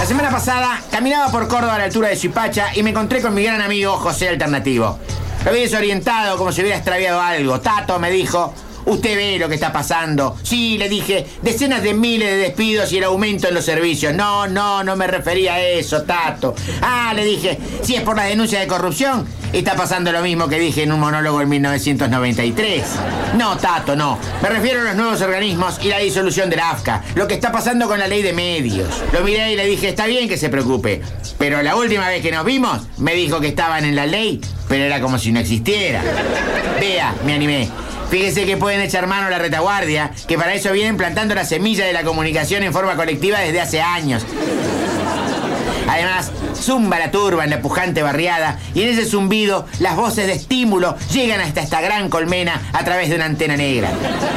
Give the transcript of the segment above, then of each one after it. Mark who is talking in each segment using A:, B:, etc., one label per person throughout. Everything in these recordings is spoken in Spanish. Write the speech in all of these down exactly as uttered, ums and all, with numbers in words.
A: La semana pasada caminaba por Córdoba a la altura de Suipacha y me encontré con mi gran amigo José Alternativo. Lo vi desorientado, como si hubiera extraviado algo. Tato, me dijo, usted ve lo que está pasando. Sí, le dije, decenas de miles de despidos y el aumento en los servicios. No, no, no me refería a eso, Tato. Ah, le dije, si es por las denuncias de corrupción, está pasando lo mismo que dije en un monólogo en mil novecientos noventa y tres. No, Tato, no. Me refiero a los nuevos organismos y la disolución de la A F C A. Lo que está pasando con la ley de medios. Lo miré y le dije, está bien que se preocupe. Pero la última vez que nos vimos, me dijo que estaban en la ley, pero era como si no existiera. Vea, me animé. Fíjese que pueden echar mano a la retaguardia, que para eso vienen plantando la semilla de la comunicación en forma colectiva desde hace años. Además, zumba la turba en la pujante barriada y en ese zumbido las voces de estímulo llegan hasta esta gran colmena a través de una antena negra.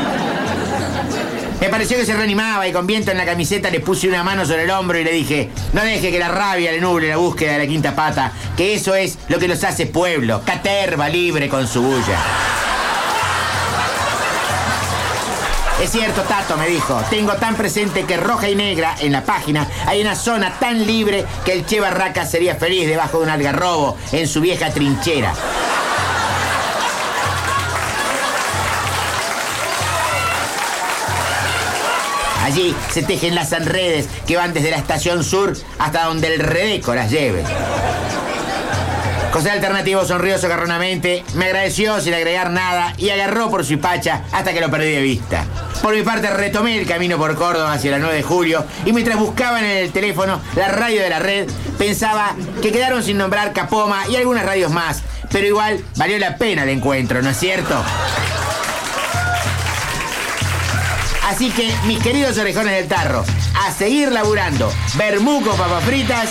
A: Me pareció que se reanimaba y con viento en la camiseta le puse una mano sobre el hombro y le dije, no deje que la rabia le nuble la búsqueda de la quinta pata, que eso es lo que los hace pueblo, caterva libre con su bulla. Es cierto, Tato, me dijo, tengo tan presente que roja y negra en la página hay una zona tan libre que el Che Barraca sería feliz debajo de un algarrobo en su vieja trinchera. Allí se tejen las enredes que van desde la estación sur hasta donde el Redeco las lleve. José Alternativo sonrió socarronamente, me agradeció sin agregar nada y agarró por Suipacha hasta que lo perdí de vista. Por mi parte retomé el camino por Córdoba hacia la nueve de julio y mientras buscaban en el teléfono la radio de la red, pensaba que quedaron sin nombrar Capoma y algunas radios más, pero igual valió la pena el encuentro, ¿no es cierto? Así que, mis queridos orejones del tarro, a seguir laburando, vermú con papas fritas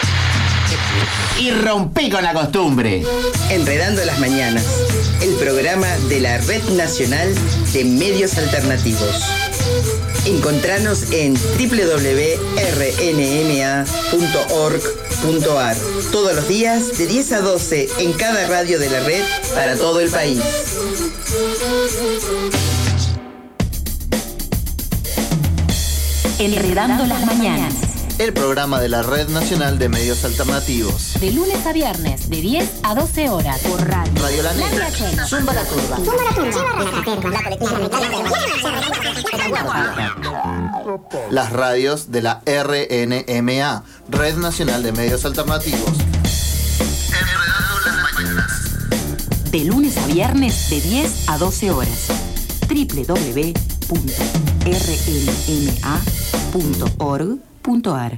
A: y rompí con la costumbre.
B: Enredando las Mañanas, el programa de la Red Nacional de Medios Alternativos. Encontranos en doble u doble u doble u punto r n m a punto org punto a r todos los días de diez a doce en cada radio de la red para todo el país.
C: Enredando las Mañanas,
D: el programa de la Red Nacional de Medios Alternativos.
C: de lunes a viernes, de diez a doce horas, por radio.
D: Radio La Negra, Zumba la Turba.
E: Zumba la turba.
D: Las radios de la R N M A, Red Nacional de Medios Alternativos. Enredando las Mañanas.
C: De lunes a viernes, de diez a doce horas. doble u doble u doble u punto r n m a punto org punto a r.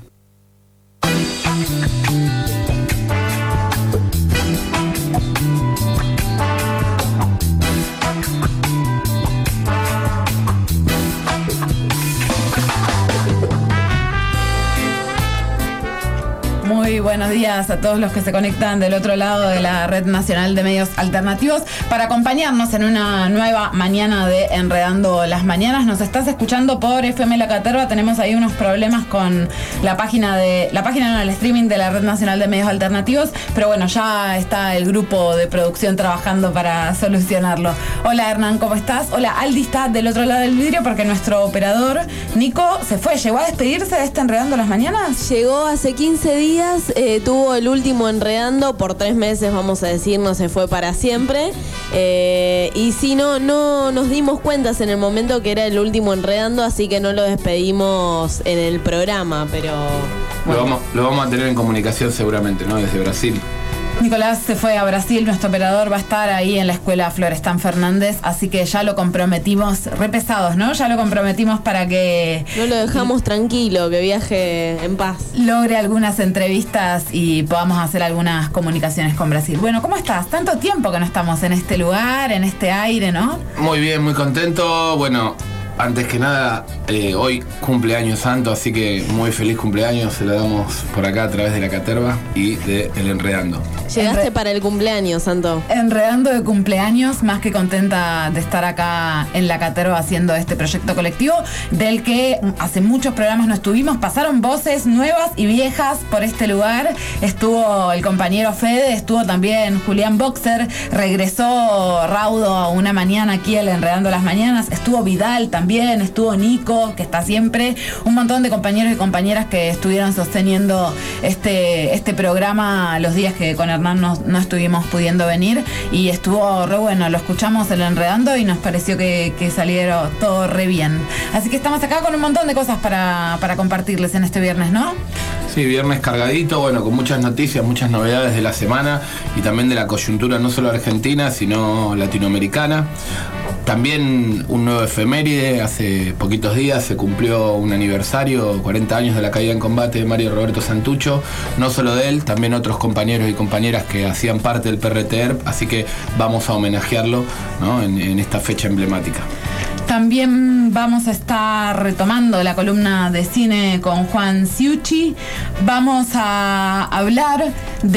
F: Muy buenos días a todos los que se conectan del otro lado de la Red Nacional de Medios Alternativos para acompañarnos en una nueva mañana de Enredando las Mañanas. Nos estás escuchando por F M La Caterva. Tenemos ahí unos problemas con la página de la página no, el streaming de la Red Nacional de Medios Alternativos, pero bueno, ya está el grupo de producción trabajando para solucionarlo. Hola Hernán, ¿cómo estás? Hola, Aldi está del otro lado del vidrio porque nuestro operador Nico se fue. ¿Llegó a despedirse de este Enredando las Mañanas?
G: Llegó hace quince días. Eh, tuvo el último Enredando por tres meses, vamos a decir, no se fue para siempre. Eh, y si no, no nos dimos cuentas en el momento que era el último Enredando, así que no lo despedimos en el programa, pero...
H: Bueno.
G: Bueno.
H: Lo, vamos, lo vamos a tener en comunicación seguramente, ¿no? Desde Brasil.
F: Nicolás se fue a Brasil, nuestro operador va a estar ahí en la escuela Florestan Fernández, así que ya lo comprometimos, re pesados, ¿no? Ya lo comprometimos para que...
G: No lo dejamos tranquilo, que viaje en paz.
F: Logre algunas entrevistas y podamos hacer algunas comunicaciones con Brasil. Bueno, ¿cómo estás? Tanto tiempo que no estamos en este lugar, en este aire, ¿no?
H: Muy bien, muy contento. Bueno, antes que nada, eh, hoy cumpleaños Santo, así que muy feliz cumpleaños. Se lo damos por acá a través de la Caterva y de El Enredando.
G: Llegaste
F: Enre-
G: para el cumpleaños, Santo.
F: Enredando de cumpleaños, más que contenta de estar acá en la Caterva haciendo este proyecto colectivo, del que hace muchos programas no estuvimos. Pasaron voces nuevas y viejas por este lugar. Estuvo el compañero Fede, estuvo también Julián Boxer, regresó Raudo a una mañana aquí al Enredando las Mañanas, estuvo Vidal también también, estuvo Nico, que está siempre, un montón de compañeros y compañeras que estuvieron sosteniendo este, este programa los días que con Hernán no, no estuvimos pudiendo venir, y estuvo re bueno, lo escuchamos el Enredando y nos pareció que, que salieron todo re bien. Así que estamos acá con un montón de cosas para, para compartirles en este viernes, ¿no?
H: Sí, viernes cargadito, bueno, con muchas noticias, muchas novedades de la semana y también de la coyuntura no solo argentina, sino latinoamericana. También un nuevo efeméride, hace poquitos días se cumplió un aniversario, cuarenta años de la caída en combate de Mario Roberto Santucho, no solo de él, también otros compañeros y compañeras que hacían parte del P R T E R P, así que vamos a homenajearlo, ¿no?, en, en esta fecha emblemática.
F: También vamos a estar retomando la columna de cine con Juan Ciucci. Vamos a hablar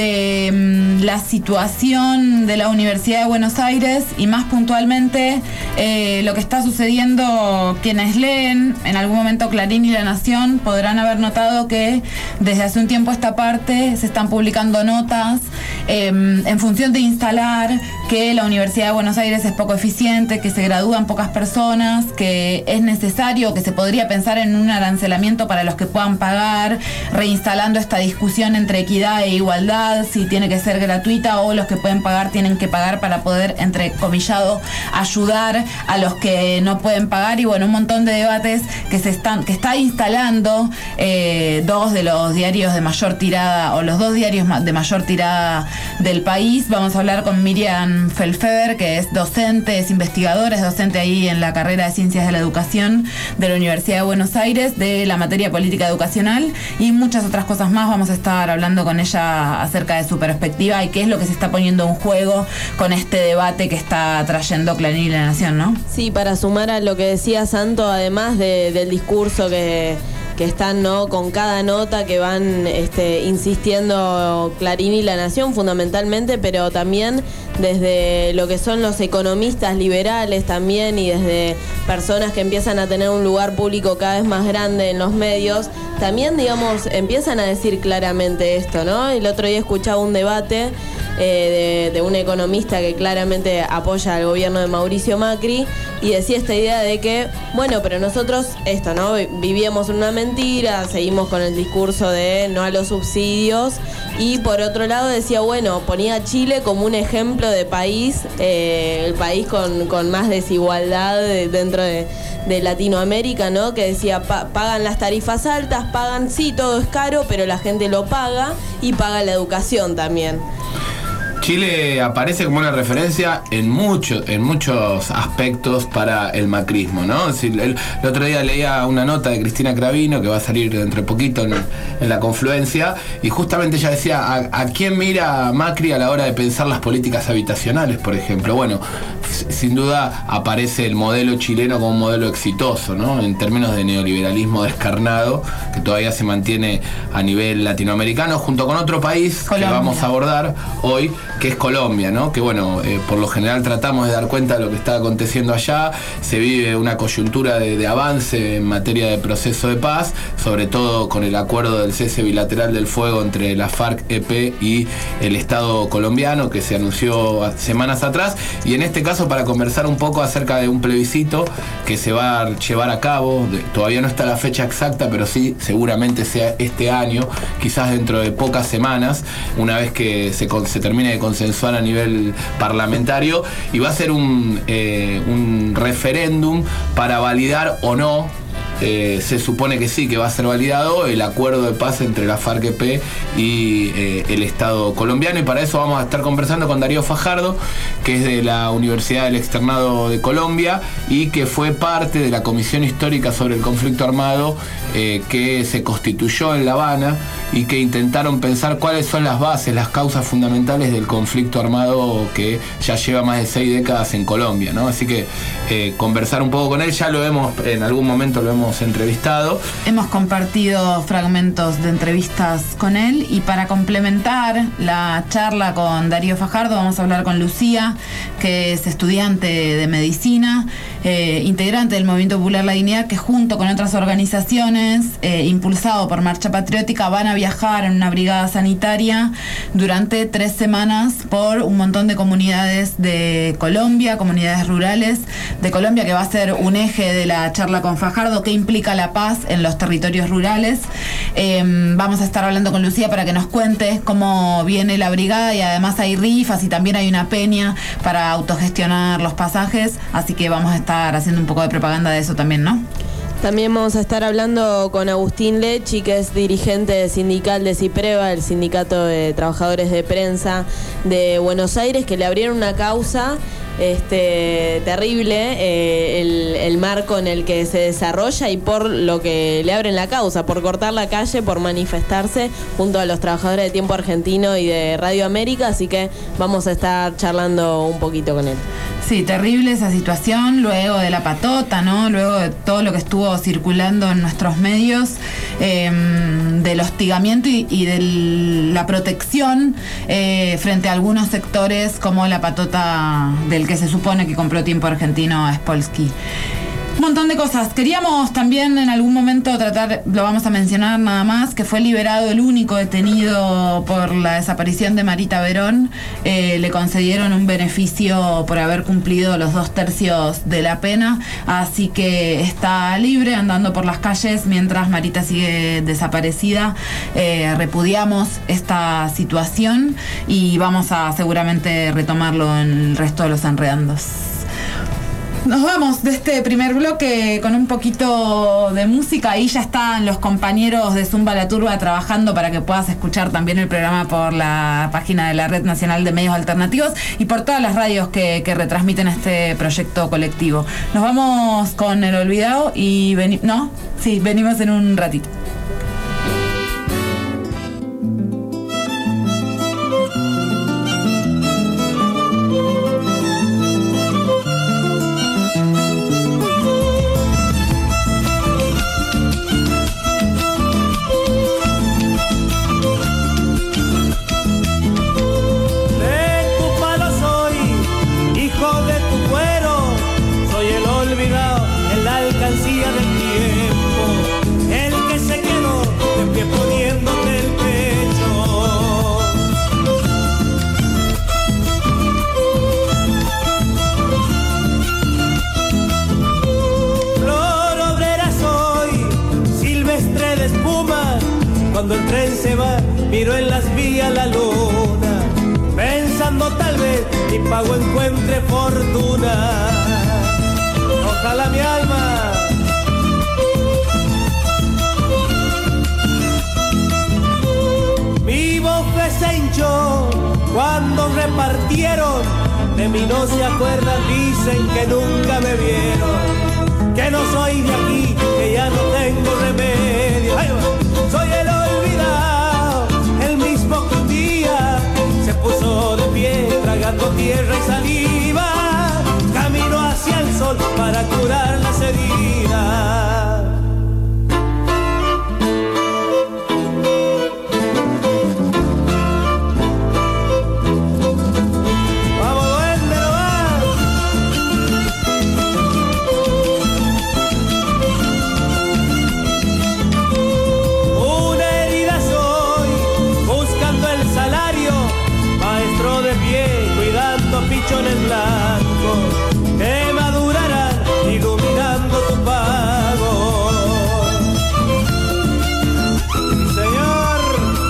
F: de mmm, la situación de la Universidad de Buenos Aires y más puntualmente eh, lo que está sucediendo. Quienes leen en algún momento Clarín y La Nación podrán haber notado que desde hace un tiempo a esta parte se están publicando notas eh, en función de instalar que la Universidad de Buenos Aires es poco eficiente, que se gradúan pocas personas, que es necesario, que se podría pensar en un arancelamiento para los que puedan pagar, reinstalando esta discusión entre equidad e igualdad, si tiene que ser gratuita o los que pueden pagar tienen que pagar para poder, entrecomillado, ayudar a los que no pueden pagar, y bueno, un montón de debates que se están, que está instalando eh, dos de los diarios de mayor tirada, o los dos diarios de mayor tirada del país. Vamos a hablar con Miriam Felfeber, que es docente, es investigadora, es docente ahí en la carrera de Ciencias de la Educación de la Universidad de Buenos Aires, de la materia política educacional y muchas otras cosas más. Vamos a estar hablando con ella acerca de su perspectiva y qué es lo que se está poniendo en juego con este debate que está trayendo Clarín y La Nación, ¿no?
G: Sí, para sumar a lo que decía Santo, además de, del discurso que... que están, ¿no?, con cada nota que van este, insistiendo Clarín y La Nación fundamentalmente, pero también desde lo que son los economistas liberales también, y desde personas que empiezan a tener un lugar público cada vez más grande en los medios, también, digamos, empiezan a decir claramente esto, ¿no? El otro día escuchaba un debate eh, de, de un economista que claramente apoya al gobierno de Mauricio Macri, y decía esta idea de que, bueno, pero nosotros esto, ¿no?, vivíamos en una mentira, seguimos con el discurso de no a los subsidios, y por otro lado decía, bueno, ponía a Chile como un ejemplo de país, eh, el país con, con más desigualdad de, dentro de, de Latinoamérica, ¿no?, que decía, pa, pagan las tarifas altas, pagan, sí, todo es caro, pero la gente lo paga, y paga la educación también.
H: Chile aparece como una referencia en muchos en muchos aspectos para el macrismo, ¿no? Es decir, el, el otro día leía una nota de Cristina Cravino que va a salir dentro de poquito en, en La Confluencia, y justamente ella decía, ¿a, a quién mira Macri a la hora de pensar las políticas habitacionales, por ejemplo? Bueno, sin duda aparece el modelo chileno como un modelo exitoso, ¿no?, en términos de neoliberalismo descarnado, que todavía se mantiene a nivel latinoamericano, junto con otro país Colombia, que vamos a abordar hoy, que es Colombia, ¿no? Que bueno, eh, por lo general tratamos de dar cuenta de lo que está aconteciendo allá. Se vive una coyuntura de, de avance en materia de proceso de paz, sobre todo con el acuerdo del cese bilateral del fuego entre la FARC-E P y el Estado colombiano, que se anunció semanas atrás, y en este caso para conversar un poco acerca de un plebiscito que se va a llevar a cabo, de, todavía no está la fecha exacta, pero sí seguramente sea este año, quizás dentro de pocas semanas, una vez que se, se termine de consensuar a nivel parlamentario, y va a ser un, eh, un referéndum para validar o no, eh, se supone que sí, que va a ser validado el acuerdo de paz entre la FARC-E P y eh, el Estado colombiano, y para eso vamos a estar conversando con Darío Fajardo, que es de la Universidad del Externado de Colombia y que fue parte de la Comisión Histórica sobre el Conflicto Armado eh, que se constituyó en La Habana y que intentaron pensar cuáles son las bases, las causas fundamentales del conflicto armado que ya lleva más de seis décadas en Colombia, ¿no? Así que eh, conversar un poco con él, ya lo hemos, en algún momento lo hemos hemos entrevistado.
F: Hemos compartido fragmentos de entrevistas con él y para complementar la charla con Darío Fajardo vamos a hablar con Lucía, que es estudiante de medicina, eh, integrante del Movimiento Popular La Dignidad, que junto con otras organizaciones, eh, impulsado por Marcha Patriótica, van a viajar en una brigada sanitaria durante tres semanas por un montón de comunidades de Colombia, comunidades rurales de Colombia, que va a ser un eje de la charla con Fajardo, que implica la paz en los territorios rurales. Eh, vamos a estar hablando con Lucía para que nos cuente cómo viene la brigada y además hay rifas y también hay una peña para autogestionar los pasajes, así que vamos a estar haciendo un poco de propaganda de eso también, ¿no?
G: También vamos a estar hablando con Agustín Lechi, que es dirigente sindical de CIPREVA, el Sindicato de Trabajadores de Prensa de Buenos Aires, que le abrieron una causa este terrible, eh, el, el marco en el que se desarrolla y por lo que le abren la causa, por cortar la calle, por manifestarse junto a los trabajadores de Tiempo Argentino y de Radio América, así que vamos a estar charlando un poquito con él.
F: Sí, terrible esa situación, luego de la patota, ¿no? Luego de todo lo que estuvo circulando en nuestros medios, eh, del hostigamiento y, y de la protección eh, frente a algunos sectores como la patota del que se supone que compró Tiempo Argentino a Spolsky. Un montón de cosas. Queríamos también en algún momento tratar, lo vamos a mencionar nada más, que fue liberado el único detenido por la desaparición de Marita Verón. Eh, le concedieron un beneficio por haber cumplido los dos tercios de la pena, así que está libre andando por las calles mientras Marita sigue desaparecida. Eh, repudiamos esta situación y vamos a seguramente retomarlo en el resto de los enredandos. Nos vamos de este primer bloque con un poquito de música. Ahí ya están los compañeros de Zumba la Turba trabajando para que puedas escuchar también el programa por la página de la Red Nacional de Medios Alternativos y por todas las radios que, que retransmiten este proyecto colectivo. Nos vamos con El Olvidado y veni- ¿no? Sí, venimos en un ratito.
I: Cuando el tren se va, miro en las vías la luna, pensando tal vez mi pago encuentre fortuna. Ojalá mi alma mi bofe se hinchó cuando repartieron, de mí no se acuerdan, dicen que nunca me vieron, que no soy de aquí, que ya no tengo remedio. ¡Ay, soy el olvidado, el mismo que un día se puso de pie, tragando tierra y saliva, camino hacia el sol para curar las heridas. Pichones blancos que madurarán iluminando tu pago. Señor,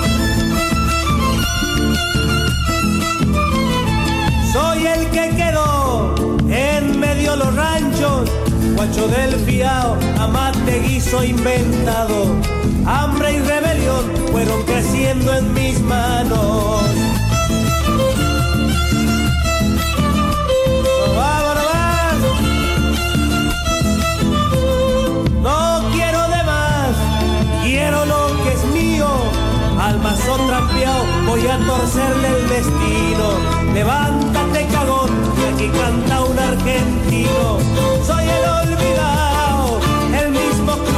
I: soy el que quedó en medio los ranchos, guacho del fiao, amate guiso inventado, hambre y rebelión fueron creciendo en mis manos. Quiero lo que es mío, al mazo trampeado voy a torcerle el destino. Levántate cagón, y aquí canta un argentino. Soy el olvidado, el mismo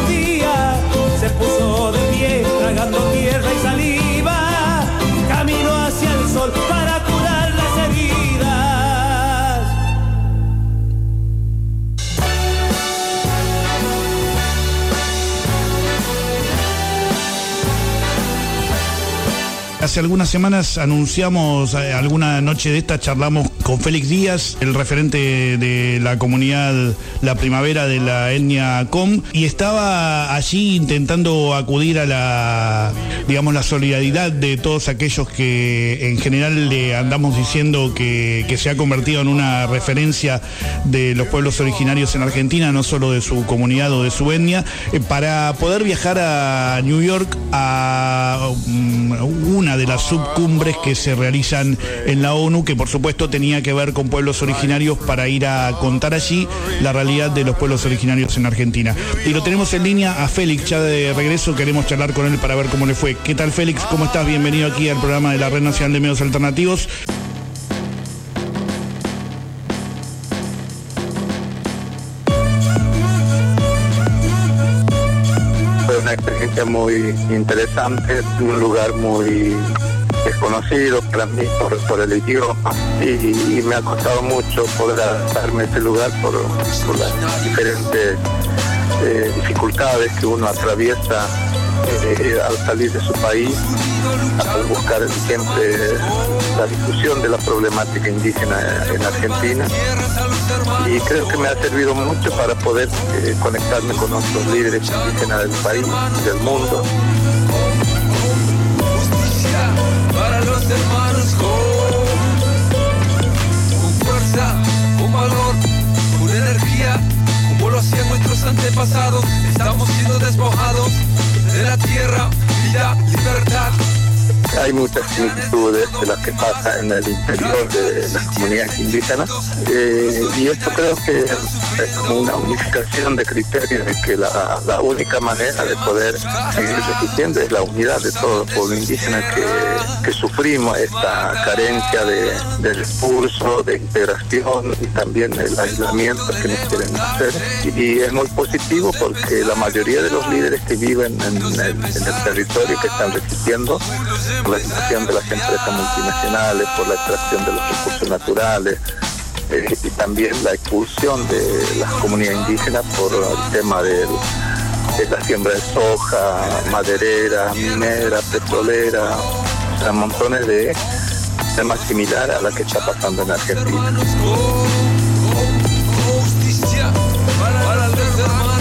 J: Hace algunas semanas anunciamos, eh, alguna noche de esta charlamos con Félix Díaz, el referente de la comunidad La Primavera de la etnia Com, y estaba allí intentando acudir a la, digamos, la solidaridad de todos aquellos que en general le andamos diciendo que, que se ha convertido en una referencia de los pueblos originarios en Argentina, no solo de su comunidad o de su etnia, eh, para poder viajar a New York a um, una de las subcumbres que se realizan en la ONU, que por supuesto tenía que ver con pueblos originarios, para ir a contar allí la realidad de los pueblos originarios en Argentina. Y lo tenemos en línea a Félix, ya de regreso, queremos charlar con él para ver cómo le fue. ¿Qué tal, Félix? ¿Cómo estás? Bienvenido aquí al programa de la Red Nacional de Medios Alternativos.
K: Una experiencia muy interesante, un lugar muy desconocido para mí por, por el idioma, y, y me ha costado mucho poder adaptarme a ese lugar por, por las diferentes eh, dificultades que uno atraviesa eh, al salir de su país, al buscar siempre la discusión de la problemática indígena en Argentina. Y creo que me ha servido mucho para poder eh, conectarme con otros líderes indígenas del país y del mundo.
L: Justicia para los hermanos con fuerza, con valor, con energía, como lo hacían nuestros antepasados. Estamos siendo despojados de la tierra, vida, libertad.
K: Hay muchas similitudes de las que pasa en el interior de las comunidades indígenas, eh, y esto creo que es como una unificación de criterios, de que la, la única manera de poder seguir resistiendo es la unidad de todo el pueblo indígena que, que sufrimos esta carencia de, de recursos, de integración y también el aislamiento que nos quieren hacer. Y, y es muy positivo porque la mayoría de los líderes que viven en el, en el territorio, que están resistiendo por la situación de las empresas multinacionales, por la extracción de los recursos naturales, eh, y también la expulsión de las comunidades indígenas por el tema de, de la siembra de soja, maderera, minera, petrolera, o sea, montones de temas similares a la que está pasando en Argentina.
L: Justicia para los hermanos.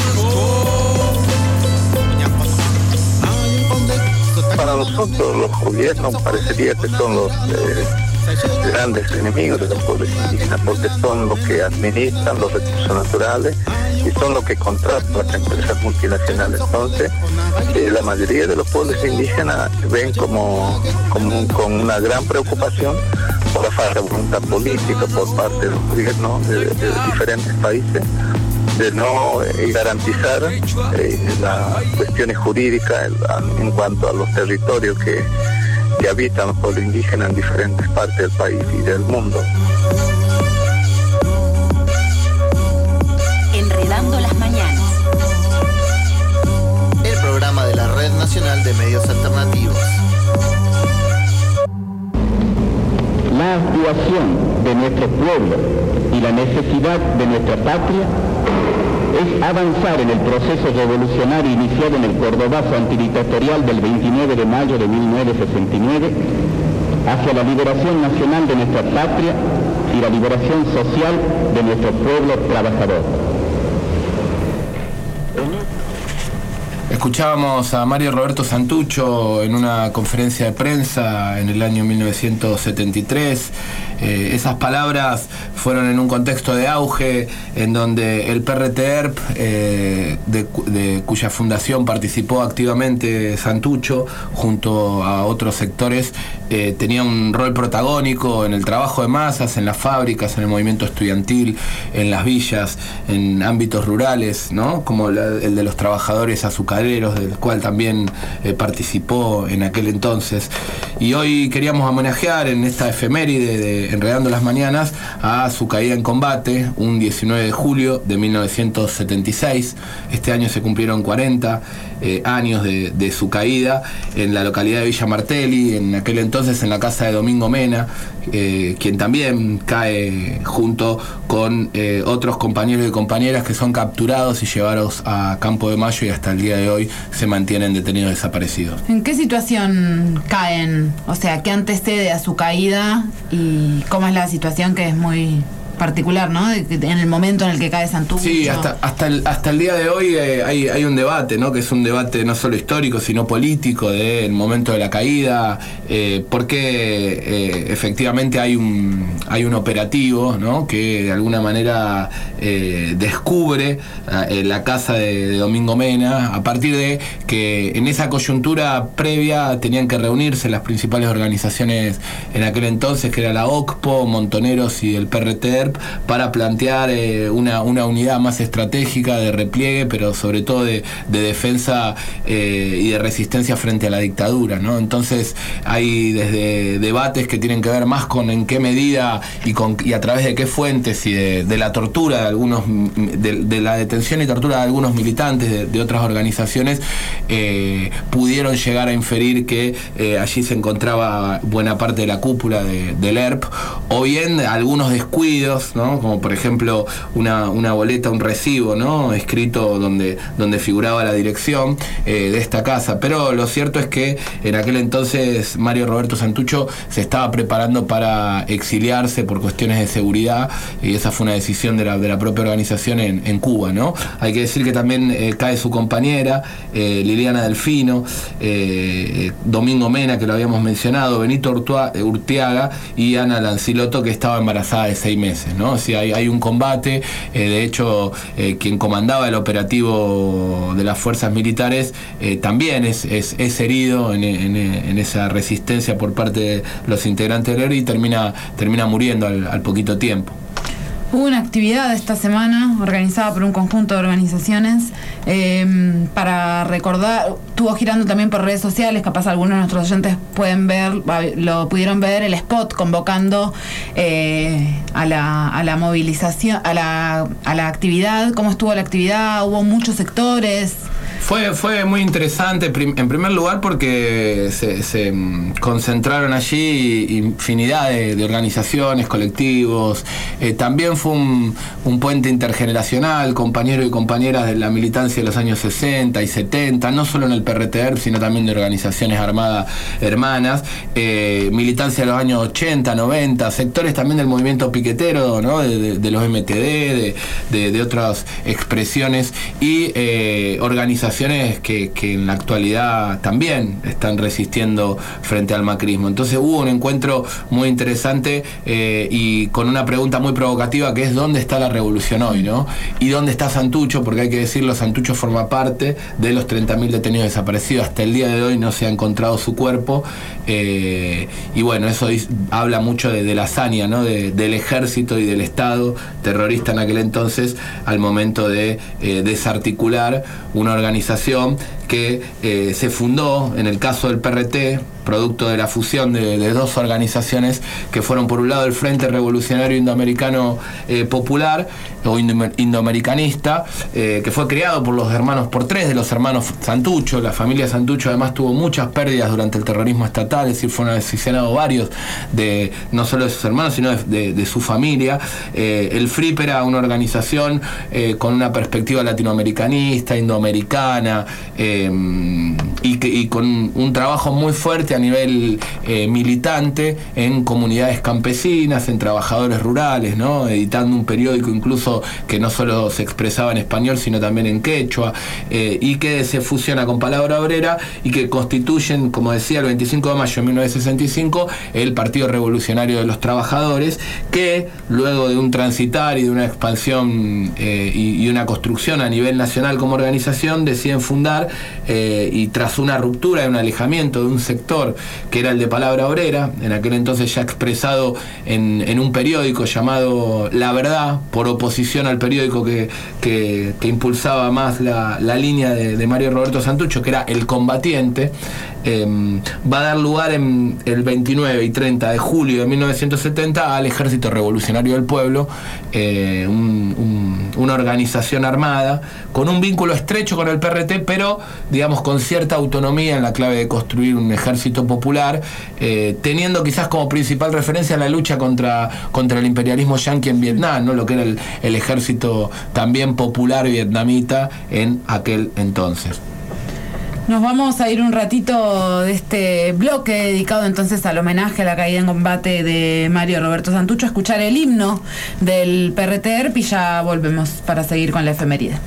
K: Para nosotros los gobiernos parecería que son los eh, grandes enemigos de los pueblos indígenas, porque son los que administran los recursos naturales y son los que contratan las empresas multinacionales. Entonces, eh, la mayoría de los pueblos indígenas ven como, como con una gran preocupación por la falta de voluntad política por parte de los gobiernos de, de diferentes países, de no eh, garantizar eh, las cuestiones jurídicas en, en cuanto a los territorios que, que habitan los pueblos indígenas en diferentes partes del país y del mundo.
C: Enredando las mañanas.
D: El programa de la Red Nacional de Medios Alternativos.
M: La actuación de nuestro pueblo y la necesidad de nuestra patria es avanzar en el proceso revolucionario iniciado en el Cordobazo antidictatorial del veintinueve de mayo de mil novecientos sesenta y nueve hacia la liberación nacional de nuestra patria y la liberación social de nuestro pueblo trabajador.
H: Escuchábamos a Mario Roberto Santucho en una conferencia de prensa en el año mil novecientos setenta y tres. Eh, esas palabras fueron en un contexto de auge en donde el P R T E R P, eh, de, de cuya fundación participó activamente Santucho junto a otros sectores, eh, tenía un rol protagónico en el trabajo de masas, en las fábricas, en el movimiento estudiantil, en las villas, en ámbitos rurales, ¿no? Como la, el de los trabajadores azucareros, del cual también eh, participó en aquel entonces. Y hoy queríamos homenajear en esta efeméride de Enredando las Mañanas a su caída en combate, un diecinueve de julio de mil novecientos setenta y seis. Este año se cumplieron cuarenta eh, años de, de su caída en la localidad de Villa Martelli. En aquel entonces entonces en la casa de Domingo Mena, eh, quien también cae junto con eh, otros compañeros y compañeras que son capturados y llevados a Campo de Mayo y hasta el día de hoy se mantienen detenidos desaparecidos.
F: ¿En qué situación caen? O sea, ¿qué antecede a su caída y cómo es la situación, que es muy particular, ¿no? De, de, en el momento en el que cae Santucho.
H: Sí, hasta, hasta, el, hasta el día de hoy eh, hay, hay un debate, ¿no? Que es un debate no solo histórico, sino político, del momento de la caída, eh, porque eh, efectivamente hay un, hay un operativo, ¿no? Que de alguna manera eh, descubre eh, la casa de, de Domingo Mena, a partir de que en esa coyuntura previa tenían que reunirse las principales organizaciones en aquel entonces, que era la O C P O, Montoneros y el P R T E R P, para plantear eh, una, una unidad más estratégica de repliegue, pero sobre todo de, de defensa eh, y de resistencia frente a la dictadura, ¿no? Entonces hay desde debates que tienen que ver más con en qué medida y, con, y a través de qué fuentes y de, de la tortura de algunos, de, de la detención y tortura de algunos militantes de, de otras organizaciones, eh, pudieron llegar a inferir que eh, allí se encontraba buena parte de la cúpula de, del E R P, o bien algunos descuidos, ¿no? Como por ejemplo una, una boleta, un recibo, ¿no? Escrito donde, donde figuraba la dirección eh, de esta casa. Pero lo cierto es que en aquel entonces Mario Roberto Santucho se estaba preparando para exiliarse por cuestiones de seguridad, y esa fue una decisión de la, de la propia organización en, en Cuba, ¿no? Hay que decir que también eh, cae su compañera eh, Liliana Delfino, eh, Domingo Mena, que lo habíamos mencionado, Benito Urtua, Urtiaga y Ana Lanciloto, que estaba embarazada de seis meses, ¿no? O sea, hay, hay un combate, eh, de hecho eh, quien comandaba el operativo de las fuerzas militares eh, también es, es, es herido en, en, en esa resistencia por parte de los integrantes del E R P y termina, termina muriendo al, al poquito tiempo.
F: Hubo una actividad esta semana organizada por un conjunto de organizaciones eh, para recordar, estuvo girando también por redes sociales, capaz algunos de nuestros oyentes pueden ver, lo pudieron ver, el spot convocando eh, a la a la movilización, a la, a la actividad. ¿Cómo estuvo la actividad? ¿Hubo muchos sectores?
H: Fue, fue muy interesante, en primer lugar porque se, se concentraron allí infinidad de, de organizaciones, colectivos, eh, también fue un, un puente intergeneracional, compañeros y compañeras de la militancia de los años sesenta y setenta, no solo en el P R T E R P, sino también de organizaciones armadas hermanas, eh, militancia de los años ochenta, noventa, sectores también del movimiento piquetero, ¿no? de, de, de los M T D, de, de, de otras expresiones y eh, organizaciones Que, que en la actualidad también están resistiendo frente al macrismo. Entonces hubo un encuentro muy interesante eh, y con una pregunta muy provocativa, que es ¿dónde está la revolución hoy, ¿no? Y ¿dónde está Santucho? Porque hay que decirlo, Santucho forma parte de los treinta mil detenidos desaparecidos. Hasta el día de hoy no se ha encontrado su cuerpo eh, y bueno, eso dice, habla mucho de, de la hazaña, ¿no? de, del ejército y del Estado terrorista en aquel entonces al momento de eh, desarticular una organización que eh, se fundó en el caso del P R T, producto de la fusión de, de dos organizaciones que fueron por un lado el Frente Revolucionario Indoamericano eh, Popular o indo, Indoamericanista, eh, que fue creado por los hermanos, por tres de los hermanos Santucho. La familia Santucho además tuvo muchas pérdidas durante el terrorismo estatal, es decir, fueron asesinados varios de no solo de sus hermanos, sino de, de, de su familia. Eh, el F R I P era una organización eh, con una perspectiva latinoamericanista, indoamericana, eh, y, que, y con un trabajo muy fuerte a nivel eh, militante en comunidades campesinas, en trabajadores rurales, ¿no? Editando un periódico incluso que no solo se expresaba en español, sino también en quechua, eh, y que se fusiona con Palabra Obrera y que constituyen, como decía, el veinticinco de mayo de mil novecientos sesenta y cinco, el Partido Revolucionario de los Trabajadores, que luego de un transitar y de una expansión eh, y, y una construcción a nivel nacional como organización, deciden fundar eh, y tras una ruptura y un alejamiento de un sector que era el de Palabra Obrera, en aquel entonces ya expresado en, en un periódico llamado La Verdad, por oposición al periódico que, que, que impulsaba más la, la línea de, de Mario Roberto Santucho, que era El Combatiente, eh, va a dar lugar en el veintinueve y treinta de julio de mil novecientos setenta al Ejército Revolucionario del Pueblo, eh, un, un, una organización armada, con un vínculo estrecho con el P R T, pero digamos con cierta autonomía en la clave de construir un ejército popular, eh, teniendo quizás como principal referencia la lucha contra, contra el imperialismo yanqui en Vietnam, ¿no? Lo que era el, el ejército también popular vietnamita en aquel entonces.
F: Nos vamos a ir un ratito de este bloque dedicado entonces al homenaje a la caída en combate de Mario Roberto Santucho, a escuchar el himno del P R T E R P y ya volvemos para seguir con la efeméride.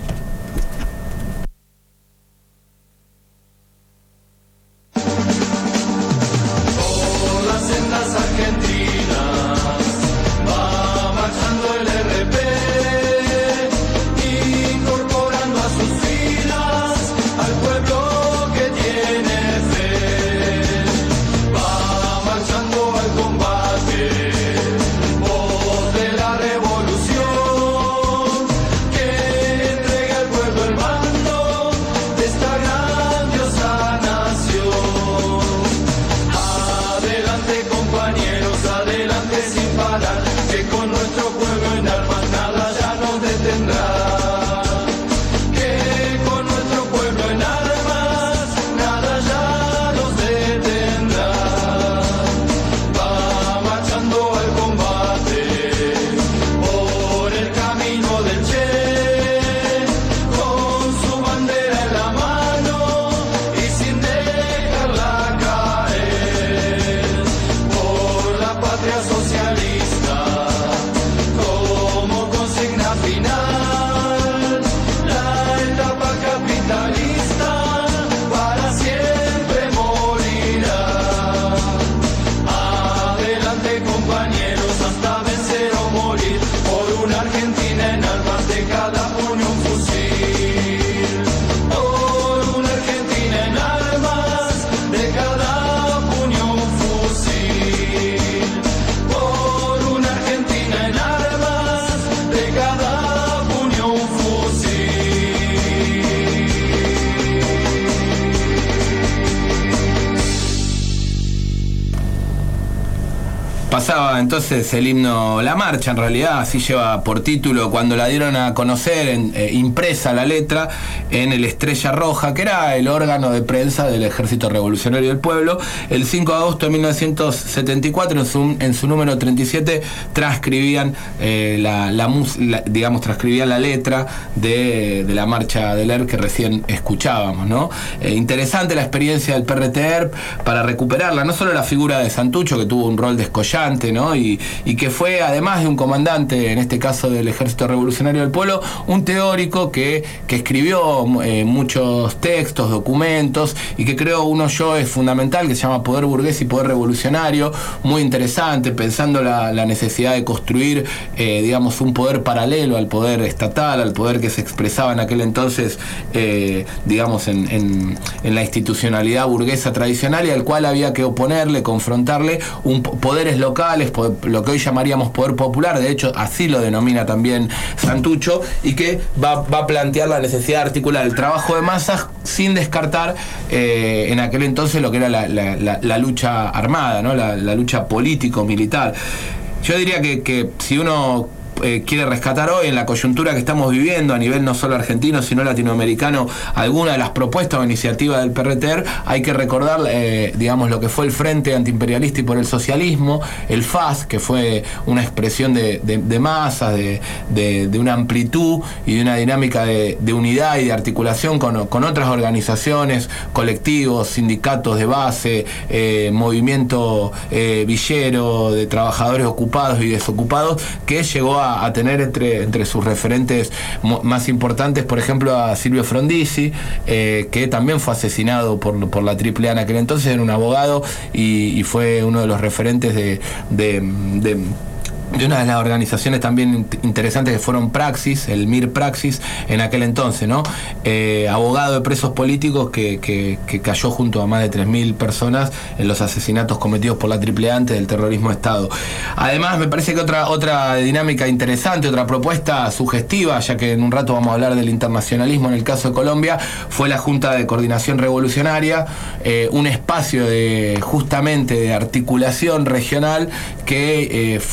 H: Pasaba entonces el himno La Marcha, en realidad así lleva por título, cuando la dieron a conocer en, eh, impresa la letra en el Estrella Roja, que era el órgano de prensa del Ejército Revolucionario del Pueblo. El cinco de agosto de mil novecientos setenta y cuatro, en su, en su número treinta y siete, transcribían eh, la, la, la, digamos, transcribían la letra de, de la marcha del E R P que recién escuchábamos, ¿no? Eh, interesante la experiencia del P R T E R P para recuperarla, no solo la figura de Santucho, que tuvo un rol descollante, ¿no? Y, y que fue, además de un comandante, en este caso del Ejército Revolucionario del Pueblo, un teórico que, que escribió eh, muchos textos, documentos, y que creó unos yoes fundamental que se llama Poder Burgués y Poder Revolucionario, muy interesante, pensando la, la necesidad de construir, eh, digamos, un poder paralelo al poder estatal, al poder que se expresaba en aquel entonces, eh, digamos, en, en, en la institucionalidad burguesa tradicional, y al cual había que oponerle, confrontarle un poderes locales, lo que hoy llamaríamos poder popular. De hecho, así lo denomina también Santucho, y que va, va a plantear la necesidad de articular el trabajo de masas sin descartar eh, en aquel entonces lo que era la, la, la, la lucha armada, ¿no? la, la lucha político-militar. Yo diría que, que si uno Eh, quiere rescatar hoy en la coyuntura que estamos viviendo a nivel no solo argentino sino latinoamericano alguna de las propuestas o iniciativas del P R T E R P, hay que recordar eh, digamos lo que fue el Frente Antiimperialista y por el Socialismo, el F A S, que fue una expresión de, de, de masas, de, de, de una amplitud y de una dinámica de, de unidad y de articulación con, con otras organizaciones, colectivos, sindicatos de base, eh, movimiento eh, villero de trabajadores ocupados y desocupados, que llegó a a tener entre, entre sus referentes más importantes, por ejemplo, a Silvio Frondizi, eh, que también fue asesinado por, por la Triple A en aquel entonces. Era un abogado y, y fue uno de los referentes de, de, de de una de las organizaciones también interesantes que fueron Praxis, el M I R Praxis en aquel entonces, ¿no? Eh, abogado de presos políticos que, que, que cayó junto a más de tres mil personas en los asesinatos cometidos por la Triple A antes del terrorismo de Estado. Además, me parece que otra, otra dinámica interesante, otra propuesta sugestiva, ya que en un rato vamos a hablar del internacionalismo en el caso de Colombia, fue la Junta de Coordinación Revolucionaria, eh, un espacio de justamente de articulación regional que eh, fundó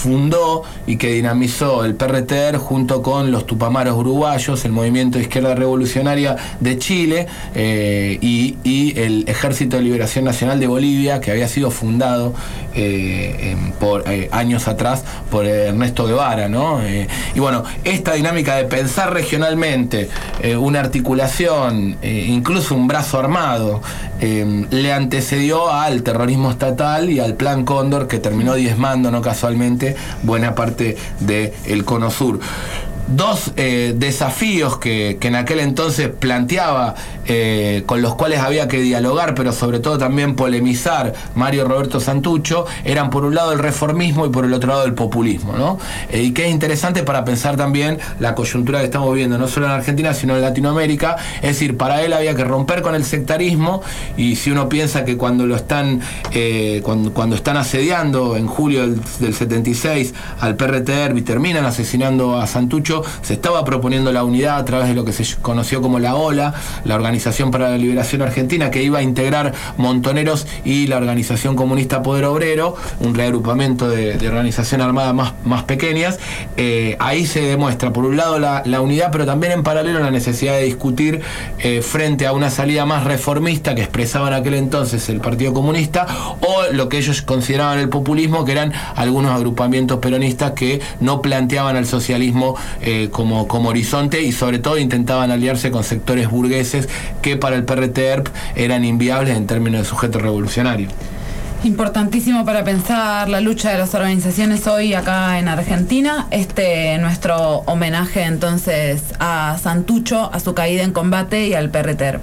H: fundó y que dinamizó el P R T E R junto con los Tupamaros uruguayos, el Movimiento de Izquierda Revolucionaria de Chile eh, y, y el Ejército de Liberación Nacional de Bolivia, que había sido fundado eh, en, por eh, años atrás por Ernesto Guevara, ¿no? Eh, y bueno, esta dinámica de pensar regionalmente eh, una articulación, eh, incluso un brazo armado, eh, le antecedió al terrorismo estatal y al Plan Cóndor, que terminó diezmando, no casualmente, buena parte del Cono Sur. Dos eh, desafíos que, que en aquel entonces planteaba, eh, con los cuales había que dialogar, pero sobre todo también polemizar Mario Roberto Santucho, eran por un lado el reformismo y por el otro lado el populismo, ¿no? Eh, y que es interesante para pensar también la coyuntura que estamos viviendo, no solo en Argentina, sino en Latinoamérica. Es decir, para él había que romper con el sectarismo, y si uno piensa que cuando lo están, eh, cuando, cuando están asediando en julio del, del setenta y seis al P R T E R y terminan asesinando a Santucho, se estaba proponiendo la unidad a través de lo que se conoció como la OLA, la Organización para la Liberación Argentina, que iba a integrar montoneros y la Organización Comunista Poder Obrero, un reagrupamiento de, de organizaciones armadas más, más pequeñas. Eh, ahí se demuestra, por un lado, la, la unidad, pero también en paralelo la necesidad de discutir eh, frente a una salida más reformista que expresaba en aquel entonces el Partido Comunista, o lo que ellos consideraban el populismo, que eran algunos agrupamientos peronistas que no planteaban al socialismo eh, como, como horizonte, y sobre todo intentaban aliarse con sectores burgueses que para el P R T E R eran inviables en términos de sujeto revolucionario.
F: Importantísimo para pensar la lucha de las organizaciones hoy acá en Argentina. Este nuestro homenaje entonces a Santucho, a su caída en combate y al P R T E R.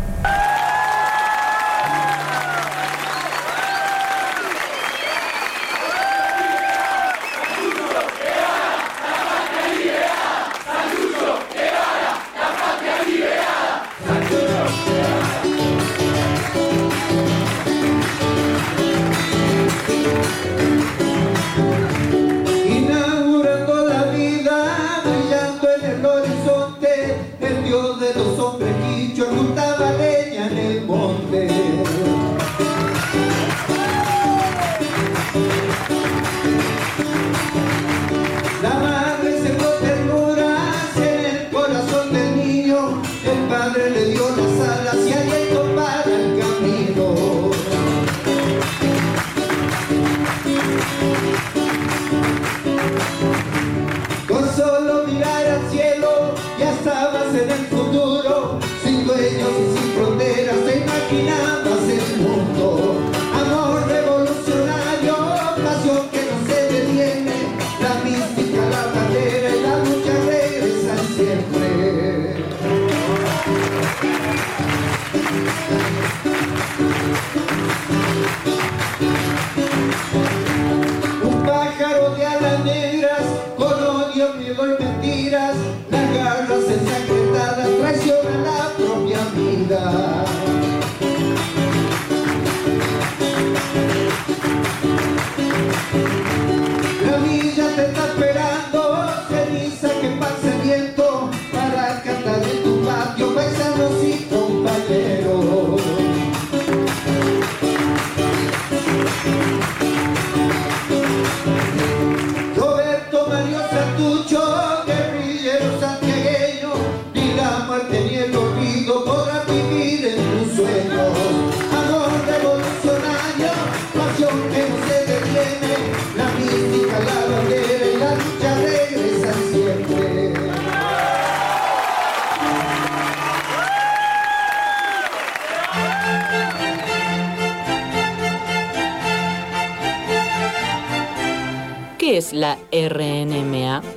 N: ¿Qué es la R N M A?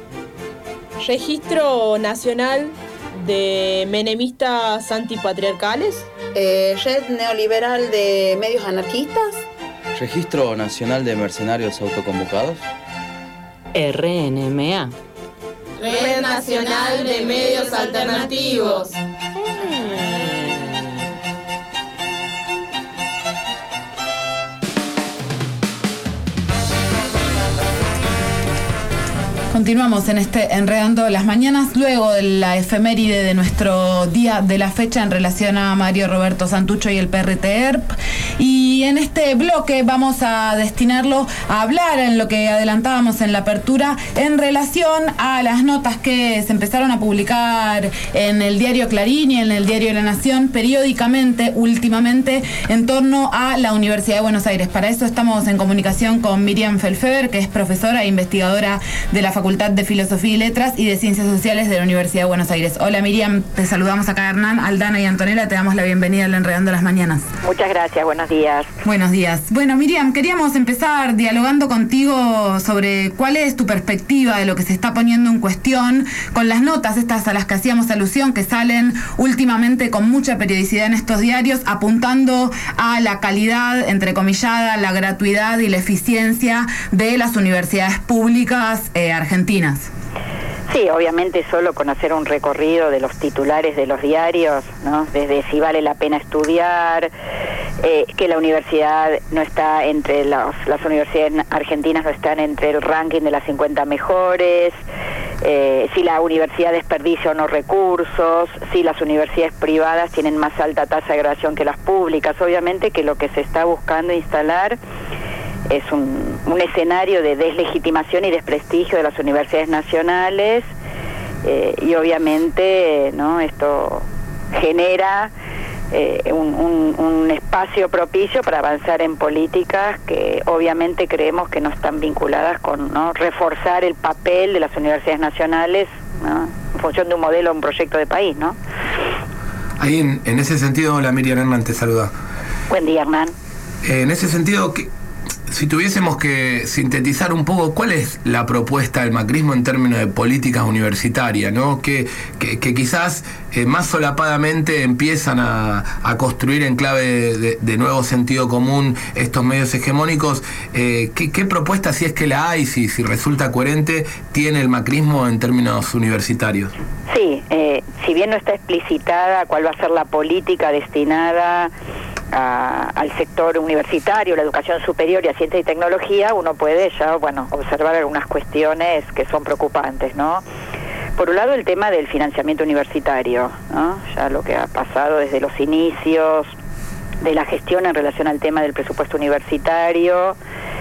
O: Registro Nacional de Menemistas Antipatriarcales.
P: Eh, Red Neoliberal de Medios Anarquistas.
Q: Registro Nacional de Mercenarios Autoconvocados.
N: R N M A.
O: Red Nacional de Medios Alternativos.
F: Continuamos en este Enredando las Mañanas, luego de la efeméride de nuestro día de la fecha en relación a Mario Roberto Santucho y el P R T E R P. Y en este bloque vamos a destinarlo a hablar, en lo que adelantábamos en la apertura, en relación a las notas que se empezaron a publicar en el diario Clarín y en el diario La Nación periódicamente, últimamente, en torno a la Universidad de Buenos Aires. Para eso estamos en comunicación con Miriam Felfeber, que es profesora e investigadora de la Facultad de Filosofía y Letras y de Ciencias Sociales de la Universidad de Buenos Aires. Hola Miriam, te saludamos acá Hernán, Aldana y Antonella, te damos la bienvenida al Enredando las Mañanas.
R: Muchas gracias, buenos días.
F: Buenos días. Bueno Miriam, queríamos empezar dialogando contigo sobre cuál es tu perspectiva de lo que se está poniendo en cuestión con las notas estas a las que hacíamos alusión, que salen últimamente con mucha periodicidad en estos diarios, apuntando a la calidad, entrecomillada, la gratuidad y la eficiencia de las universidades públicas eh, argentinas.
R: Sí, obviamente solo con hacer un recorrido de los titulares de los diarios, ¿no? Desde si vale la pena estudiar, eh, que la universidad no está entre los, las universidades argentinas no están entre el ranking de las cincuenta mejores, eh, si la universidad desperdicia o no recursos, si las universidades privadas tienen más alta tasa de graduación que las públicas. Obviamente que lo que se está buscando instalar es un, un escenario de deslegitimación y desprestigio de las universidades nacionales, eh, y obviamente, ¿no?, esto genera eh, un, un, un espacio propicio para avanzar en políticas que obviamente creemos que no están vinculadas con, ¿no?, reforzar el papel de las universidades nacionales, ¿no?, en función de un modelo, un proyecto de país, ¿no?
H: Ahí en, en ese sentido, hola Miriam, Hernán te saluda.
R: Buen día, Hernán.
H: Eh, en ese sentido, que si tuviésemos que sintetizar un poco cuál es la propuesta del macrismo en términos de políticas universitarias, ¿no? Que, que, que quizás eh, más solapadamente empiezan a, a construir en clave de, de, de nuevo sentido común estos medios hegemónicos. Eh, ¿qué, ¿Qué propuesta, si es que la hay, si, si resulta coherente, tiene el macrismo en términos universitarios?
R: Sí, eh, si bien no está explicitada cuál va a ser la política destinada A, al sector universitario, la educación superior y a ciencia y tecnología, uno puede ya, bueno, observar algunas cuestiones que son preocupantes, ¿no? Por un lado, el tema del financiamiento universitario, ¿no? Ya lo que ha pasado desde los inicios de la gestión en relación al tema del presupuesto universitario,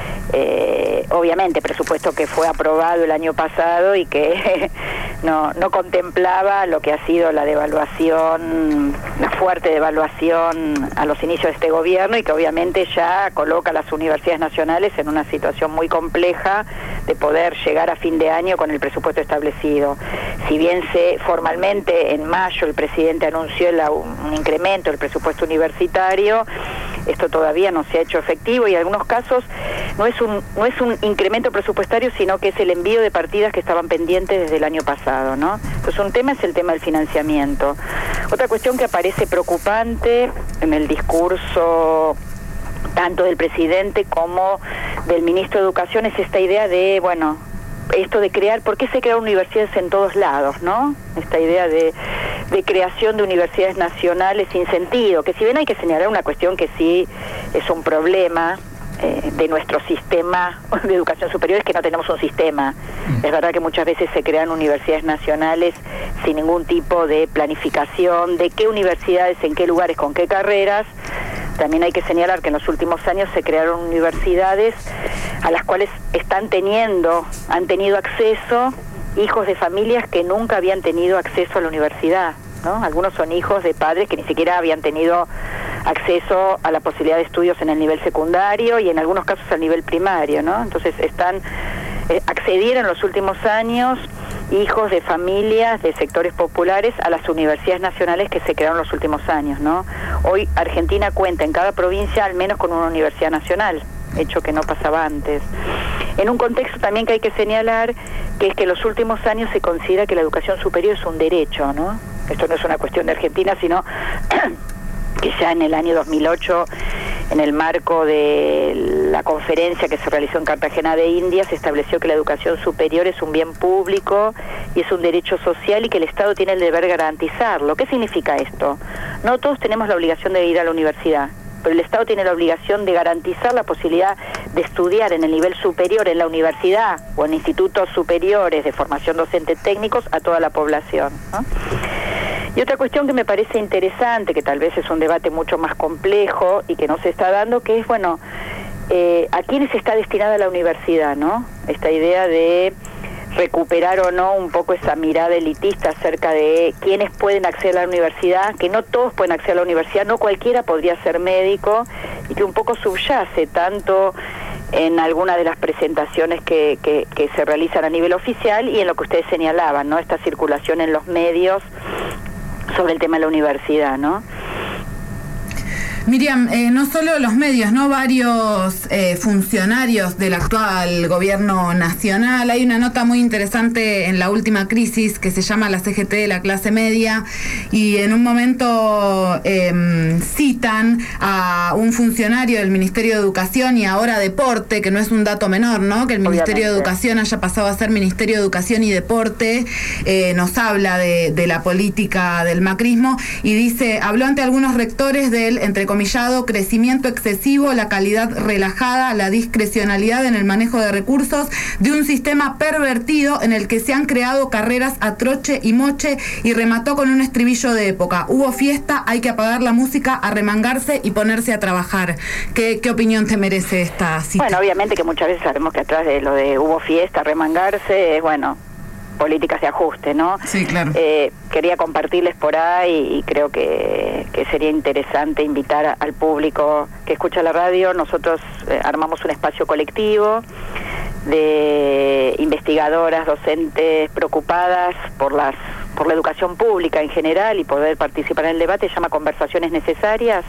R: eh, obviamente presupuesto que fue aprobado el año pasado y que no, no contemplaba lo que ha sido la devaluación, la fuerte devaluación a los inicios de este gobierno, y que obviamente ya coloca a las universidades nacionales en una situación muy compleja de poder llegar a fin de año con el presupuesto establecido. Si bien se formalmente en mayo el presidente anunció la, un incremento del presupuesto universitario, esto todavía no se ha hecho efectivo, y en algunos casos no es un no es un incremento presupuestario, sino que es el envío de partidas que estaban pendientes desde el año pasado, ¿no? Entonces un tema es el tema del financiamiento. Otra cuestión que aparece preocupante en el discurso tanto del presidente como del ministro de Educación es esta idea de, bueno, esto de crear, ¿por qué se crean universidades en todos lados, no? Esta idea de, de creación de universidades nacionales sin sentido, que si bien hay que señalar una cuestión que sí es un problema eh, de nuestro sistema de educación superior, es que no tenemos un sistema. Es verdad que muchas veces se crean universidades nacionales sin ningún tipo de planificación, de qué universidades, en qué lugares, con qué carreras. También hay que señalar que en los últimos años se crearon universidades a las cuales están teniendo, han tenido acceso hijos de familias que nunca habían tenido acceso a la universidad, ¿no? Algunos son hijos de padres que ni siquiera habían tenido acceso a la posibilidad de estudios en el nivel secundario y en algunos casos al nivel primario, ¿no? Entonces están eh, accedieron en los últimos años hijos de familias de sectores populares a las universidades nacionales que se crearon en los últimos años, ¿no? Hoy Argentina cuenta en cada provincia al menos con una universidad nacional, hecho que no pasaba antes. En un contexto también que hay que señalar, que es que en los últimos años se considera que la educación superior es un derecho, ¿no? Esto no es una cuestión de Argentina, sino que ya en el año dos mil ocho, en el marco de la conferencia que se realizó en Cartagena de Indias, se estableció que la educación superior es un bien público y es un derecho social y que el Estado tiene el deber de garantizarlo. ¿Qué significa esto? No todos tenemos la obligación de ir a la universidad, pero el Estado tiene la obligación de garantizar la posibilidad de estudiar en el nivel superior, en la universidad o en institutos superiores de formación docente técnicos a toda la población, ¿no? Y otra cuestión que me parece interesante, que tal vez es un debate mucho más complejo y que no se está dando, que es, bueno, eh, ¿a quiénes está destinada la universidad, no? Esta idea de recuperar o no un poco esa mirada elitista acerca de quiénes pueden acceder a la universidad, que no todos pueden acceder a la universidad, no cualquiera podría ser médico, y que un poco subyace tanto en algunas de las presentaciones que, que, que se realizan a nivel oficial y en lo que ustedes señalaban, ¿no? Esta circulación en los medios sobre el tema de la universidad, ¿no?
F: Miriam, eh, no solo los medios, ¿no? Varios eh, funcionarios del actual gobierno nacional. Hay una nota muy interesante en la última crisis que se llama la C G T de la clase media, y en un momento eh, citan a un funcionario del Ministerio de Educación y ahora Deporte, que no es un dato menor, ¿no? Que el Ministerio Obviamente. de Educación haya pasado a ser Ministerio de Educación y Deporte. Eh, nos habla de, de la política del macrismo y dice, habló ante algunos rectores del, entre comillas, crecimiento excesivo, la calidad relajada, la discrecionalidad en el manejo de recursos, de un sistema pervertido en el que se han creado carreras a troche y moche, y remató con un estribillo de época: hubo fiesta, hay que apagar la música, arremangarse y ponerse a trabajar. ¿Qué, qué opinión te merece esta cita?
R: Bueno, obviamente que muchas veces sabemos que atrás de lo de hubo fiesta, arremangarse, es bueno, políticas de ajuste, ¿no?
F: Sí, claro.
R: Eh, quería compartirles por ahí y creo que, que sería interesante invitar a, al público que escucha la radio. Nosotros eh, armamos un espacio colectivo de investigadoras, docentes preocupadas por las por la educación pública en general y poder participar en el debate. Se llama Conversaciones Necesarias,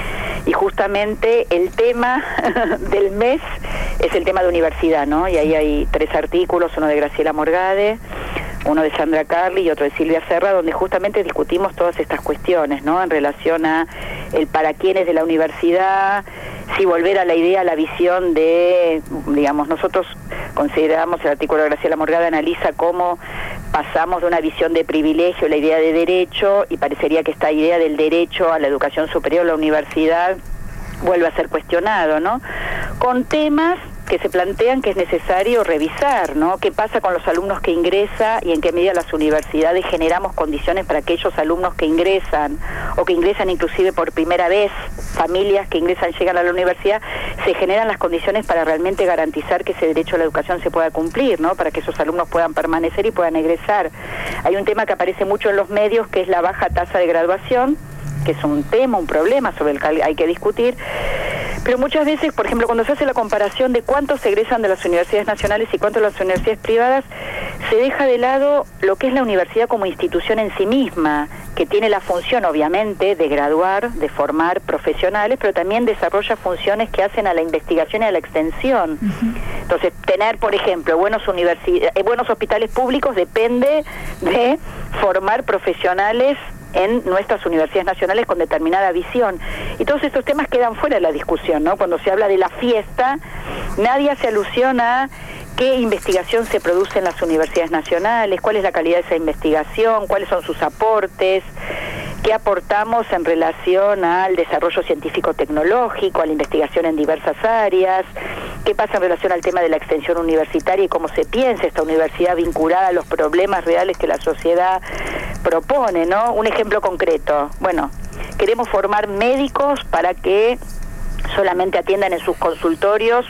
R: y justamente el tema del mes es el tema de universidad, ¿no? Y ahí hay tres artículos, uno de Graciela Morgade, uno de Sandra Carli y otro de Silvia Serra, donde justamente discutimos todas estas cuestiones, ¿no? En relación a el para quiénes de la universidad, si volver a la idea, a la visión de, digamos, nosotros consideramos, el artículo de Graciela Morgade analiza cómo pasamos de una visión de privilegio, la idea de derecho, y parecería que esta idea del derecho a la educación superior, la universidad, vuelve a ser cuestionado, ¿no? Con temas que se plantean que es necesario revisar, ¿no? ¿Qué pasa con los alumnos que ingresan y en qué medida las universidades generamos condiciones para aquellos alumnos que ingresan o que ingresan inclusive por primera vez, familias que ingresan, llegan a la universidad, se generan las condiciones para realmente garantizar que ese derecho a la educación se pueda cumplir, ¿no? Para que esos alumnos puedan permanecer y puedan egresar. Hay un tema que aparece mucho en los medios, que es la baja tasa de graduación, que es un tema, un problema sobre el que hay que discutir, pero muchas veces, por ejemplo, cuando se hace la comparación de cuántos egresan de las universidades nacionales y cuántos de las universidades privadas, se deja de lado lo que es la universidad como institución en sí misma, que tiene la función, obviamente, de graduar, de formar profesionales, pero también desarrolla funciones que hacen a la investigación y a la extensión. Uh-huh. Entonces, tener, por ejemplo, buenos universi- eh, buenos hospitales públicos depende de formar profesionales en nuestras universidades nacionales con determinada visión. Y todos estos temas quedan fuera de la discusión, ¿no? Cuando se habla de la fiesta, nadie hace alusión a qué investigación se produce en las universidades nacionales, cuál es la calidad de esa investigación, cuáles son sus aportes, qué aportamos en relación al desarrollo científico-tecnológico, a la investigación en diversas áreas, qué pasa en relación al tema de la extensión universitaria y cómo se piensa esta universidad vinculada a los problemas reales que la sociedad propone, ¿no? Un ejemplo concreto. Bueno, queremos formar médicos para que solamente atiendan en sus consultorios,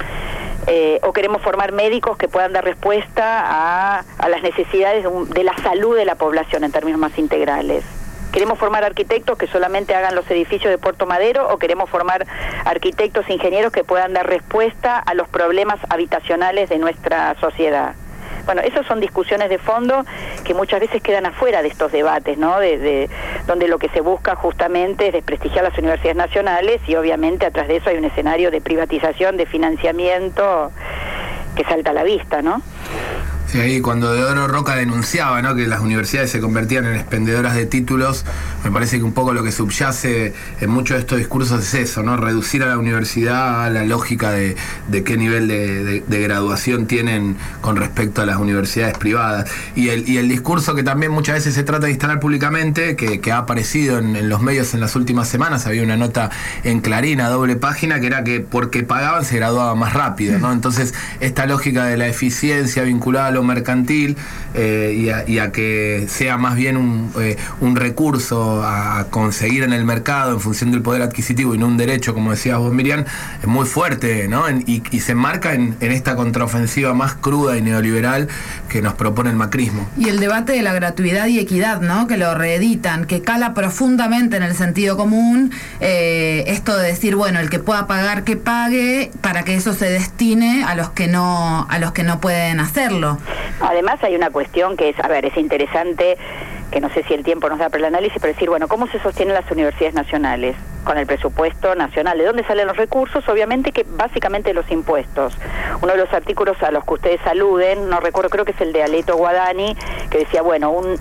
R: eh, o queremos formar médicos que puedan dar respuesta a, a las necesidades de, un, de la salud de la población en términos más integrales. ¿Queremos formar arquitectos que solamente hagan los edificios de Puerto Madero, o queremos formar arquitectos, ingenieros que puedan dar respuesta a los problemas habitacionales de nuestra sociedad? Bueno, esas son discusiones de fondo que muchas veces quedan afuera de estos debates, ¿no? De, de, donde lo que se busca justamente es desprestigiar las universidades nacionales, y obviamente atrás de eso hay un escenario de privatización, de financiamiento que salta a la vista, ¿no?
H: Sí, ahí cuando Deodoro Roca denunciaba, ¿no?, que las universidades se convertían en expendedoras de títulos, me parece que un poco lo que subyace en muchos de estos discursos es eso, ¿no? Reducir a la universidad a la lógica de, de qué nivel de, de, de graduación tienen con respecto a las universidades privadas. Y el, y el discurso que también muchas veces se trata de instalar públicamente, que, que ha aparecido en, en los medios en las últimas semanas, había una nota en Clarín a doble página que era que porque pagaban se graduaba más rápido, ¿no? Entonces, esta lógica de la eficiencia vinculada a lo mercantil eh, y, a, y a que sea más bien un, eh, un recurso a conseguir en el mercado en función del poder adquisitivo y no un derecho, como decías vos, Miriam, es muy fuerte, ¿no? En, y, y se enmarca en, en esta contraofensiva más cruda y neoliberal que nos propone el macrismo.
F: Y el debate de la gratuidad y equidad, ¿no?, que lo reeditan, que cala profundamente en el sentido común, eh, esto de decir, bueno, el que pueda pagar que pague para que eso se destine a los que no a los que no pueden hacerlo.
R: Además hay una cuestión que es, a ver, es interesante, que no sé si el tiempo nos da para el análisis, pero decir, bueno, ¿cómo se sostienen las universidades nacionales? Con el presupuesto nacional. ¿De dónde salen los recursos? Obviamente que básicamente los impuestos. Uno de los artículos a los que ustedes aluden, no recuerdo, creo que es el de Aleto Guadani, que decía, bueno, un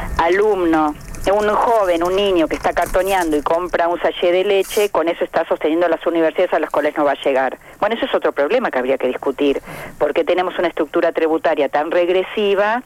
R: alumno, un joven, un niño que está cartoneando y compra un sachet de leche, con eso está sosteniendo las universidades a las cuales no va a llegar. Bueno, eso es otro problema que habría que discutir, porque tenemos una estructura tributaria tan regresiva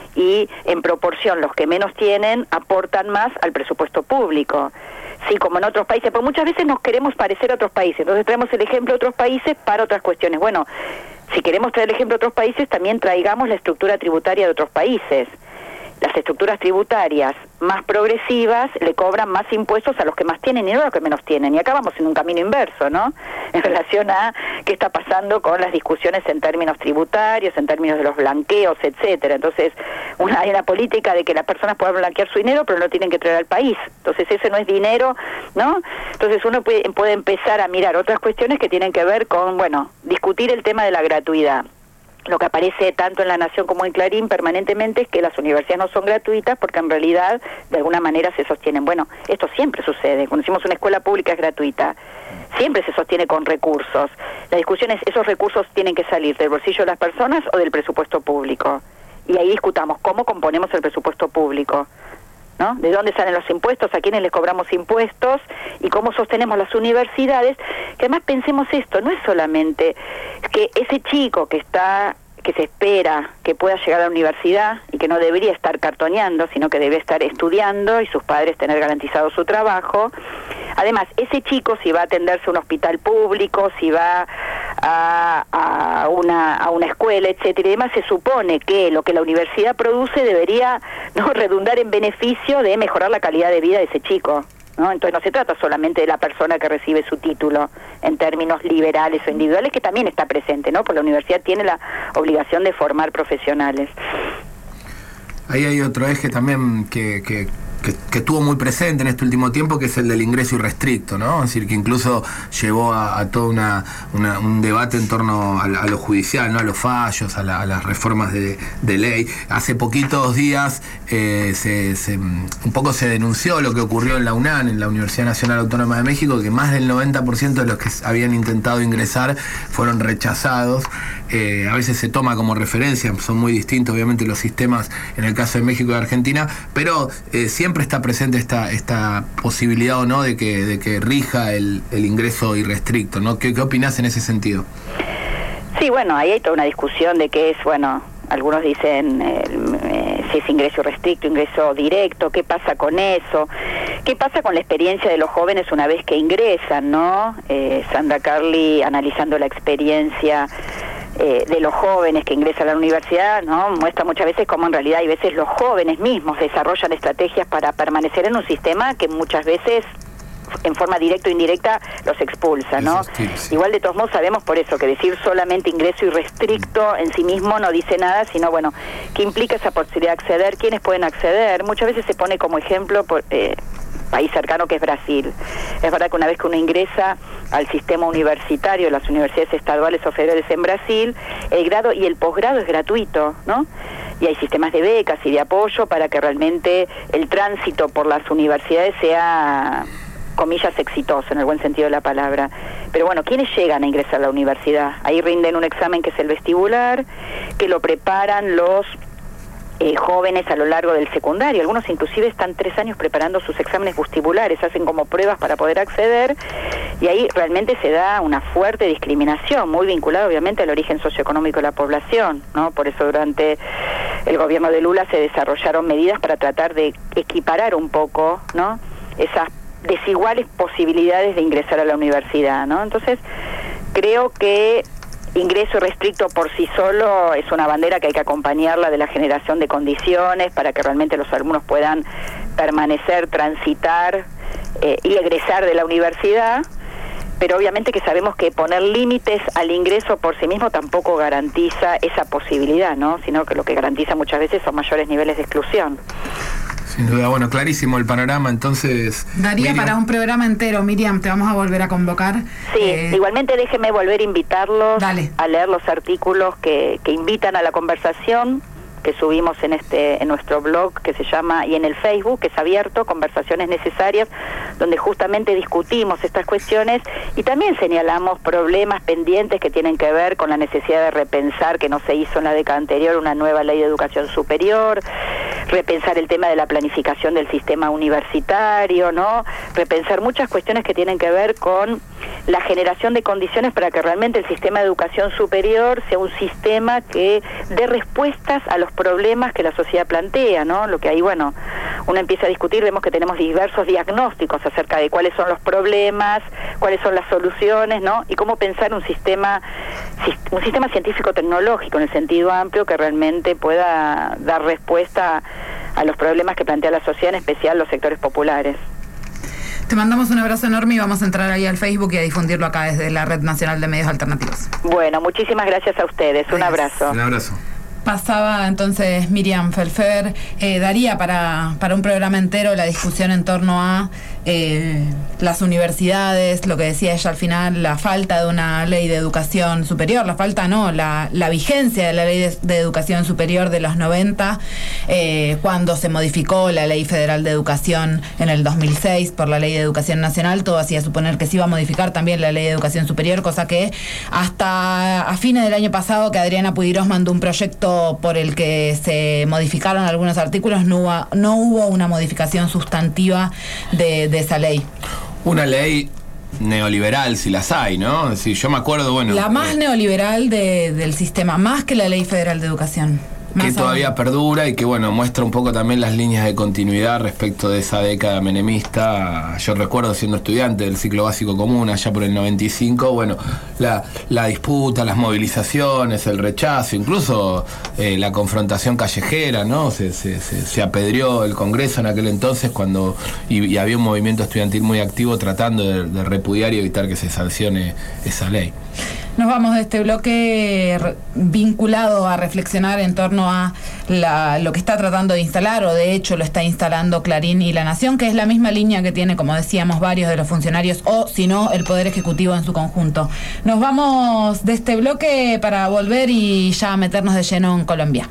R: y en proporción los que menos tienen aportan más al presupuesto público. Sí, como en otros países, pero muchas veces nos queremos parecer a otros países, entonces traemos el ejemplo de otros países para otras cuestiones. Bueno, si queremos traer el ejemplo de otros países, también traigamos la estructura tributaria de otros países. Las estructuras tributarias más progresivas le cobran más impuestos a los que más tienen y no a los que menos tienen. Y acá vamos en un camino inverso, ¿no? En relación a qué está pasando con las discusiones en términos tributarios, en términos de los blanqueos, etcétera. Entonces, una, hay una política de que las personas puedan blanquear su dinero, pero no lo tienen que traer al país. Entonces, ese no es dinero, ¿no? Entonces, uno puede, puede empezar a mirar otras cuestiones que tienen que ver con, bueno, discutir el tema de la gratuidad. Lo que aparece tanto en La Nación como en Clarín permanentemente es que las universidades no son gratuitas porque en realidad de alguna manera se sostienen. Bueno, esto siempre sucede. Cuando decimos una escuela pública es gratuita, siempre se sostiene con recursos. La discusión es, ¿esos recursos tienen que salir del bolsillo de las personas o del presupuesto público? Y ahí discutamos cómo componemos el presupuesto público, ¿no? ¿De dónde salen los impuestos? ¿A quiénes les cobramos impuestos? ¿Y cómo sostenemos las universidades? Que además pensemos esto, no es solamente que ese chico que está, que se espera que pueda llegar a la universidad y que no debería estar cartoneando, sino que debe estar estudiando y sus padres tener garantizado su trabajo. Además, ese chico, si va a atenderse a un hospital público, si va a, a, una, a una escuela, etcétera, y demás, se supone que lo que la universidad produce debería, ¿no?, redundar en beneficio de mejorar la calidad de vida de ese chico, ¿no? Entonces no se trata solamente de la persona que recibe su título en términos liberales o individuales, que también está presente, ¿no? Porque la universidad tiene la obligación de formar profesionales.
H: Ahí hay otro eje también que... que... Que, que estuvo muy presente en este último tiempo, que es el del ingreso irrestricto, ¿no? Es decir, que incluso llevó a, a todo una, una, un debate en torno a, a lo judicial, ¿no?, a los fallos, a, la, a las reformas de, de ley. Hace poquitos días eh, se, se, un poco se denunció lo que ocurrió en la UNAM, en la Universidad Nacional Autónoma de México, que más del noventa por ciento de los que habían intentado ingresar fueron rechazados. Eh, a veces se toma como referencia, son muy distintos obviamente los sistemas en el caso de México y Argentina, pero eh, siempre Siempre está presente esta esta posibilidad o no de que de que rija el, el ingreso irrestricto, ¿no? ¿Qué, qué opinás en ese sentido?
R: Sí, bueno, ahí hay toda una discusión de qué es, bueno, algunos dicen eh, eh, si es ingreso irrestricto, ingreso directo, qué pasa con eso, qué pasa con la experiencia de los jóvenes una vez que ingresan, ¿no? Eh, Sandra Carly, analizando la experiencia Eh, de los jóvenes que ingresan a la universidad, ¿no?, muestra muchas veces cómo en realidad hay veces los jóvenes mismos desarrollan estrategias para permanecer en un sistema que muchas veces en forma directa o indirecta los expulsa, ¿no? Sí, sí. Igual de todos modos sabemos por eso que decir solamente ingreso irrestricto en sí mismo no dice nada, sino bueno, ¿qué implica esa posibilidad de acceder? ¿Quiénes pueden acceder? Muchas veces se pone como ejemplo por, eh, país cercano que es Brasil. Es verdad que una vez que uno ingresa al sistema universitario, las universidades estaduales o federales en Brasil, el grado y el posgrado es gratuito, ¿no? Y hay sistemas de becas y de apoyo para que realmente el tránsito por las universidades sea, comillas, exitoso, en el buen sentido de la palabra. Pero bueno, ¿quiénes llegan a ingresar a la universidad? Ahí rinden un examen que es el vestibular, que lo preparan los eh, jóvenes a lo largo del secundario. Algunos inclusive están tres años preparando sus exámenes vestibulares, hacen como pruebas para poder acceder, y ahí realmente se da una fuerte discriminación, muy vinculada obviamente al origen socioeconómico de la población, ¿no? Por eso durante el gobierno de Lula se desarrollaron medidas para tratar de equiparar un poco, ¿no?, esas desiguales posibilidades de ingresar a la universidad, ¿no? Entonces, creo que ingreso restricto por sí solo es una bandera que hay que acompañarla de la generación de condiciones para que realmente los alumnos puedan permanecer, transitar eh, y egresar de la universidad, pero obviamente que sabemos que poner límites al ingreso por sí mismo tampoco garantiza esa posibilidad, ¿no? Sino que lo que garantiza muchas veces son mayores niveles de exclusión.
H: Sin duda, bueno, clarísimo el panorama, entonces...
F: Daría Miriam. Para un programa entero, Miriam, te vamos a volver a convocar.
R: Sí,
F: eh...
R: igualmente déjeme volver a invitarlos
F: Dale.
R: a leer los artículos que, que invitan a la conversación, que subimos en este en nuestro blog, que se llama, y en el Facebook, que es abierto, Conversaciones Necesarias, donde justamente discutimos estas cuestiones y también señalamos problemas pendientes que tienen que ver con la necesidad de repensar, que no se hizo en la década anterior, una nueva ley de educación superior, repensar el tema de la planificación del sistema universitario, ¿no? Repensar muchas cuestiones que tienen que ver con la generación de condiciones para que realmente el sistema de educación superior sea un sistema que dé respuestas a los problemas que la sociedad plantea, ¿no? Lo que ahí, bueno, uno empieza a discutir, vemos que tenemos diversos diagnósticos acerca de cuáles son los problemas, cuáles son las soluciones, ¿no? Y cómo pensar un sistema, un sistema científico-tecnológico en el sentido amplio que realmente pueda dar respuesta a los problemas que plantea la sociedad, en especial los sectores populares.
F: Te mandamos un abrazo enorme y vamos a entrar ahí al Facebook y a difundirlo acá desde la Red Nacional de Medios Alternativos.
R: Bueno, muchísimas gracias a ustedes. Un abrazo.
H: Un abrazo.
F: Pasaba entonces Miriam Felfer, eh, daría para, para un programa entero la discusión en torno a eh, las universidades, lo que decía ella al final, la falta de una ley de educación superior, la falta no, la, la vigencia de la ley de, de educación superior de los noventa, eh, cuando se modificó la ley federal de educación en el dos mil seis por la ley de educación nacional, todo hacía suponer que se iba a modificar también la ley de educación superior, cosa que hasta a fines del año pasado, que Adriana Pudirós mandó un proyecto por el que se modificaron algunos artículos, no hubo, no hubo una modificación sustantiva de, de esa ley.
H: Una ley neoliberal, si las hay, ¿no? Si yo me acuerdo, bueno...
F: La más eh, neoliberal de, del sistema, más que la Ley Federal de Educación.
H: Que más todavía aún perdura y que, bueno, muestra un poco también las líneas de continuidad respecto de esa década menemista. Yo recuerdo, siendo estudiante del ciclo básico común, allá por el noventa y cinco, bueno, la, la disputa, las movilizaciones, el rechazo, incluso eh, la confrontación callejera, ¿no? Se, se, se, se apedreó el Congreso en aquel entonces cuando y, y había un movimiento estudiantil muy activo tratando de, de repudiar y evitar que se sancione esa ley.
F: Nos vamos de este bloque vinculado a reflexionar en torno a la, lo que está tratando de instalar, o de hecho lo está instalando Clarín y La Nación, que es la misma línea que tiene, como decíamos, varios de los funcionarios, o si no, el Poder Ejecutivo en su conjunto. Nos vamos de este bloque para volver y ya meternos de lleno en Colombia.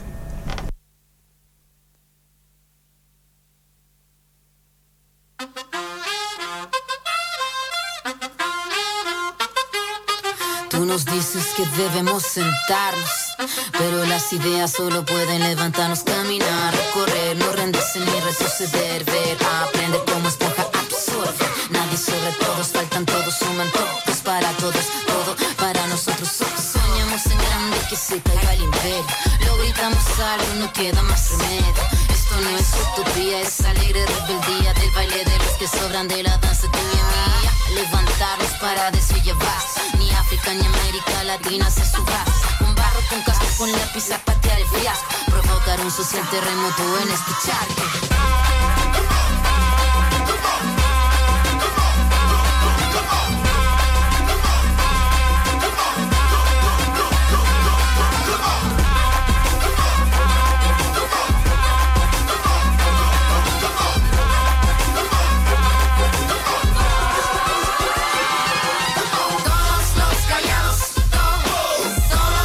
S: Tú nos dices que debemos sentarnos, pero las ideas solo pueden levantarnos, caminar, recorrer, no rendirse ni retroceder, ver, aprender como esponja absorbe. Nadie sobre todos, faltan todos, suman todos para todos, todo para nosotros. Soñamos en grande que se caiga el imperio, lo gritamos algo, no queda más remedio. Esto no es utopía, es alegre rebeldía del baile de los que sobran de la danza tuya y mía. Levantarnos para llevar, ni África ni América Latina se suba. Con barro, con casco, con lápiz a patear el fiasco, provocar un social terremoto en escucharte.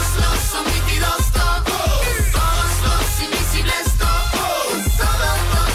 L: Todos los invisibles, todos, todos los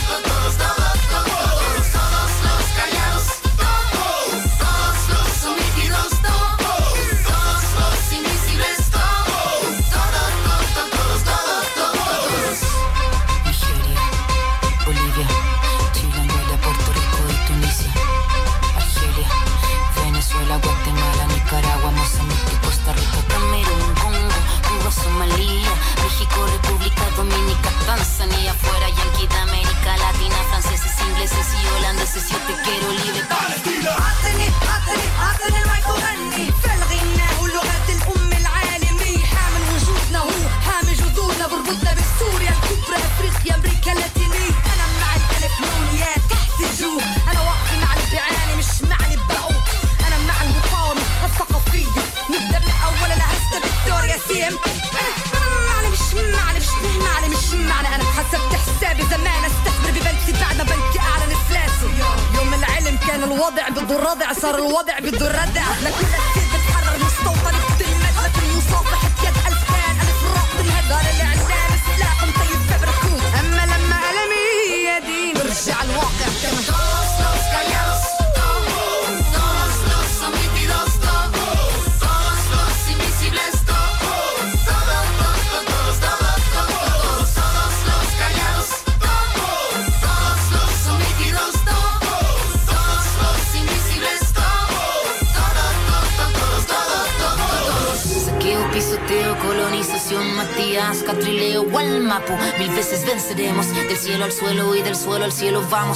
S: Amazonía afuera, yanqui de América Latina, franceses, ingleses y holandeses, yo te quiero libre Palestina.
T: عطني عطني عطني المايك وغني في الغناء ولغة الأم العالمية، حامل وجودنا هو حامل جذورنا بربطنا بسوريا الكبرى أفريقيا أمريكا اللاتينية. أنا مع الألف نونيات تحت الجو، أنا واقفة مع البعاني مش مع البعوض، أنا مع المقاومة الثقافية نقدر الأول لهسه فيكتوريا سيم. أنا معني مش معني مش معني مش معني أنا حسبت حسابي زمان استثمر ببنكي بعد ما بنكي أعلن إفلاسي. يوم العلم كان الوضع بده الرضع، صار الوضع بده الردع. لكل السيد بتحرر مستوطن الكلمات، لكن مصافحة يد ألفان ألف رق الهدار الإعلام سلاح مطيب فبركوت. أما لما ألمي يدي برجع الواقع كما
S: Todos los callados, todos los omitidos, todos los invisibles, todos, todos, todos, todos, todos, todos los callados, todos los omitidos, todos los invisibles, todos, todos, todos, todos, todos. Saqueo, pisoteo, colonización, Matías, Catrileo, Gualmapu, mil veces venceremos, del cielo al suelo y del suelo al cielo vamos.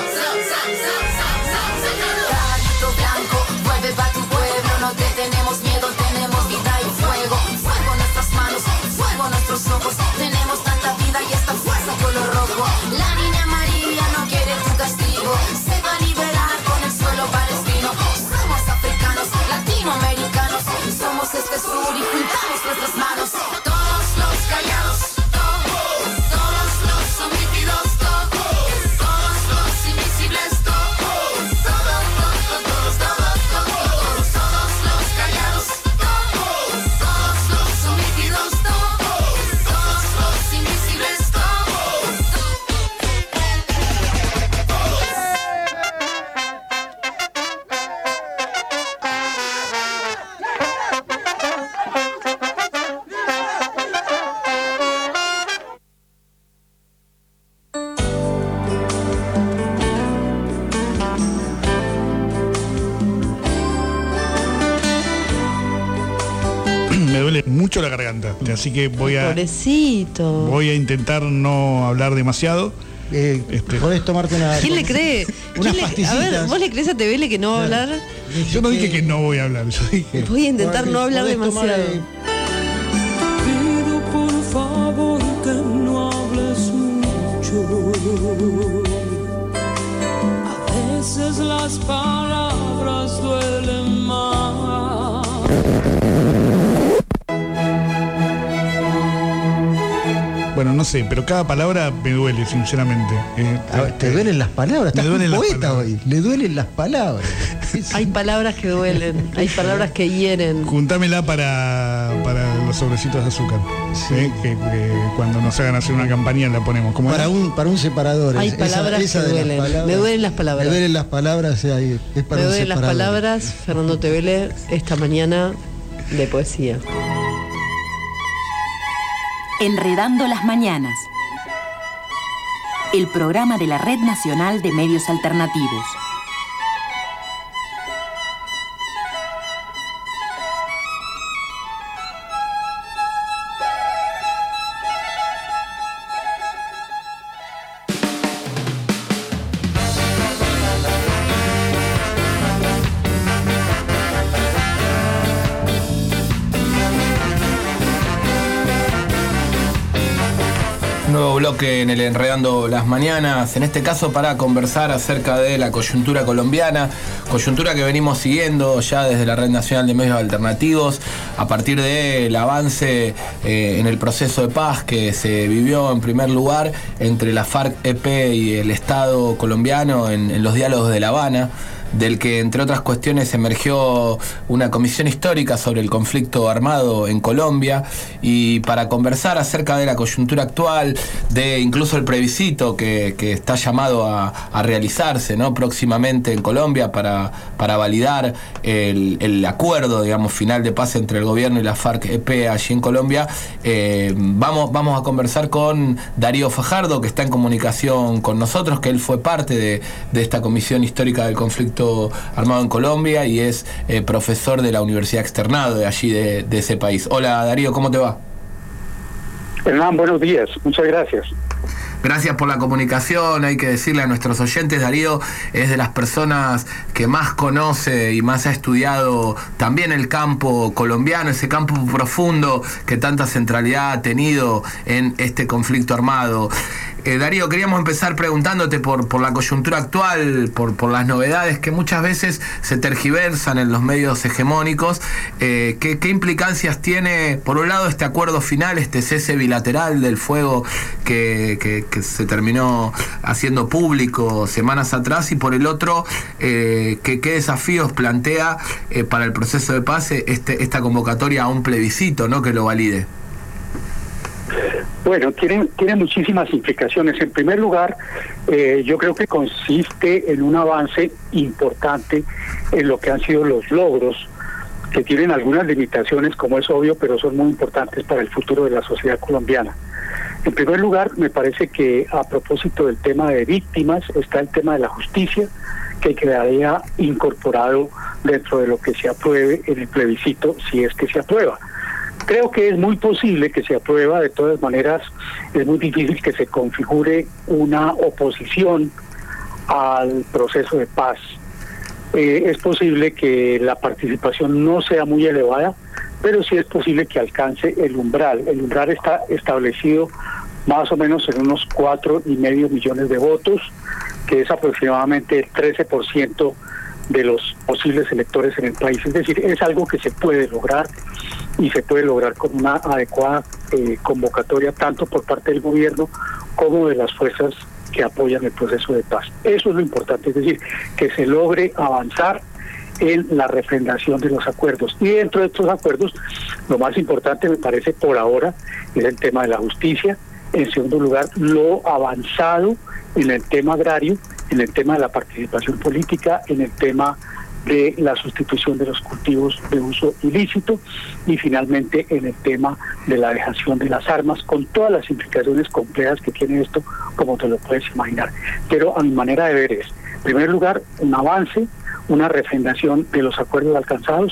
S: Caballito blanco, vuelve pa' tu pueblo, no te tenemos miedo, tenemos vida y fuego, fuego en nuestras manos, fuego en nuestros ojos, tenemos tanta vida y esta fuerza color rojo. La niña María no quiere tu castigo, se va a liberar con el suelo palestino. Somos africanos, latinoamericanos, somos este sur y juntamos nuestras manos. Todos los callados, todos los omitidos, todos los invisibles, todos, todos, todos, todos, todos, todos los callados, todos los omitidos, todos los invisibles,
J: Me duele mucho la garganta, así que voy a
G: Pobrecito.
J: voy a intentar no hablar demasiado.
U: Eh,
J: Este,
U: Podés tomarte una.
G: ¿Quién le cree?
U: Unas
G: ¿Quién le- a
U: pastillitas.
G: ver, ¿vos le crees a Tevele que no va a hablar?
J: Yo no dije que no voy a hablar, yo dije.
G: Voy a intentar no hablar
U: Podés tomar,
G: demasiado.
U: eh,
I: Pido por favor que no hables mucho. A veces las palabras duelen más.
J: Bueno, no sé, pero cada palabra me duele, sinceramente. Eh,
U: a ver, te duelen las palabras,
J: Me
U: estás
J: duelen
U: un
J: las
U: poeta
J: palabras.
U: hoy, le duelen las palabras.
G: Hay palabras que duelen, hay palabras que hieren.
J: Juntámela para, para los sobrecitos de azúcar. ¿eh? Que, que cuando nos hagan hacer una campaña la ponemos. ¿Cómo
U: Para
J: era?
U: un, para un separador.
G: Hay
U: esa-
G: palabras
U: esa
G: que
U: de las
G: duelen.
U: palabras-
G: Me duelen las palabras.
U: Me duelen las palabras, eh, ahí, es para
G: Me
U: un
G: duelen las
U: separador.
G: palabras, Fernando Tevele, esta mañana de poesía.
C: Enredando las mañanas. El programa de la Red Nacional de Medios Alternativos.
H: Nuevo bloque en el Enredando las Mañanas, en este caso para conversar acerca de la coyuntura colombiana, coyuntura que venimos siguiendo ya desde la Red Nacional de Medios Alternativos, a partir del avance eh, en el proceso de paz que se vivió en primer lugar entre la FARC-E P y el Estado colombiano en, en los diálogos de La Habana, del que entre otras cuestiones emergió una comisión histórica sobre el conflicto armado en Colombia, y para conversar acerca de la coyuntura actual, de incluso el plebiscito que, que está llamado a, a realizarse, ¿no?, próximamente en Colombia para, para validar el, el acuerdo, digamos, final de paz entre el gobierno y la FARC-E P allí en Colombia, eh, vamos, vamos a conversar con Darío Fajardo, que está en comunicación con nosotros, que él fue parte de, de esta comisión histórica del conflicto armado en Colombia y es eh, profesor de la Universidad Externado de allí de, de ese país. Hola Darío, ¿cómo te va?
A: Hernán, buenos días, muchas gracias.
H: Gracias por la comunicación. Hay que decirle a nuestros oyentes, Darío es de las personas que más conoce y más ha estudiado también el campo colombiano, ese campo profundo que tanta centralidad ha tenido en este conflicto armado. Eh, Darío, queríamos empezar preguntándote por, por la coyuntura actual, por, por las novedades que muchas veces se tergiversan en los medios hegemónicos. Eh, ¿qué, ¿Qué implicancias tiene, por un lado, este acuerdo final, este cese bilateral del fuego que, que, que se terminó haciendo público semanas atrás, y por el otro, eh, ¿qué, qué desafíos plantea eh, para el proceso de paz este, esta convocatoria a un plebiscito, ¿no?, que lo valide?
A: Bueno, tiene, tiene muchísimas implicaciones. En primer lugar, eh, yo creo que consiste en un avance importante en lo que han sido los logros, que tienen algunas limitaciones, como es obvio, pero son muy importantes para el futuro de la sociedad colombiana. En primer lugar, me parece que a propósito del tema de víctimas está el tema de la justicia, que quedaría incorporado dentro de lo que se apruebe en el plebiscito, si es que se aprueba. Creo que es muy posible que se aprueba. De todas maneras, es muy difícil que se configure una oposición al proceso de paz. Eh, es posible que la participación no sea muy elevada, pero sí es posible que alcance el umbral. El umbral está establecido más o menos en unos cuatro y medio millones de votos, que es aproximadamente el trece por ciento de los posibles electores en el país. Es decir, es algo que se puede lograr, y se puede lograr con una adecuada eh, convocatoria tanto por parte del gobierno como de las fuerzas que apoyan el proceso de paz. Eso es lo importante, es decir, que se logre avanzar en la refrendación de los acuerdos. Y dentro de estos acuerdos, lo más importante me parece por ahora es el tema de la justicia. En segundo lugar, lo avanzado en el tema agrario, en el tema de la participación política, en el tema de la sustitución de los cultivos de uso ilícito, y finalmente en el tema de la dejación de las armas, con todas las implicaciones complejas que tiene esto, como te lo puedes imaginar. Pero a mi manera de ver es, en primer lugar, un avance, una refrendación de los acuerdos alcanzados,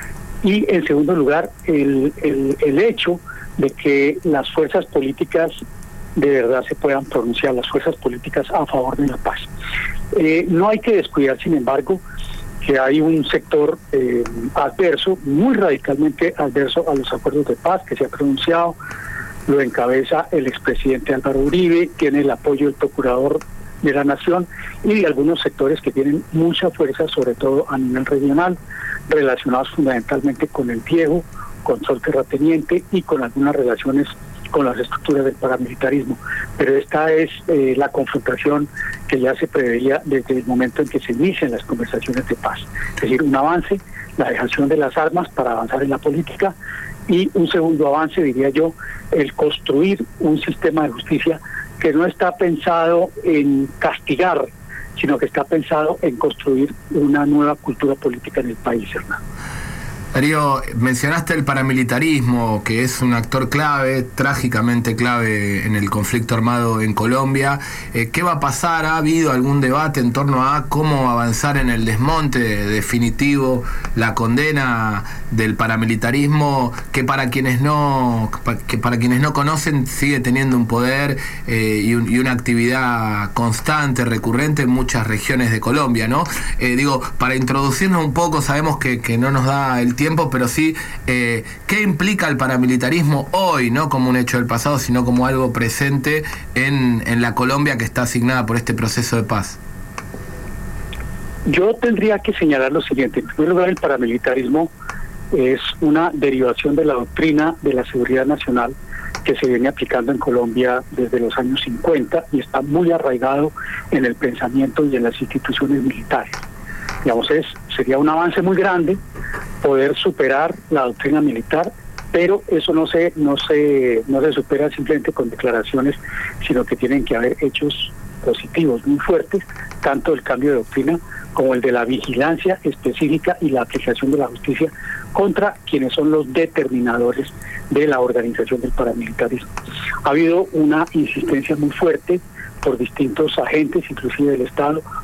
A: y en segundo lugar, el, el, el hecho de que las fuerzas políticas de verdad se puedan pronunciar, las fuerzas políticas a favor de la paz. Eh, no hay que descuidar, sin embargo, que hay un sector eh, adverso, muy radicalmente adverso a los acuerdos de paz, que se ha pronunciado, lo encabeza el expresidente Álvaro Uribe, tiene el apoyo del procurador de la Nación y de algunos sectores que tienen mucha fuerza, sobre todo a nivel regional, relacionados fundamentalmente con el Diego, con Sol Terrateniente y con algunas relaciones con las estructuras del paramilitarismo. Pero esta es eh, la confrontación que ya se preveía desde el momento en que se inician las conversaciones de paz. Es decir, un avance, la dejación de las armas para avanzar en la política, y un segundo avance, diría yo, el construir un sistema de justicia que no está pensado en castigar, sino que está pensado en construir una nueva cultura política en el país, Hernán.
H: Darío, mencionaste el paramilitarismo, que es un actor clave, trágicamente clave en el conflicto armado en Colombia. Eh, ¿Qué va a pasar? ¿Ha habido algún debate en torno a cómo avanzar en el desmonte definitivo, la condena del paramilitarismo, que para quienes no, que para quienes no conocen sigue teniendo un poder eh, y, un, y una actividad constante, recurrente en muchas regiones de Colombia, ¿no? Eh, digo, para introducirnos un poco, sabemos que, que no nos da el tiempo, tiempo, pero sí, eh, ¿qué implica el paramilitarismo hoy, no como un hecho del pasado, sino como algo presente en, en la Colombia que está asignada por este proceso de paz?
A: Yo tendría que señalar lo siguiente. En primer lugar, el paramilitarismo es una derivación de la doctrina de la seguridad nacional que se viene aplicando en Colombia desde los años cincuenta y está muy arraigado en el pensamiento y en las instituciones militares. Digamos, es, sería un avance muy grande poder superar la doctrina militar, pero eso no se, no se, no se supera simplemente con declaraciones, sino que tienen que haber hechos positivos muy fuertes, tanto el cambio de doctrina como el de la vigilancia específica y la aplicación de la justicia contra quienes son los determinadores de la organización del paramilitarismo. Ha habido una insistencia muy fuerte por distintos agentes, inclusive del Estado,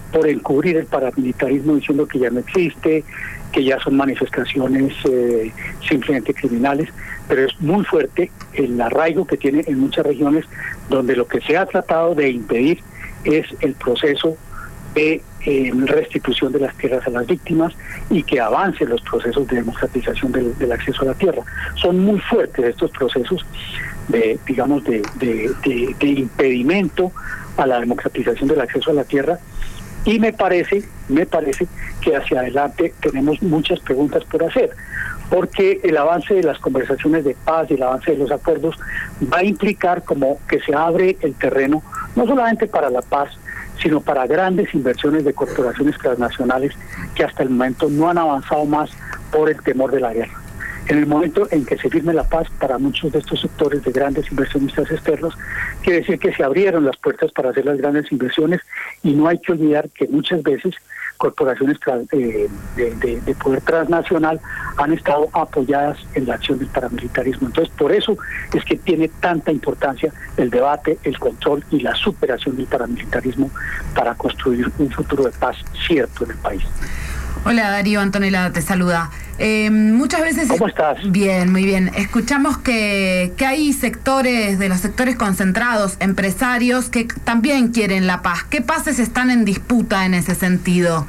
A: por encubrir el paramilitarismo diciendo que ya no existe, que ya son manifestaciones eh, simplemente criminales, pero es muy fuerte el arraigo que tiene en muchas regiones donde lo que se ha tratado de impedir es el proceso de eh, restitución de las tierras a las víctimas y que avancen los procesos de democratización del, del acceso a la tierra. Son muy fuertes estos procesos de, digamos, de, de, de, de impedimento a la democratización del acceso a la tierra, y me parece, me parece que hacia adelante tenemos muchas preguntas por hacer, porque el avance de las conversaciones de paz y el avance de los acuerdos va a implicar como que se abre el terreno no solamente para la paz, sino para grandes inversiones de corporaciones transnacionales que hasta el momento no han avanzado más por el temor de la guerra. En el momento en que se firme la paz, para muchos de estos sectores de grandes inversionistas externos, quiere decir que se abrieron las puertas para hacer las grandes inversiones, y no hay que olvidar que muchas veces corporaciones de, de, de, de poder transnacional han estado apoyadas en la acción del paramilitarismo. Entonces, por eso es que tiene tanta importancia el debate, el control y la superación del paramilitarismo para construir un futuro de paz cierto en el país.
F: Hola Darío, Antonella te saluda. Eh, muchas veces...
A: ¿Cómo estás?
F: Bien, muy bien. Escuchamos que, que hay sectores, de los sectores concentrados, empresarios, que también quieren la paz. ¿Qué pases están en disputa en ese sentido?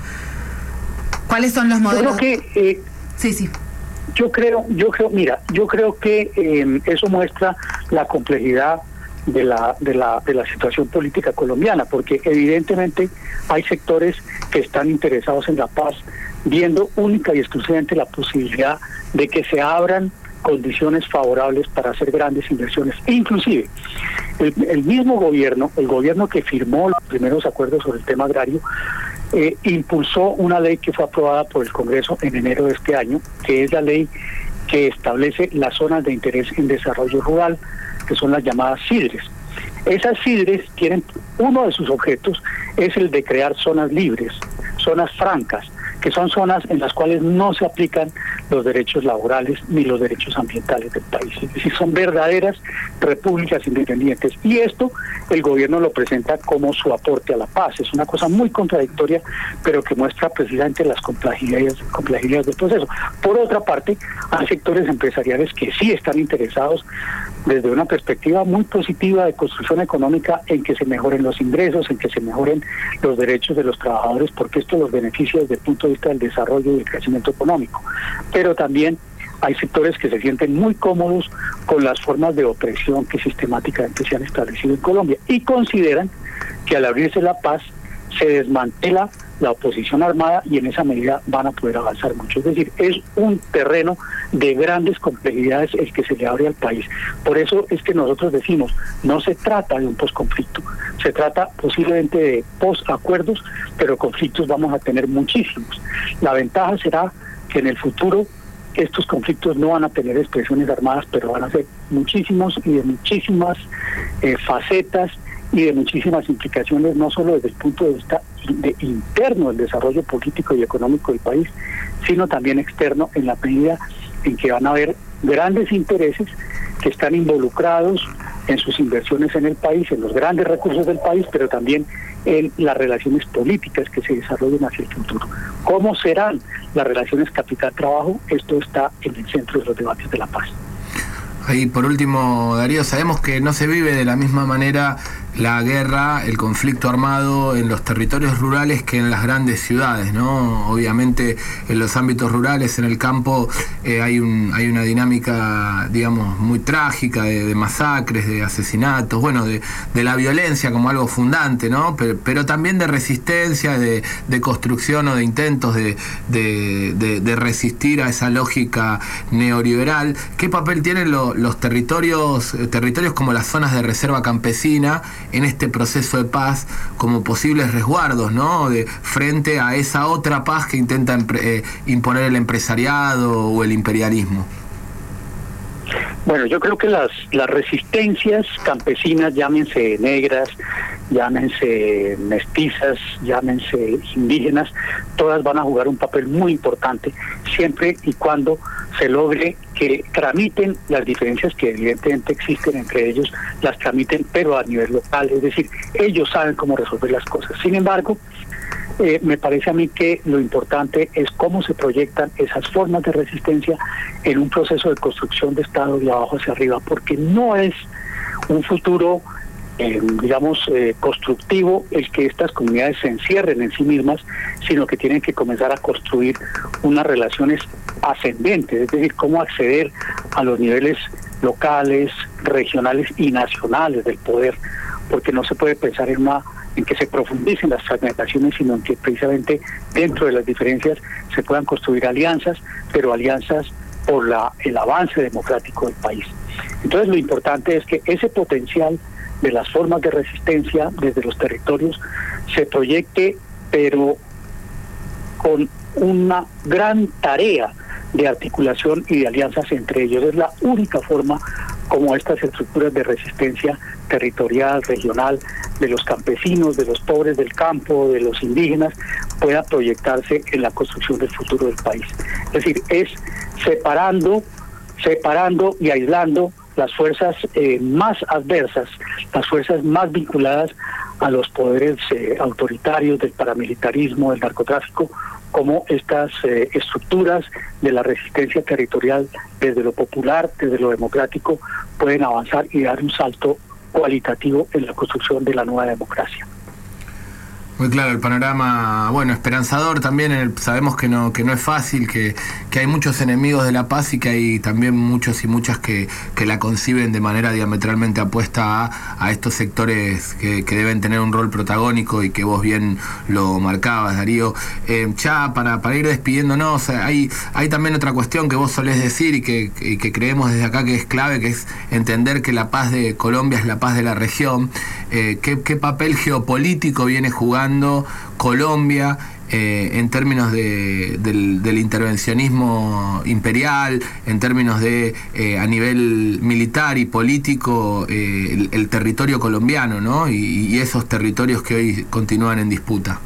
F: ¿Cuáles son los modelos?
A: Yo creo que... Eh,
F: sí, sí.
A: Yo creo, yo creo, mira, yo creo que eh, eso muestra la complejidad de la, de la de la situación política colombiana, porque evidentemente hay sectores que están interesados en la paz, viendo única y exclusivamente la posibilidad de que se abran condiciones favorables para hacer grandes inversiones. E inclusive el, el mismo gobierno, el gobierno que firmó los primeros acuerdos sobre el tema agrario, eh, impulsó una ley que fue aprobada por el Congreso en enero de este año, que es la ley que establece las zonas de interés en desarrollo rural, que son las llamadas CIDRES. Esas CIDRES tienen, uno de sus objetos es el de crear zonas libres, zonas francas, que son zonas en las cuales no se aplican los derechos laborales ni los derechos ambientales del país. Es decir, son verdaderas repúblicas independientes. Y esto el gobierno lo presenta como su aporte a la paz. Es una cosa muy contradictoria, pero que muestra precisamente las complejidades, complejidades del proceso. Por otra parte, hay sectores empresariales que sí están interesados desde una perspectiva muy positiva de construcción económica en que se mejoren los ingresos, en que se mejoren los derechos de los trabajadores, porque esto los beneficia desde el punto de vista del desarrollo y del crecimiento económico. Pero también hay sectores que se sienten muy cómodos con las formas de opresión que sistemáticamente se han establecido en Colombia y consideran que al abrirse la paz se desmantela la oposición armada y en esa medida van a poder avanzar mucho. Es decir, es un terreno de grandes complejidades el que se le abre al país. Por eso es que nosotros decimos, no se trata de un posconflicto, se trata posiblemente de posacuerdos, pero conflictos vamos a tener muchísimos. La ventaja será que en el futuro estos conflictos no van a tener expresiones armadas, pero van a ser muchísimos y de muchísimas eh, facetas y de muchísimas implicaciones, no solo desde el punto de vista de interno del desarrollo político y económico del país, sino también externo, en la medida en que van a haber grandes intereses que están involucrados en sus inversiones en el país, en los grandes recursos del país, pero también en las relaciones políticas que se desarrollen hacia el futuro. ¿Cómo serán las relaciones capital-trabajo? Esto está en el centro de los debates de la paz.
H: Ahí por último, Darío, sabemos que no se vive de la misma manera la guerra, el conflicto armado en los territorios rurales que en las grandes ciudades, ¿no? Obviamente en los ámbitos rurales, en el campo, eh, hay un hay una dinámica, digamos, muy trágica de, de masacres, de asesinatos, bueno, de, de la violencia como algo fundante, ¿no? Pero, pero también de resistencia, de, de construcción o de intentos de, de, de, de resistir a esa lógica neoliberal. ¿Qué papel tienen lo, los territorios, territorios como las zonas de reserva campesina en este proceso de paz como posibles resguardos, ¿no? De frente a esa otra paz que intenta eh, imponer el empresariado o el imperialismo?
A: Bueno, yo creo que las, las resistencias campesinas, llámense negras, llámense mestizas, llámense indígenas, todas van a jugar un papel muy importante siempre y cuando se logre que tramiten las diferencias que evidentemente existen entre ellos, las tramiten pero a nivel local, es decir, ellos saben cómo resolver las cosas. Sin embargo, eh, me parece a mí que lo importante es cómo se proyectan esas formas de resistencia en un proceso de construcción de Estado de abajo hacia arriba, porque no es un futuro, eh, digamos, eh, constructivo el que estas comunidades se encierren en sí mismas, sino que tienen que comenzar a construir unas relaciones ascendentes, es decir, cómo acceder a los niveles locales, regionales y nacionales del poder, porque no se puede pensar en una en que se profundicen las fragmentaciones, sino en que precisamente dentro de las diferencias se puedan construir alianzas, pero alianzas por la, el avance democrático del país. Entonces lo importante es que ese potencial de las formas de resistencia desde los territorios se proyecte, pero con una gran tarea de articulación y de alianzas entre ellos. Es la única forma como estas estructuras de resistencia territorial, regional, de los campesinos, de los pobres del campo, de los indígenas, pueda proyectarse en la construcción del futuro del país. Es decir, es separando, separando y aislando las fuerzas eh, más adversas, las fuerzas más vinculadas a los poderes eh, autoritarios del paramilitarismo, del narcotráfico, como estas eh, estructuras de la resistencia territorial desde lo popular, desde lo democrático, pueden avanzar y dar un salto cualitativo en la construcción de la nueva democracia.
H: Muy claro el panorama, bueno, esperanzador también. El, sabemos que no que no es fácil, que, que hay muchos enemigos de la paz y que hay también muchos y muchas que, que la conciben de manera diametralmente opuesta a, a estos sectores que, que deben tener un rol protagónico y que vos bien lo marcabas, Darío. Eh, ya para, para ir despidiéndonos, hay, hay también otra cuestión que vos solés decir y que, y que creemos desde acá que es clave, que es entender que la paz de Colombia es la paz de la región. Eh, ¿qué, qué papel geopolítico viene jugando Colombia eh, en términos de, del, del intervencionismo imperial, en términos de eh, a nivel militar y político eh, el, el territorio colombiano, ¿no? Y, y esos territorios que hoy continúan en disputa?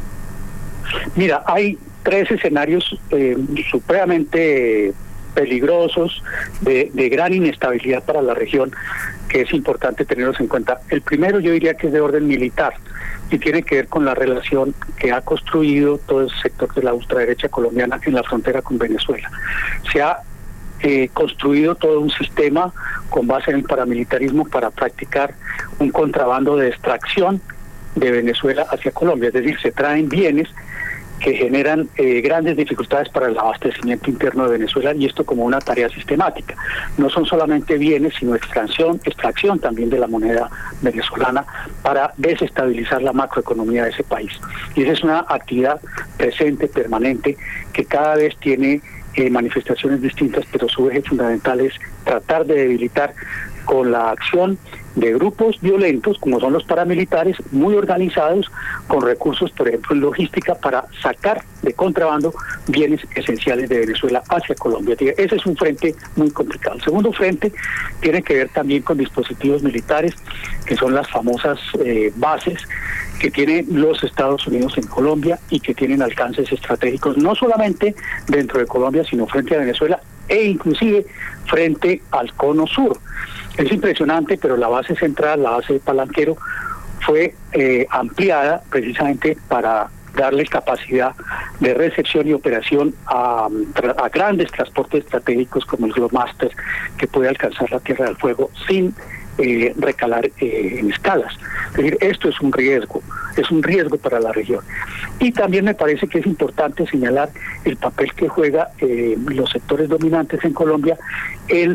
A: Mira, hay tres escenarios eh, supremamente peligrosos, de, de gran inestabilidad para la región, que es importante tenerlos en cuenta. El primero yo diría que es de orden militar y tiene que ver con la relación que ha construido todo el sector de la ultraderecha colombiana en la frontera con Venezuela. Se ha eh, construido todo un sistema con base en el paramilitarismo para practicar un contrabando de extracción de Venezuela hacia Colombia, es decir, se traen bienes que generan eh, grandes dificultades para el abastecimiento interno de Venezuela, y esto como una tarea sistemática. No son solamente bienes, sino extracción, extracción también de la moneda venezolana para desestabilizar la macroeconomía de ese país. Y esa es una actividad presente, permanente, que cada vez tiene eh, manifestaciones distintas, pero su eje fundamental es tratar de debilitar con la acción de grupos violentos, como son los paramilitares, muy organizados, con recursos, por ejemplo, en logística, para sacar de contrabando bienes esenciales de Venezuela hacia Colombia. Ese es un frente muy complicado. El segundo frente tiene que ver también con dispositivos militares, que son las famosas eh, bases que tienen los Estados Unidos en Colombia y que tienen alcances estratégicos, no solamente dentro de Colombia, sino frente a Venezuela e inclusive frente al cono sur. Es impresionante, pero la base central, la base de Palanquero, fue eh, ampliada precisamente para darle capacidad de recepción y operación a, a grandes transportes estratégicos como el Globemaster, que puede alcanzar la Tierra del Fuego sin eh, recalar eh, en escalas. Es decir, esto es un riesgo, es un riesgo para la región. Y también me parece que es importante señalar el papel que juega eh, los sectores dominantes en Colombia en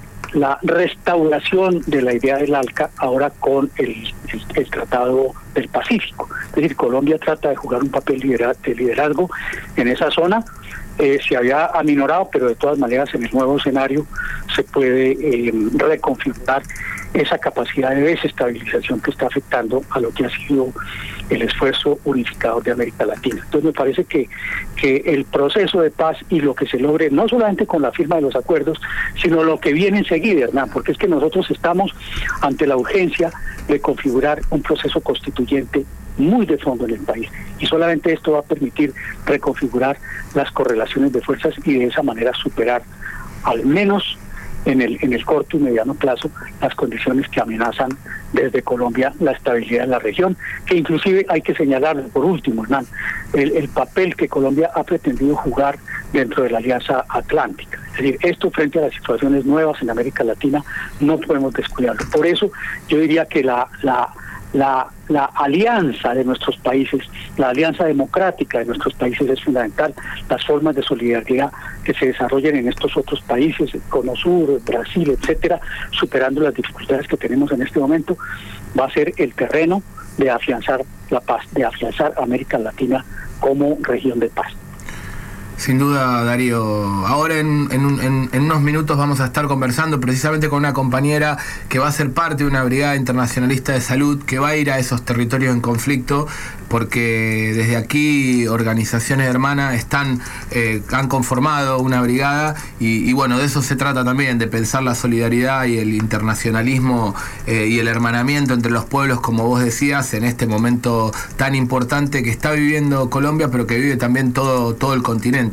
A: la restauración de la idea del ALCA ahora con el, el, el Tratado del Pacífico. Es decir, Colombia trata de jugar un papel de liderazgo en esa zona. Eh, se había aminorado, pero de todas maneras en el nuevo escenario se puede eh, reconfigurar esa capacidad de desestabilización que está afectando a lo que ha sido el esfuerzo unificador de América Latina. Entonces me parece que, que el proceso de paz y lo que se logre, no solamente con la firma de los acuerdos, sino lo que viene enseguida, Hernán, porque es que nosotros estamos ante la urgencia de configurar un proceso constituyente muy de fondo en el país, y solamente esto va a permitir reconfigurar las correlaciones de fuerzas y de esa manera superar al menos en el, en el corto y mediano plazo las condiciones que amenazan desde Colombia la estabilidad de la región, que inclusive hay que señalarlo por último, Hernán, el, el papel que Colombia ha pretendido jugar dentro de la Alianza Atlántica. Es decir, esto frente a las situaciones nuevas en América Latina no podemos descuidarlo. Por eso yo diría que la, la, la, la alianza de nuestros países, la alianza democrática de nuestros países es fundamental. Las formas de solidaridad que se desarrollen en estos otros países, Cono Sur, Brasil, etcétera, superando las dificultades que tenemos en este momento, va a ser el terreno de afianzar la paz, de afianzar a América Latina como región de paz.
H: Sin duda, Darío. Ahora en, en, en, en unos minutos vamos a estar conversando precisamente con una compañera que va a ser parte de una brigada internacionalista de salud que va a ir a esos territorios en conflicto, porque desde aquí organizaciones hermanas están eh, han conformado una brigada y, y bueno, de eso se trata también, de pensar la solidaridad y el internacionalismo eh, y el hermanamiento entre los pueblos, como vos decías, en este momento tan importante que está viviendo Colombia, pero que vive también todo, todo el continente.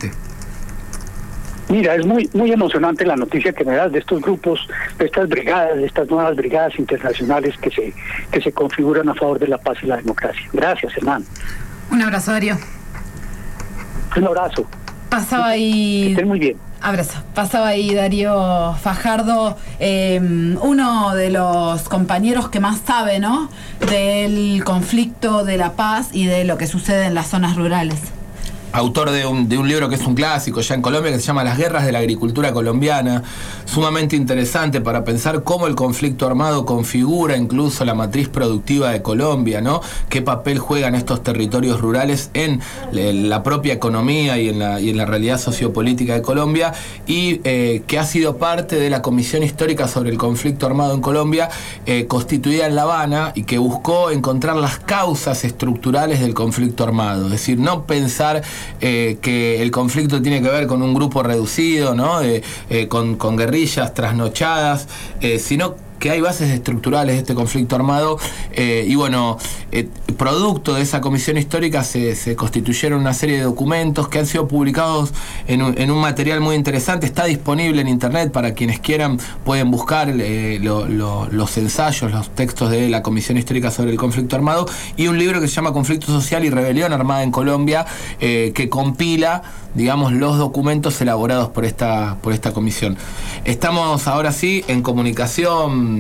A: Mira, es muy muy emocionante la noticia que me das de estos grupos, de estas brigadas, de estas nuevas brigadas internacionales que se que se configuran a favor de la paz y la democracia. Gracias, Hernán.
F: Un abrazo, Darío.
A: Un abrazo.
F: Pasaba ahí...
A: Que estén muy bien.
F: Abrazo. Pasaba ahí Darío Fajardo, eh, uno de los compañeros que más sabe, ¿no?, del conflicto, de la paz y de lo que sucede en las zonas rurales.
H: Autor de un, de un libro que es un clásico ya en Colombia, que se llama Las guerras de la agricultura colombiana, sumamente interesante para pensar cómo el conflicto armado configura incluso la matriz productiva de Colombia, ¿no? Qué papel juegan estos territorios rurales en la propia economía y en la, y en la realidad sociopolítica de Colombia, y eh, que ha sido parte de la Comisión Histórica sobre el Conflicto Armado en Colombia, eh, constituida en La Habana, y que buscó encontrar las causas estructurales del conflicto armado. Es decir, no pensar Eh, que el conflicto tiene que ver con un grupo reducido, ¿no?, eh, eh, con, con guerrillas trasnochadas, eh, sino que hay bases estructurales de este conflicto armado, eh, y bueno, eh, producto de esa comisión histórica se, se constituyeron una serie de documentos que han sido publicados en un, en un material muy interesante. Está disponible en internet para quienes quieran, pueden buscar eh, lo, lo, los ensayos, los textos de la comisión histórica sobre el conflicto armado, y un libro que se llama Conflicto Social y Rebelión Armada en Colombia, eh, que compila, digamos, los documentos elaborados por esta, por esta comisión. Estamos ahora sí en comunicación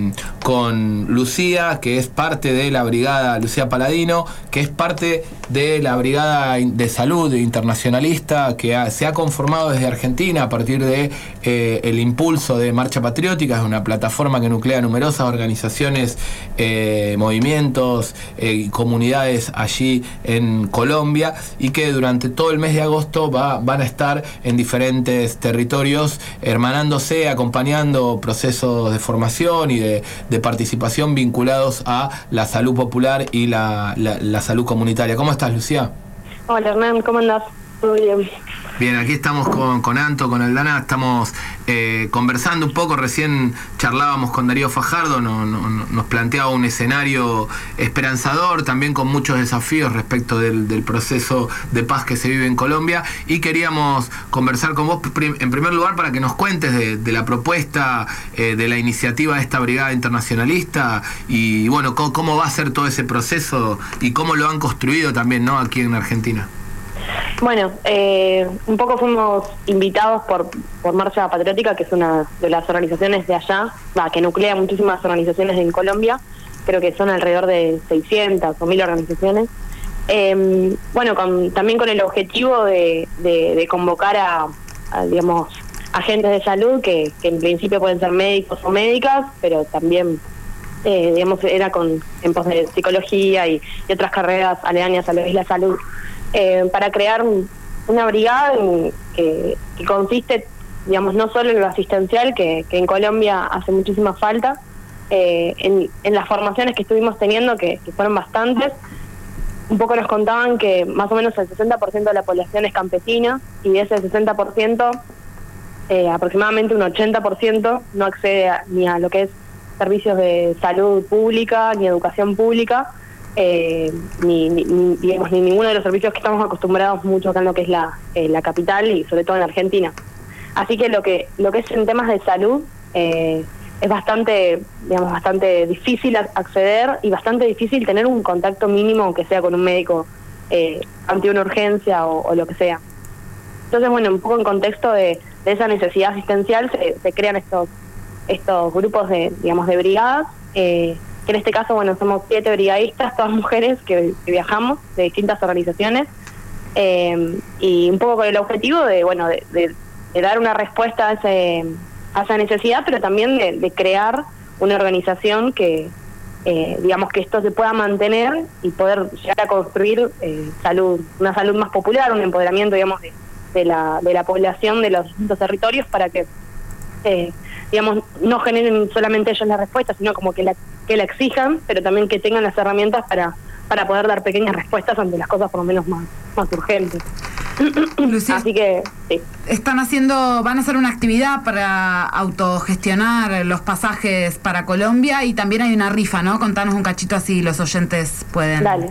H: con Lucía, que es parte de la brigada, Lucía Paladino, que es parte de la brigada de salud internacionalista que ha, se ha conformado desde Argentina a partir de eh, el impulso de Marcha Patriótica. Es una plataforma que nuclea numerosas organizaciones, eh, movimientos y eh, comunidades allí en Colombia, y que durante todo el mes de agosto va, van a estar en diferentes territorios hermanándose, acompañando procesos de formación y de, de participación vinculados a la salud popular y la, la, la salud comunitaria. ¿Cómo estás, Lucía?
B: Hola, Hernán, ¿cómo andás? Muy bien.
H: Bien, aquí estamos con, con Anto, con Aldana, estamos eh, conversando un poco. Recién charlábamos con Darío Fajardo, no, no, nos planteaba un escenario esperanzador, también con muchos desafíos respecto del, del proceso de paz que se vive en Colombia, y queríamos conversar con vos en primer lugar para que nos cuentes de, de la propuesta, eh, de la iniciativa de esta brigada internacionalista, y bueno, cómo, cómo va a ser todo ese proceso y cómo lo han construido también, ¿no?, aquí en Argentina.
B: Bueno, eh, un poco fuimos invitados por, por Marcha Patriótica, que es una de las organizaciones de allá, va, que nuclea muchísimas organizaciones en Colombia. Creo que son alrededor de seiscientas o mil organizaciones. Eh, bueno, con, también con el objetivo de, de, de convocar a, a, digamos, agentes de salud, que, que en principio pueden ser médicos o médicas, pero también, eh, digamos, era con en pos de psicología y, y otras carreras aledañas a lo que es la salud. Eh, para crear un, una brigada en, que, que consiste, digamos, no solo en lo asistencial, que, que en Colombia hace muchísima falta, eh, en, en las formaciones que estuvimos teniendo, que, que fueron bastantes. Un poco nos contaban que más o menos el sesenta por ciento de la población es campesina, y de ese sesenta por ciento, eh, aproximadamente un ochenta por ciento no accede a, ni a lo que es servicios de salud pública, ni educación pública, Eh, ni, ni, ni, digamos, ni ninguno de los servicios que estamos acostumbrados mucho acá en lo que es la, eh, la capital y sobre todo en Argentina. Así que lo que lo que es en temas de salud, eh, es bastante, digamos, bastante difícil acceder y bastante difícil tener un contacto mínimo, aunque sea con un médico eh, ante una urgencia o, o lo que sea. Entonces, bueno, un poco en contexto de, de esa necesidad asistencial se, se crean estos estos grupos de, digamos, de brigadas, eh, que en este caso, bueno, somos siete brigadistas, todas mujeres que, que viajamos de distintas organizaciones, eh, y un poco con el objetivo de, bueno, de, de, de dar una respuesta a, ese, a esa necesidad, pero también de, de crear una organización que, eh, digamos, que esto se pueda mantener y poder llegar a construir eh, salud, una salud más popular, un empoderamiento, digamos, de, de, la, de la población de los distintos territorios para que Eh, digamos, no generen solamente ellos la respuesta, sino como que la, que la exijan, pero también que tengan las herramientas para, para poder dar pequeñas respuestas ante las cosas por lo menos más, más urgentes.
F: Lucía,
B: así que sí.
F: Están haciendo, van a hacer una actividad para autogestionar los pasajes para Colombia y también hay una rifa, ¿no? Contanos un cachito así los oyentes pueden...
B: Dale.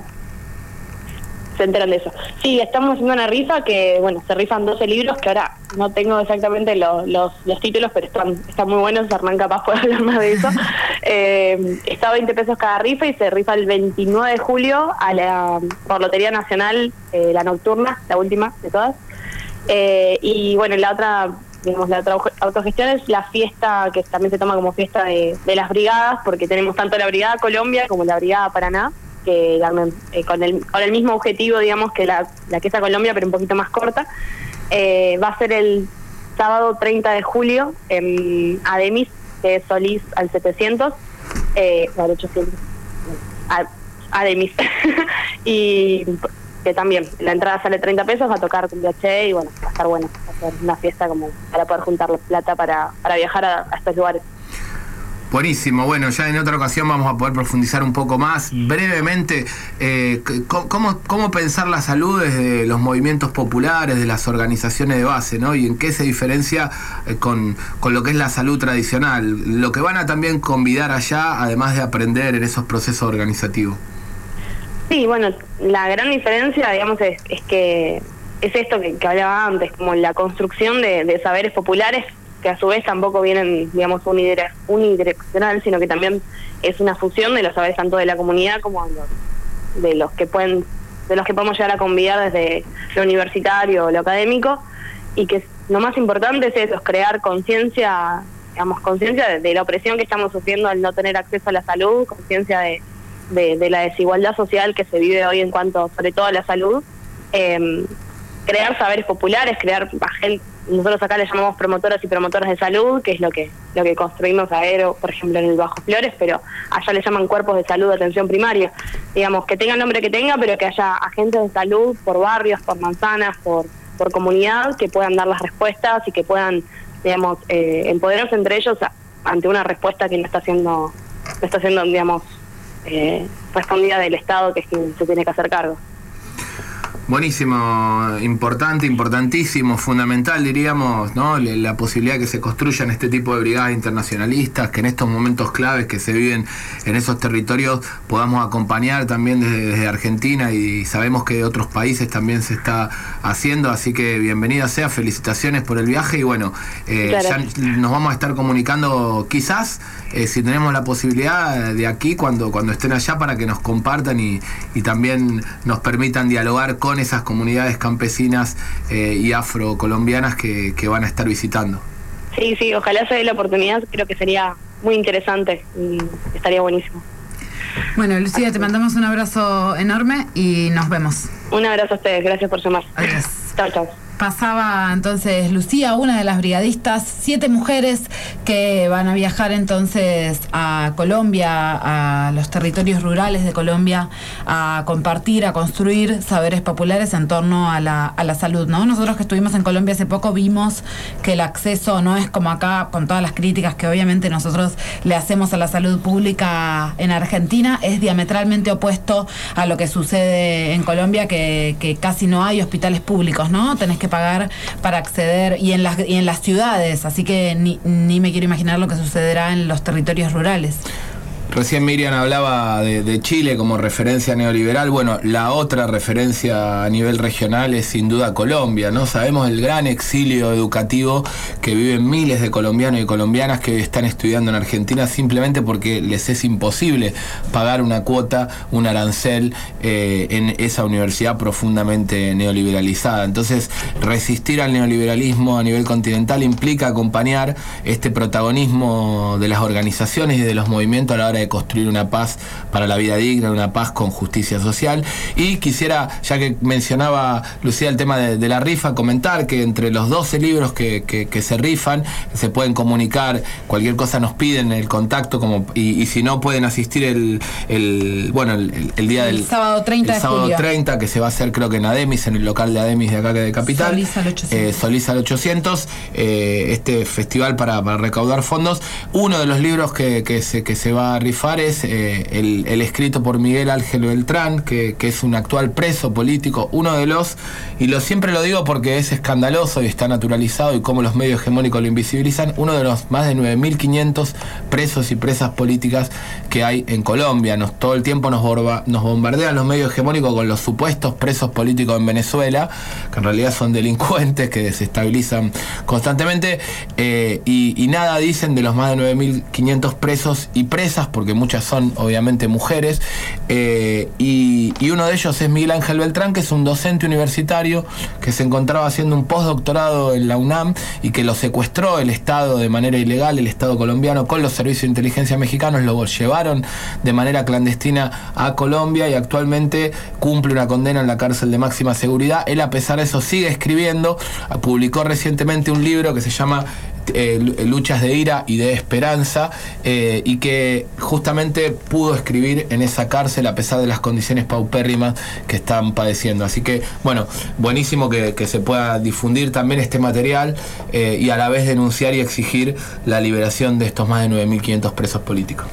B: Se enteran de eso. Sí, estamos haciendo una rifa que, bueno, se rifan doce libros, que ahora no tengo exactamente lo, los, los títulos, pero están, están muy buenos, Hernán capaz puede hablar más de eso. eh, está a veinte pesos cada rifa y se rifa el veintinueve de julio a la, por Lotería Nacional, eh, la nocturna, la última de todas. Eh, y bueno, la otra, digamos, la otra autogestión es la fiesta, que también se toma como fiesta de, de las brigadas, porque tenemos tanto la Brigada Colombia como la Brigada Paraná, que eh, con el con el mismo objetivo, digamos, que la, la que es a Colombia, pero un poquito más corta. Eh, va a ser el sábado treinta de julio en Ademis, que es Solís al setecientos, eh, al ochocientos, a, Ademis, y que también la entrada sale treinta pesos, va a tocar con D H y bueno, va a estar bueno, va a ser una fiesta como para poder juntar la plata para, para viajar a, a estos lugares.
H: Buenísimo, bueno, ya en otra ocasión vamos a poder profundizar un poco más. Brevemente, eh, ¿cómo, ¿cómo pensar la salud desde los movimientos populares, de las organizaciones de base, ¿no? Y en qué se diferencia eh, con, con lo que es la salud tradicional? Lo que van a también convidar allá, además de aprender en esos procesos organizativos.
B: Sí, bueno, la gran diferencia, digamos, es, es que es esto que, que hablaba antes, como la construcción de, de saberes populares, que a su vez tampoco vienen, digamos, unidireccional, sino que también es una fusión de los saberes tanto de la comunidad como de los, de los que pueden, de los que podemos llegar a convidar desde lo universitario o lo académico, y que lo más importante es eso, es crear conciencia, digamos, conciencia de, de la opresión que estamos sufriendo al no tener acceso a la salud, conciencia de, de, de la desigualdad social que se vive hoy en cuanto, sobre todo, a la salud, eh, crear saberes populares, crear gente. Nosotros acá le llamamos promotoras y promotoras de salud, que es lo que lo que construimos a Aero, por ejemplo, en el Bajo Flores, pero allá le llaman cuerpos de salud de atención primaria. Digamos, que tenga el nombre que tenga, pero que haya agentes de salud por barrios, por manzanas, por por comunidad, que puedan dar las respuestas y que puedan, digamos, eh, empoderarse entre ellos a, ante una respuesta que no está siendo, no está siendo, digamos, eh, respondida del Estado, que es quien se tiene que hacer cargo.
H: Buenísimo, importante, importantísimo, fundamental, diríamos, ¿no? La posibilidad de que se construyan este tipo de brigadas internacionalistas, que en estos momentos claves que se viven en esos territorios podamos acompañar también desde, desde Argentina, y sabemos que de otros países también se está haciendo, así que bienvenida sea, felicitaciones por el viaje y bueno, eh, ya nos vamos a estar comunicando quizás, eh, si tenemos la posibilidad de aquí cuando, cuando estén allá, para que nos compartan y, y también nos permitan dialogar con esas comunidades campesinas eh, y afrocolombianas que, que van a estar visitando.
B: Sí, sí, ojalá se dé la oportunidad, creo que sería muy interesante y estaría buenísimo.
F: Bueno, Lucía, te mandamos un abrazo enorme y nos vemos.
B: Un abrazo a ustedes, gracias por llamar.
F: Adiós.
B: Chao, chao.
F: Pasaba entonces Lucía, una de las brigadistas, siete mujeres que van a viajar entonces a Colombia, a los territorios rurales de Colombia, a compartir, a construir saberes populares en torno a la, a la salud, ¿no? Nosotros que estuvimos en Colombia hace poco vimos que el acceso no es como acá, con todas las críticas que obviamente nosotros le hacemos a la salud pública en Argentina, es diametralmente opuesto a lo que sucede en Colombia, que, que casi no hay hospitales públicos, ¿no? Tenés que pagar para acceder, y en las y en las ciudades, así que ni, ni me quiero imaginar lo que sucederá en los territorios rurales.
H: Recién Miriam hablaba de, de Chile como referencia neoliberal. Bueno, la otra referencia a nivel regional es sin duda Colombia, ¿no? Sabemos el gran exilio educativo que viven miles de colombianos y colombianas que están estudiando en Argentina simplemente porque les es imposible pagar una cuota, un arancel eh, en esa universidad profundamente neoliberalizada. Entonces, resistir al neoliberalismo a nivel continental implica acompañar este protagonismo de las organizaciones y de los movimientos a la hora de construir una paz para la vida digna, una paz con justicia social. Y quisiera, ya que mencionaba Lucía el tema de, de la rifa, comentar que entre los doce libros que, que, que se rifan, se pueden comunicar, cualquier cosa nos piden el contacto, como y, y si no pueden asistir el, el bueno el, el día
F: el
H: del
F: sábado treinta
H: el
F: de
H: sábado
F: julio.
H: treinta, que se va a hacer creo que en Ademis, en el local de Ademis de acá de Capital.
F: Solís al ochocientos.
H: Eh, Solís al ochocientos, eh, este festival para, para recaudar fondos. Uno de los libros que, que, se, que se va a rifar es eh, el, el escrito por Miguel Ángel Beltrán, que, que es un actual preso político, uno de los, y lo siempre lo digo porque es escandaloso y está naturalizado y cómo los medios hegemónicos lo invisibilizan, uno de los más de nueve mil quinientos presos y presas políticas que hay en Colombia. Nos, todo el tiempo nos, borba, nos bombardean los medios hegemónicos con los supuestos presos políticos en Venezuela, que en realidad son delincuentes que desestabilizan constantemente, eh, y, y nada dicen de los más de nueve mil quinientos presos y presas, porque muchas son obviamente mujeres, eh, y, y uno de ellos es Miguel Ángel Beltrán, que es un docente universitario que se encontraba haciendo un postdoctorado en la UNAM y que lo secuestró el Estado de manera ilegal, el Estado colombiano, con los servicios de inteligencia mexicanos, lo llevaron de manera clandestina a Colombia y actualmente cumple una condena en la cárcel de máxima seguridad. Él, a pesar de eso, sigue escribiendo. Publicó recientemente un libro que se llama Eh, Luchas de Ira y de Esperanza, eh, y que justamente pudo escribir en esa cárcel a pesar de las condiciones paupérrimas que están padeciendo. Así que, bueno, buenísimo que, que se pueda difundir también este material, eh, y a la vez denunciar y exigir la liberación de estos más de nueve mil quinientos presos políticos.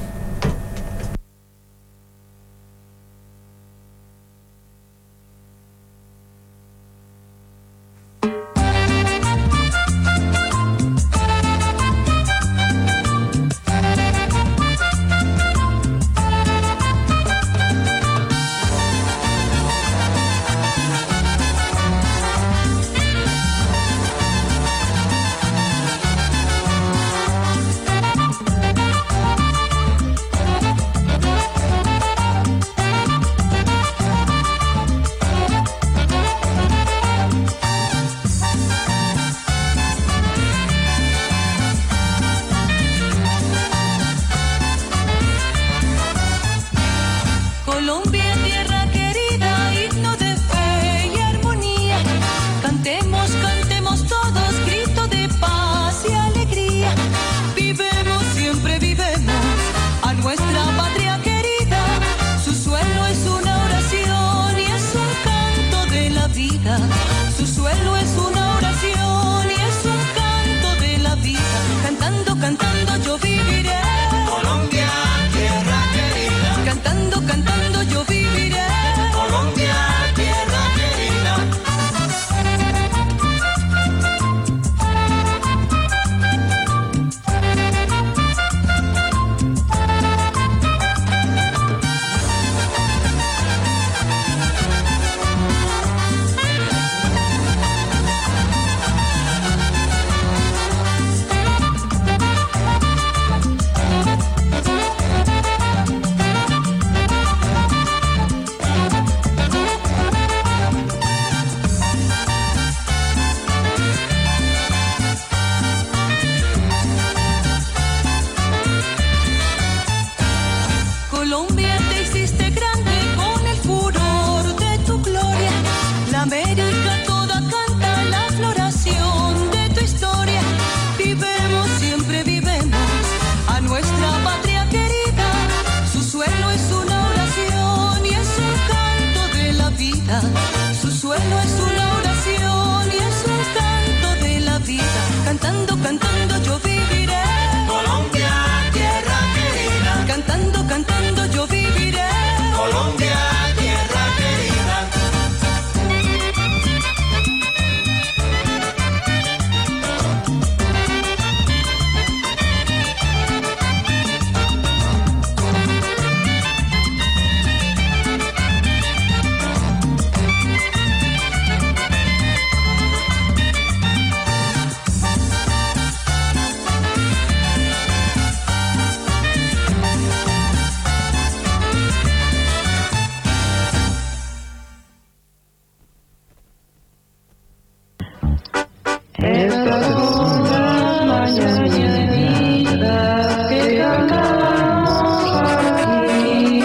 T: Estas son las mañanitas que cantamos aquí,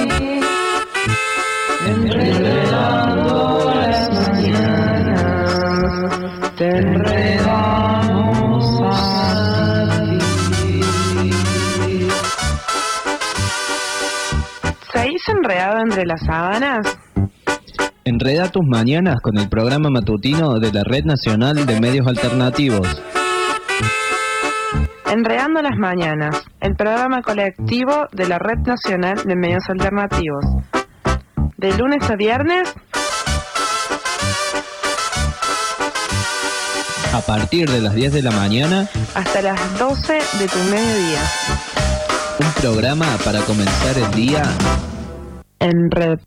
T: enredando las mañanas, te enredamos a ti.
E: ¿Seguís enredado entre las sábanas?
V: Enreda tus mañanas con el programa matutino de la Red Nacional de Medios Alternativos.
E: Enredando las mañanas, el programa colectivo de la Red Nacional de Medios Alternativos. De lunes a viernes,
V: a partir de las diez de la mañana,
E: hasta las doce de tu mediodía.
V: Un programa para comenzar el día
E: en red.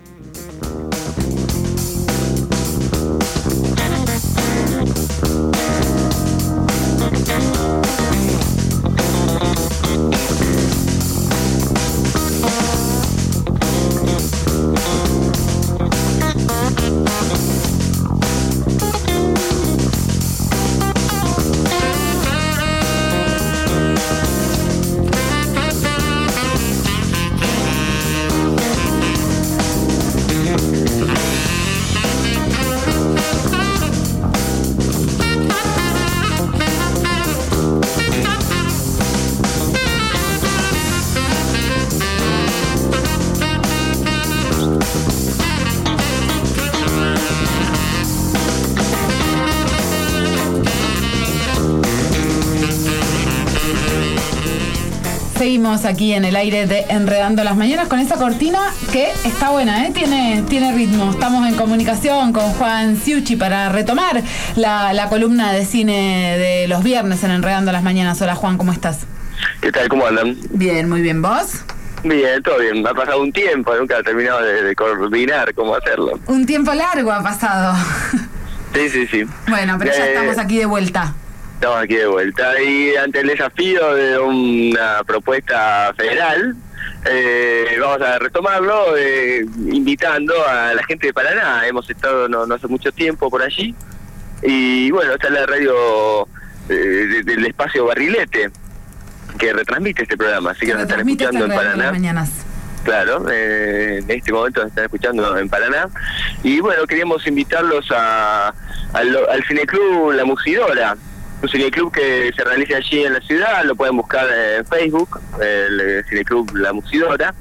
F: Seguimos aquí en el aire de Enredando las Mañanas con esta cortina que está buena, ¿eh? Tiene, tiene ritmo. Estamos en comunicación con Juan Ciucci para retomar la, la columna de cine de los viernes en Enredando las Mañanas. Hola Juan, ¿cómo estás?
W: ¿Qué tal? ¿Cómo andan?
F: Bien, muy bien. ¿Vos?
W: Bien, todo bien. Ha pasado un tiempo, nunca he terminado de, de coordinar cómo hacerlo.
F: Un tiempo largo ha pasado.
W: Sí, sí, sí.
F: Bueno, pero ya
W: Eh,
F: estamos aquí de vuelta.
W: Estamos aquí de vuelta y ante el desafío de una propuesta federal, eh, vamos a retomarlo eh, invitando a la gente de Paraná. Hemos estado no, no hace mucho tiempo por allí y bueno, está la radio eh, de- del espacio Barrilete que retransmite este programa, así que nos están
F: Transmite
W: escuchando en
F: Enredando las
W: Paraná.
F: Mañanas.
W: Claro, eh, en este momento nos están escuchando en Paraná. Y bueno, queríamos invitarlos a, al, al Cineclub La Musidora, un cineclub que se realiza allí en la ciudad, lo pueden buscar en Facebook, el, eh, Cineclub La Musidora,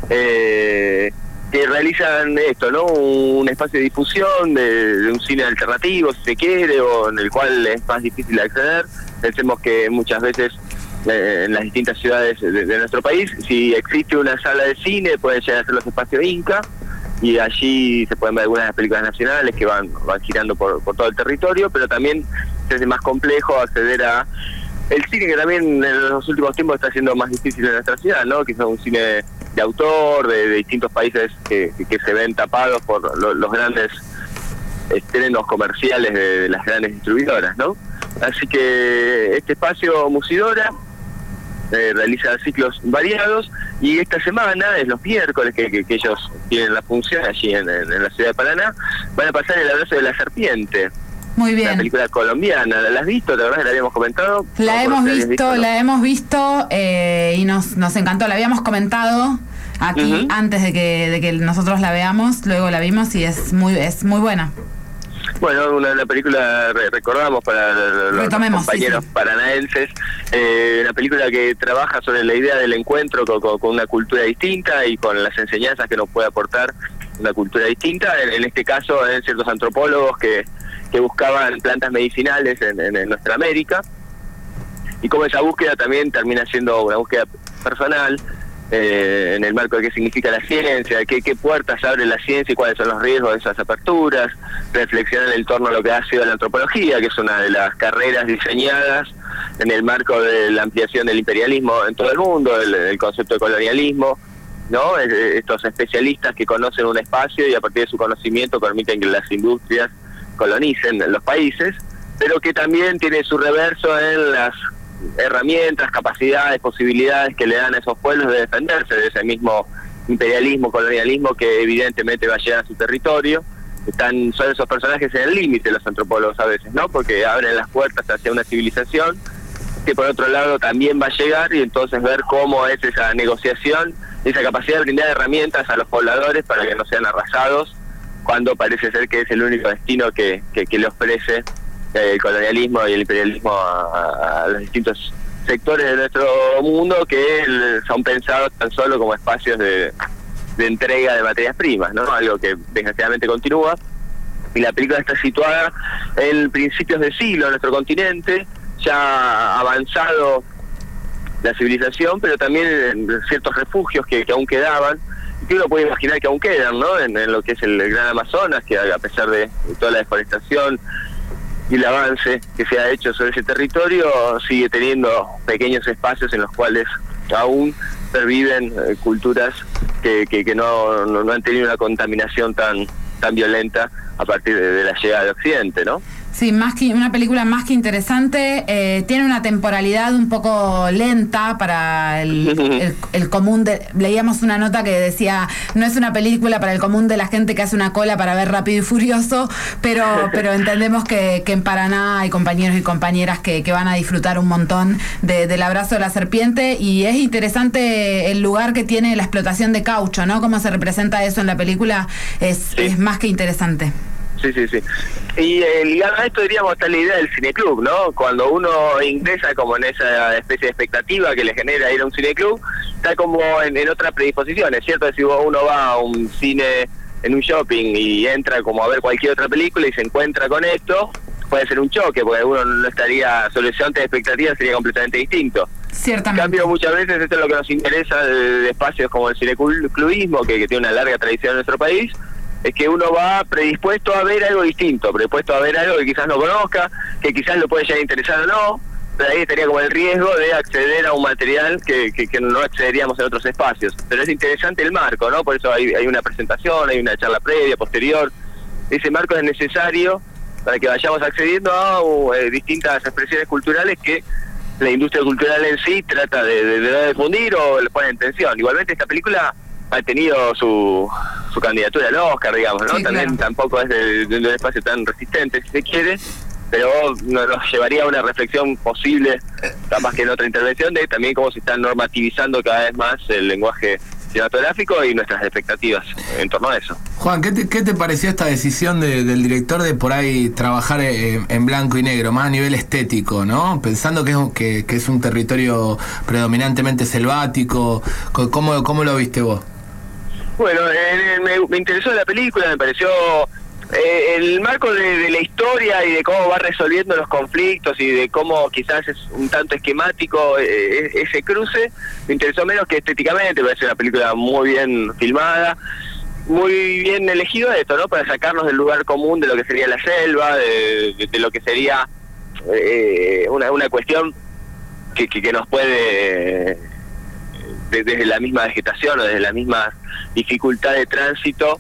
W: eh, que realizan esto, ¿no? Un espacio de difusión de, de un cine alternativo, si se quiere, o en el cual es más difícil acceder. Pensemos que muchas veces eh, en las distintas ciudades de, de nuestro país, si existe una sala de cine, pueden llegar a ser los espacios Inca, y allí se pueden ver algunas de las películas nacionales que van, van girando por, por todo el territorio, pero también se hace más complejo acceder a el cine que también en los últimos tiempos está siendo más difícil en nuestra ciudad, ¿no? Que es un cine de autor, de, de distintos países que, que, que se ven tapados por lo- los grandes estrenos comerciales de, de las grandes distribuidoras, ¿no? Así que este espacio Musidora eh, realiza ciclos variados y esta semana, es los miércoles que, que, que ellos tienen la función allí en, en, en la ciudad de Paraná, van a pasar El Abrazo de la Serpiente.
F: Muy bien.
W: La película colombiana, ¿la has visto? ¿La verdad que la habíamos comentado?
F: La
W: No,
F: hemos
W: ¿la habías
F: visto,
W: ¿no?
F: la hemos visto eh, y nos, nos encantó. La habíamos comentado aquí
W: Ujú.
F: antes de que, de que nosotros la veamos, luego la vimos y es muy, es muy buena.
W: Bueno, una, una película, re- recordamos para los, los
F: Retomemos,
W: compañeros
F: sí, sí.
W: paranaenses, eh, una película que trabaja sobre la idea del encuentro con, con- con una cultura distinta y con las enseñanzas que nos puede aportar una cultura distinta. En, en este caso, en ciertos antropólogos que, que buscaban plantas medicinales en, en, en nuestra América, y cómo esa búsqueda también termina siendo una búsqueda personal, eh, en el marco de qué significa la ciencia, qué, qué puertas abre la ciencia y cuáles son los riesgos de esas aperturas, reflexionar en torno a lo que ha sido la antropología, que es una de las carreras diseñadas en el marco de la ampliación del imperialismo en todo el mundo, el, el concepto de colonialismo, ¿no? Es- Estos especialistas que conocen un espacio y a partir de su conocimiento permiten que las industrias colonicen los países, pero que también tiene su reverso en las herramientas, capacidades, posibilidades que le dan a esos pueblos de defenderse de ese mismo imperialismo, colonialismo que evidentemente va a llegar a su territorio están son esos personajes en el límite, los antropólogos a veces, ¿no? Porque abren las puertas hacia una civilización que por otro lado también va a llegar, y entonces ver cómo es esa negociación, esa capacidad de brindar herramientas a los pobladores para que no sean arrasados, cuando parece ser que es el único destino que, que, que le ofrece eh, el colonialismo y el imperialismo a, a los distintos sectores de nuestro mundo, que el, son pensados tan solo como espacios de, de entrega de materias primas, ¿no? Algo que desgraciadamente continúa, y la película está situada en principios de siglo en nuestro continente, ya avanzado la civilización, pero también en ciertos refugios que, que aún quedaban, y que uno puede imaginar que aún quedan, ¿no? En, en lo que es el Gran Amazonas, que a pesar de toda la deforestación y el avance que se ha hecho sobre ese territorio, sigue teniendo pequeños espacios en los cuales aún perviven eh, culturas que, que, que no, no, no han tenido una contaminación tan, tan violenta a partir de, de la llegada de Occidente, ¿no?
F: Sí, más que una película más que interesante, eh, tiene una temporalidad un poco lenta para el, el, el común de... Leíamos una nota que decía, no es una película para el común de la gente que hace una cola para ver Rápido y Furioso, pero pero entendemos que, que en Paraná hay compañeros y compañeras que, que van a disfrutar un montón de, del abrazo de la serpiente, y es interesante el lugar que tiene la explotación de caucho, ¿no? Cómo se representa eso en la película, es, sí. es más que interesante.
W: Sí, sí, sí. Y eh, ligado a esto, diríamos, está la idea del cineclub, ¿no? Cuando uno ingresa como en esa especie de expectativa que le genera ir a un cineclub, está como en, en otras predisposiciones, ¿cierto? Si uno va a un cine en un shopping y entra como a ver cualquier otra película y se encuentra con esto, puede ser un choque, porque uno no estaría, su horizonte de expectativas sería completamente distinto.
F: Ciertamente.
W: En cambio, muchas veces esto es lo que nos interesa de, de espacios como el cineclubismo, que, que tiene una larga tradición en nuestro país, es que uno va predispuesto a ver algo distinto, predispuesto a ver algo que quizás no conozca, que quizás lo puede llegar a interesar o no, pero ahí estaría como el riesgo de acceder a un material que, que, que no accederíamos en otros espacios. Pero es interesante el marco, ¿no? Por eso hay, hay una presentación, hay una charla previa, posterior. Ese marco es necesario para que vayamos accediendo a uh, distintas expresiones culturales que la industria cultural en sí trata de, de, de difundir o le pone en tensión. Igualmente esta película ha tenido su, su candidatura al Oscar, digamos, ¿no? Sí, también claro. Tampoco es de, de un espacio tan resistente, si se quiere, pero nos, nos llevaría a una reflexión posible, capaz que en otra intervención, de también cómo se está normativizando cada vez más el lenguaje cinematográfico y nuestras expectativas en torno a eso.
H: Juan, ¿qué te, qué te pareció esta decisión de, del director de por ahí trabajar en, en blanco y negro, más a nivel estético, ¿no? Pensando que es, que, que es un territorio predominantemente selvático, ¿cómo, cómo lo viste vos?
W: Bueno, eh, me, me interesó la película, me pareció eh, el marco de, de la historia y de cómo va resolviendo los conflictos y de cómo quizás es un tanto esquemático eh, ese cruce, me interesó menos que estéticamente. Me parece una película muy bien filmada, muy bien elegido esto, ¿no? Para sacarnos del lugar común de lo que sería la selva, de, de, de lo que sería eh, una, una cuestión que, que, que nos puede... desde la misma vegetación o desde la misma dificultad de tránsito,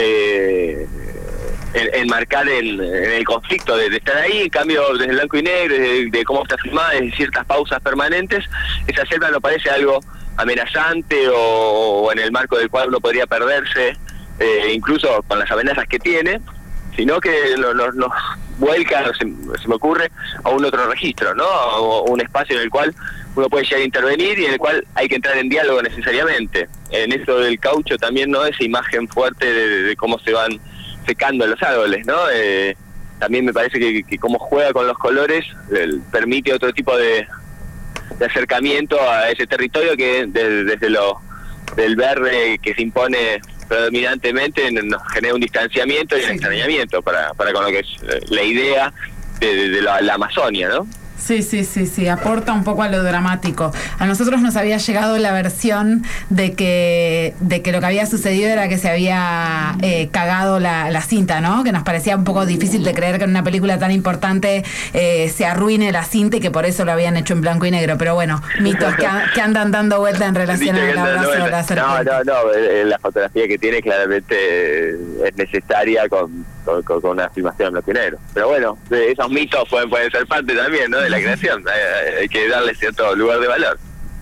W: eh, enmarcar el, el conflicto de, de estar ahí. En cambio, desde el blanco y negro, de, de cómo está filmada, de ciertas pausas permanentes, esa selva no parece algo amenazante o, o en el marco del cual uno podría perderse, eh, incluso con las amenazas que tiene, sino que nos no, no vuelca, se, se me ocurre, a un otro registro, ¿no? O un espacio en el cual uno puede llegar a intervenir y en el cual hay que entrar en diálogo necesariamente. En esto del caucho también, ¿no? Esa imagen fuerte de, de cómo se van secando los árboles, ¿no? Eh, también me parece que, que cómo juega con los colores eh, permite otro tipo de, de acercamiento a ese territorio que de, desde lo del verde que se impone predominantemente nos genera un distanciamiento y un extrañamiento para, para con lo que es la idea de, de, de la, la Amazonia, ¿no?
F: Sí, sí, sí, sí, aporta un poco a lo dramático. A nosotros nos había llegado la versión de que de que lo que había sucedido era que se había eh, cagado la, la cinta, ¿no? Que nos parecía un poco difícil de creer que en una película tan importante eh, se arruine la cinta y que por eso lo habían hecho en blanco y negro. Pero bueno, mitos que, a, que andan dando vuelta en relación al abrazo de la serpiente.
W: No, no, no, la fotografía que tiene claramente es necesaria con, con, con una filmación en blanco y negro. Pero bueno, esos mitos pueden, pueden ser parte también, ¿no? De la creación, hay, hay que darle cierto lugar de valor.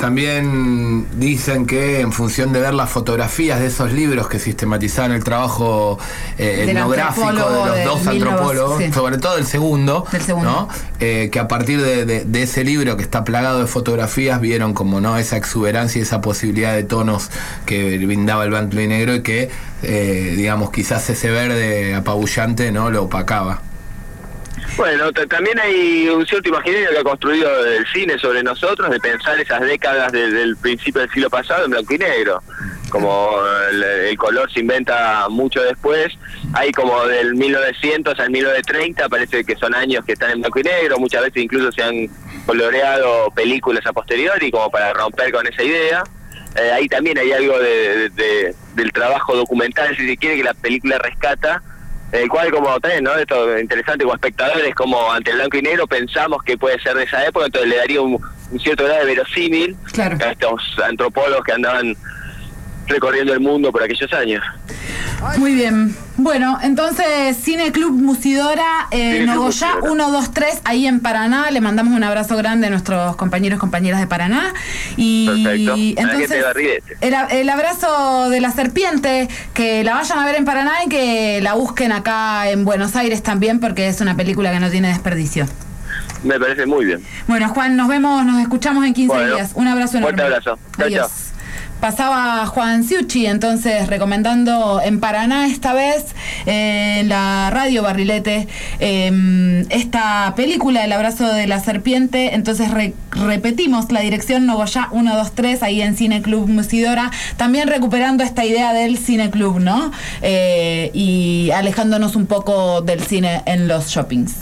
H: también dicen que en función de ver las fotografías de esos libros que sistematizaban el trabajo eh, etnográfico de los de dos antropólogos, sí. sobre todo el segundo,
F: Del segundo.
H: ¿no? Eh, que a partir de, de, de ese libro que está plagado de fotografías vieron como no esa exuberancia y esa posibilidad de tonos que brindaba el blanco y negro y que eh, digamos quizás ese verde apabullante no lo opacaba.
W: Bueno, t- también hay un cierto imaginario que ha construido el cine sobre nosotros, de pensar esas décadas de- del principio del siglo pasado en blanco y negro. Como el, el color se inventa mucho después, hay como del mil novecientos al mil novecientos treinta, parece que son años que están en blanco y negro, muchas veces incluso se han coloreado películas a posteriori como para romper con esa idea. Eh, ahí también hay algo de, de- de- del trabajo documental, si se quiere, que la película rescata, el cual como también, ¿no? Esto es interesante como espectadores, como ante el blanco y negro pensamos que puede ser de esa época, entonces le daría un, un cierto grado de verosímil
F: Claro.
W: a estos antropólogos que andaban recorriendo el mundo por aquellos años.
F: Muy bien. Bueno, entonces Cine Club Musidora, eh,
W: Cine Club
F: Nogoyá
W: Musidora.
F: uno dos tres, ahí en Paraná. Le mandamos un abrazo grande a nuestros compañeros y compañeras de Paraná. Y
W: Perfecto. A la gente
F: entonces
W: de Barrilete.
F: el, a- el abrazo de la serpiente, que la vayan a ver en Paraná y que la busquen acá en Buenos Aires también, porque es una película que no tiene desperdicio.
W: Me parece muy bien.
F: Bueno, Juan, nos vemos, nos escuchamos en quince
W: Bueno,
F: días. Un abrazo enorme.
W: fuerte abrazo. Chao,
F: Adiós.
W: chao.
F: Pasaba Juan Ciucci, entonces recomendando en Paraná esta vez, eh, en la radio Barrilete, eh, esta película, El abrazo de la serpiente. Entonces re- repetimos la dirección, Nogoyá uno dos tres, ahí en Cine Club Musidora, también recuperando esta idea del Cine Club, ¿no? Eh, y alejándonos un poco del cine en los shoppings.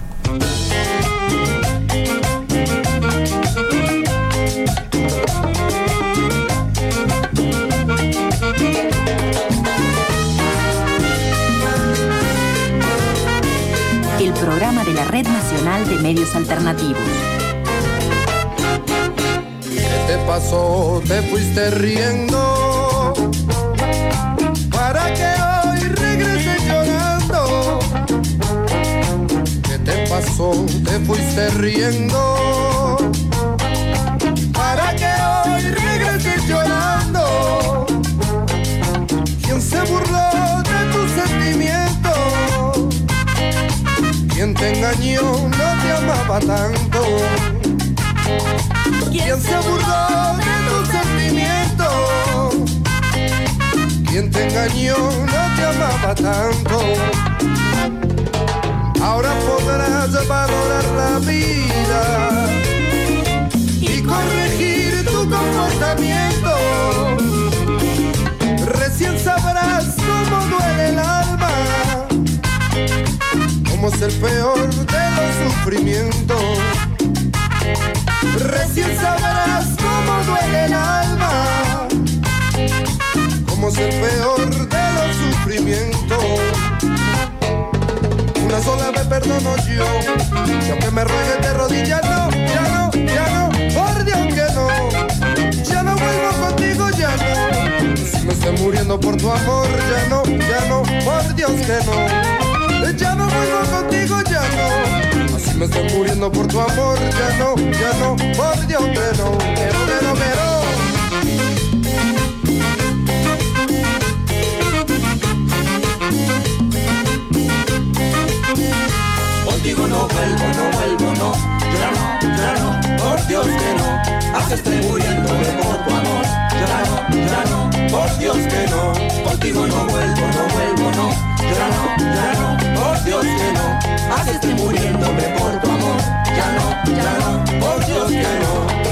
C: El programa de la Red Nacional de Medios Alternativos.
D: ¿Qué te pasó? Te fuiste riendo para que hoy regreses llorando. ¿Qué te pasó? Te fuiste riendo para que hoy regreses llorando. ¿Quién se burló de tus sentimientos? ¿Quién te engañó? No te amaba tanto. ¿Quién se burló de tus sentimientos? ¿Quién te engañó? No te amaba tanto. Ahora podrás valorar la vida y corregir tu comportamiento. Recién sabrás cómo duele el alma, cómo es el peor de los sufrimientos. Recién sabrás cómo duele el alma, cómo es el peor de los sufrimientos. Una sola vez perdono yo, y aunque me ruegues de rodillas, no, ya no, ya no, por Dios que no. Ya no vuelvo contigo, ya no. Si me estoy muriendo por tu amor, ya no, ya no, por Dios que no. Ya no vuelvo contigo, ya no. Así me estoy muriendo por tu amor, ya no, ya no, por Dios que no. Quiero, quiero, quiero.
K: Contigo no vuelvo, no vuelvo, no. Ya no, ya no, por Dios que no. Así estoy muriéndome por tu amor. Ya no, ya no, por Dios que no. Contigo no vuelvo, no vuelvo, no. Ya no, ya no, por Dios que no. Así estoy muriéndome por tu amor. Ya no, ya no, por Dios que no.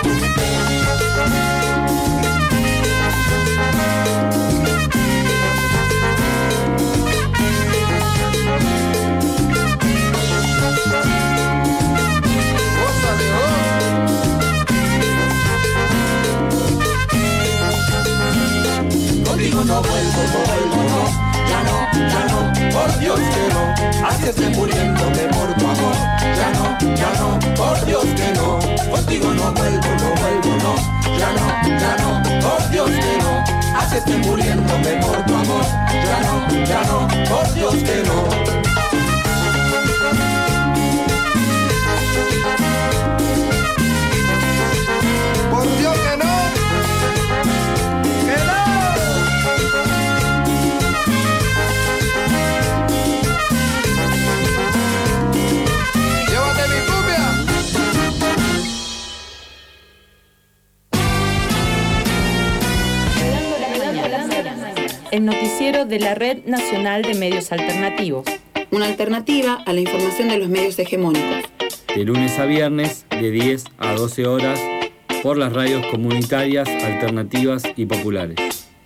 K: Contigo no vuelvo, no vuelvo, no. Ya no, ya no, por Dios que no. Así estoy muriéndome por tu amor. Ya no, ya no, por Dios que no. Contigo no vuelvo, no vuelvo, no. Ya no, ya no, por Dios que no. Así estoy muriéndome por tu amor. Ya no, ya no, por Dios que no.
D: Por Dios
N: el noticiero de la Red Nacional de Medios Alternativos.
C: Una alternativa a la información de los medios hegemónicos.
M: De lunes a viernes, de diez a doce horas, por las radios comunitarias, alternativas y populares.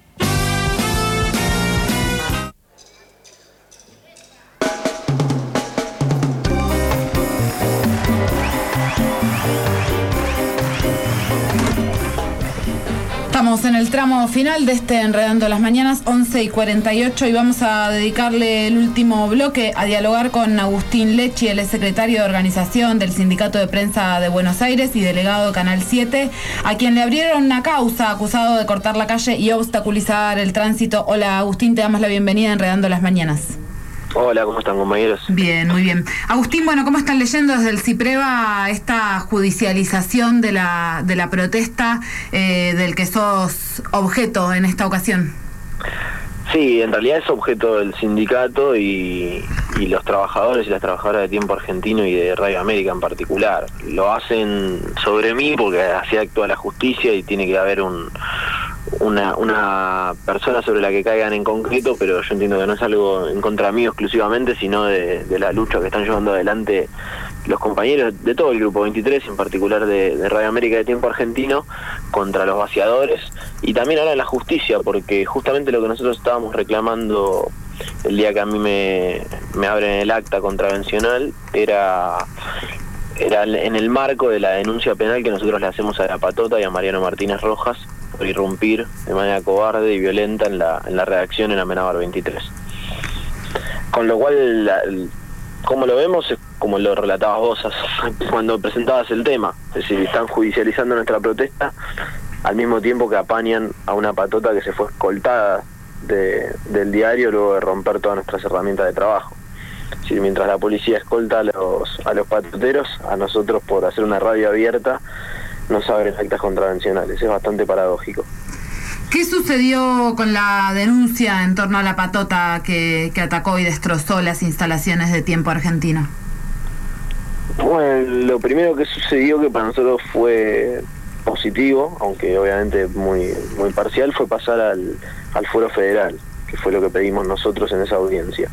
F: Estamos en el tramo final de este Enredando las Mañanas, once y cuarenta y ocho, y vamos a dedicarle el último bloque a dialogar con Agustín Lecci, el secretario de organización del Sindicato de Prensa de Buenos Aires y delegado de Canal siete, a quien le abrieron una causa acusado de cortar la calle y obstaculizar el tránsito. Hola Agustín, te damos la bienvenida a Enredando las Mañanas.
P: Hola, ¿cómo están, compañeros?
F: Bien, muy bien. Agustín, bueno, ¿cómo están leyendo desde el CIPREVA esta judicialización de la de la protesta eh, del que sos objeto en esta ocasión?
P: Sí, en realidad es objeto del sindicato y, y los trabajadores y las trabajadoras de Tiempo Argentino y de Radio América en particular. Lo hacen sobre mí porque así actúa la justicia y tiene que haber un... Una, una persona sobre la que caigan en concreto, pero yo entiendo que no es algo en contra mío exclusivamente, sino de, de la lucha que están llevando adelante los compañeros de todo el Grupo veintitrés, en particular de, de Radio América de Tiempo Argentino, contra los vaciadores, y también ahora la justicia, porque justamente lo que nosotros estábamos reclamando el día que a mí me, me abren el acta contravencional era... era en el marco de la denuncia penal que nosotros le hacemos a La Patota y a Mariano Martínez Rojas por irrumpir de manera cobarde y violenta en la, en la redacción en Amenábar veintitrés. Con lo cual, la, como lo vemos, es como lo relatabas vos cuando presentabas el tema, es decir, están judicializando nuestra protesta al mismo tiempo que apañan a una Patota que se fue escoltada de, del diario luego de romper todas nuestras herramientas de trabajo. Es decir, mientras la policía escolta a los, a los patoteros, a nosotros por hacer una radio abierta nos abren actas contravencionales. Es bastante paradójico.
F: ¿Qué sucedió con la denuncia en torno a La Patota que, que atacó y destrozó las instalaciones de Tiempo Argentino?
P: Bueno, lo primero que sucedió, que para nosotros fue positivo, aunque obviamente muy muy parcial, fue pasar al, al fuero federal, que fue lo que pedimos nosotros en esa audiencia.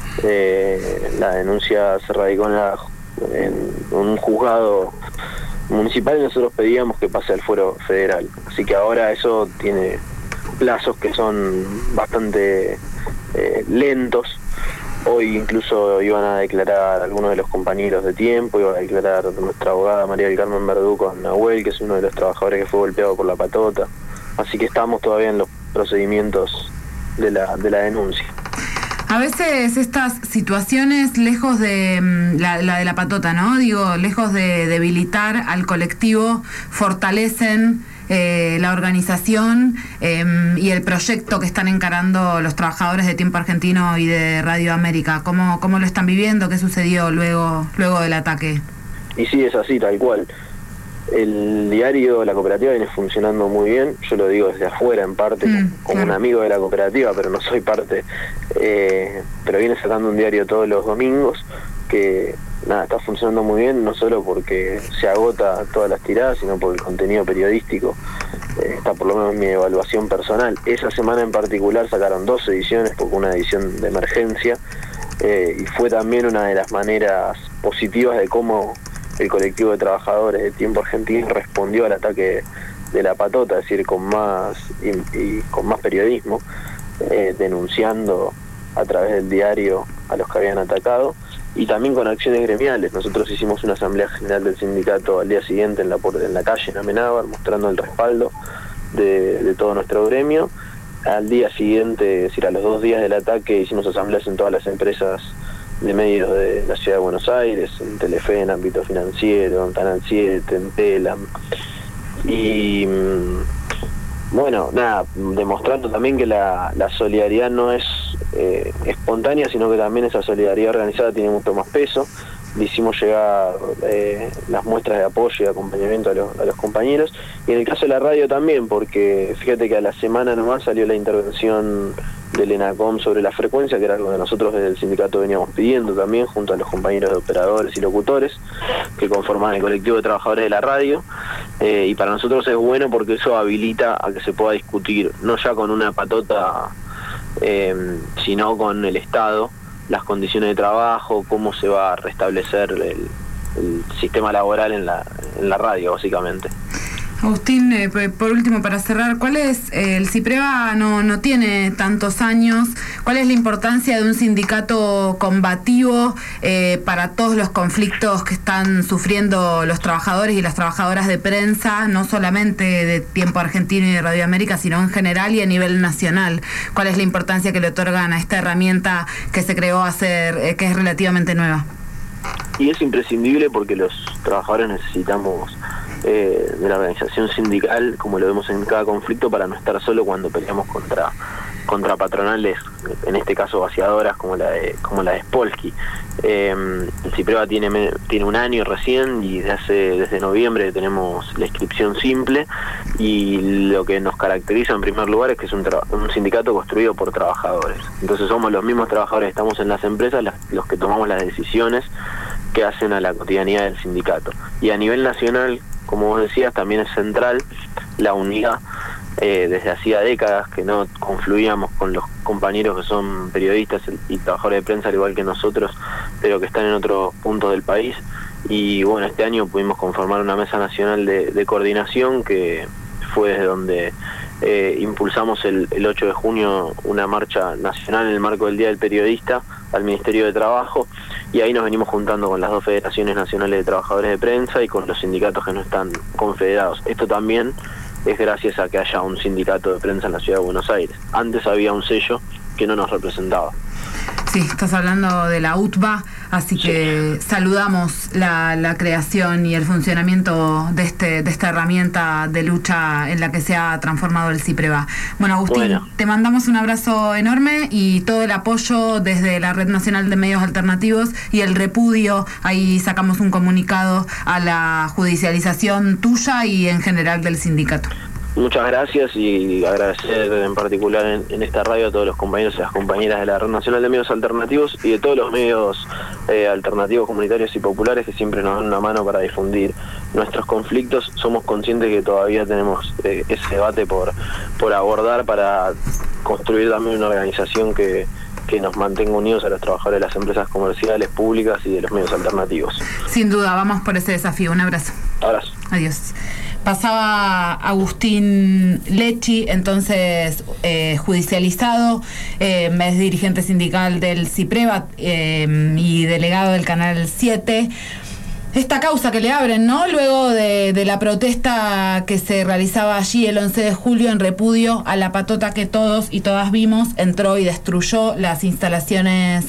P: Eh, la denuncia se radicó en, la, en un juzgado municipal y nosotros pedíamos que pase al fuero federal, así que ahora eso tiene plazos que son bastante eh, lentos. Hoy incluso iban a declarar algunos de los compañeros de Tiempo, iba a declarar nuestra abogada María del Carmen Verdú con Nahuel, que es uno de los trabajadores que fue golpeado por La Patota, así que estamos todavía en los procedimientos de la, de la denuncia.
F: A veces estas situaciones, lejos de la, la de La Patota, ¿no? Digo, lejos de debilitar al colectivo, fortalecen eh, la organización eh, y el proyecto que están encarando los trabajadores de Tiempo Argentino y de Radio América. ¿Cómo, cómo lo están viviendo? ¿Qué sucedió luego, luego del ataque?
P: Y sí, es así, tal cual. El diario, la cooperativa viene funcionando muy bien, yo lo digo desde afuera en parte, mm, como claro. un amigo de la cooperativa, pero no soy parte, eh, pero viene sacando un diario todos los domingos, que nada, está funcionando muy bien, no solo porque se agota todas las tiradas, sino por el contenido periodístico, eh, está por lo menos mi evaluación personal. Esa semana en particular sacaron dos ediciones, porque una edición de emergencia, eh, y fue también una de las maneras positivas de cómo el colectivo de trabajadores de Tiempo Argentino respondió al ataque de La Patota, es decir, con más y, y con más periodismo, eh, denunciando a través del diario a los que habían atacado y también con acciones gremiales. Nosotros hicimos una asamblea general del sindicato al día siguiente en la, en la calle en Amenábar, mostrando el respaldo de, de todo nuestro gremio. Al día siguiente, es decir, a los dos días del ataque, hicimos asambleas en todas las empresas de medios de la ciudad de Buenos Aires, en Telefe, en ámbito financiero, en Canal siete, en Telam, y bueno, nada, demostrando también que la, la solidaridad no es eh, espontánea, sino que también esa solidaridad organizada tiene mucho más peso. Le hicimos llegar eh, las muestras de apoyo y acompañamiento a los, a los compañeros, y en el caso de la radio también, porque fíjate que a la semana nomás salió la intervención del ENACOM sobre la frecuencia, que era algo que nosotros desde el sindicato veníamos pidiendo también, junto a los compañeros de operadores y locutores que conforman el colectivo de trabajadores de la radio, eh, y para nosotros es bueno porque eso habilita a que se pueda discutir, no ya con una patota eh, sino con el Estado, las condiciones de trabajo, cómo se va a restablecer el, el sistema laboral en la, en la radio, básicamente.
F: Agustín, eh, por último, para cerrar, ¿cuál es, eh, el CIPREVA no, no tiene tantos años, cuál es la importancia de un sindicato combativo eh, para todos los conflictos que están sufriendo los trabajadores y las trabajadoras de prensa, no solamente de Tiempo Argentino y de Radio América, sino en general y a nivel nacional? ¿Cuál es la importancia que le otorgan a esta herramienta que se creó hacer, eh, que es relativamente nueva?
P: Y es imprescindible porque los trabajadores necesitamos eh, de la organización sindical, como lo vemos en cada conflicto, para no estar solo cuando peleamos contra contra patronales, en este caso vaciadoras como la de como la de Spolsky. Eh, el CIPREVA tiene tiene un año recién y desde hace, desde noviembre tenemos la inscripción simple, y lo que nos caracteriza en primer lugar es que es un, un sindicato construido por trabajadores. Entonces somos los mismos trabajadores que estamos en las empresas las, los que tomamos las decisiones que hacen a la cotidianidad del sindicato. Y a nivel nacional, como vos decías, también es central la unidad. Eh, desde hacía décadas que no confluíamos con los compañeros que son periodistas y trabajadores de prensa al igual que nosotros, pero que están en otros puntos del país. Y bueno, este año pudimos conformar una mesa nacional de, de coordinación, que fue desde donde eh, impulsamos el, el ocho de junio una marcha nacional en el marco del Día del Periodista al Ministerio de Trabajo, y ahí nos venimos juntando con las dos federaciones nacionales de trabajadores de prensa y con los sindicatos que no están confederados. Esto también es gracias a que haya un sindicato de prensa en la Ciudad de Buenos Aires. Antes había un sello que no nos representaba.
F: Sí, estás hablando de la U T B A, así que sí, saludamos la, la creación y el funcionamiento de este de esta herramienta de lucha en la que se ha transformado el CIPREVA. Bueno, Agustín, bueno, te mandamos un abrazo enorme y todo el apoyo desde la Red Nacional de Medios Alternativos y el repudio. Ahí sacamos un comunicado a la judicialización tuya y en general del sindicato.
P: Muchas gracias, y agradecer en particular en, en esta radio a todos los compañeros y las compañeras de la Red Nacional de Medios Alternativos y de todos los medios eh, alternativos, comunitarios y populares que siempre nos dan una mano para difundir nuestros conflictos. Somos conscientes que todavía tenemos eh, ese debate por, por abordar para construir también una organización que, que nos mantenga unidos a los trabajadores de las empresas comerciales, públicas y de los medios alternativos.
F: Sin duda, vamos por ese desafío. Un abrazo.
P: Abrazo.
F: Adiós. Pasaba Agustín Lecci, entonces eh, judicializado, eh, es dirigente sindical del CIPREVA eh, y delegado del Canal siete. Esta causa que le abren, ¿no? Luego de, de la protesta que se realizaba allí el once de julio en repudio a la patota que todos y todas vimos, entró y destruyó las instalaciones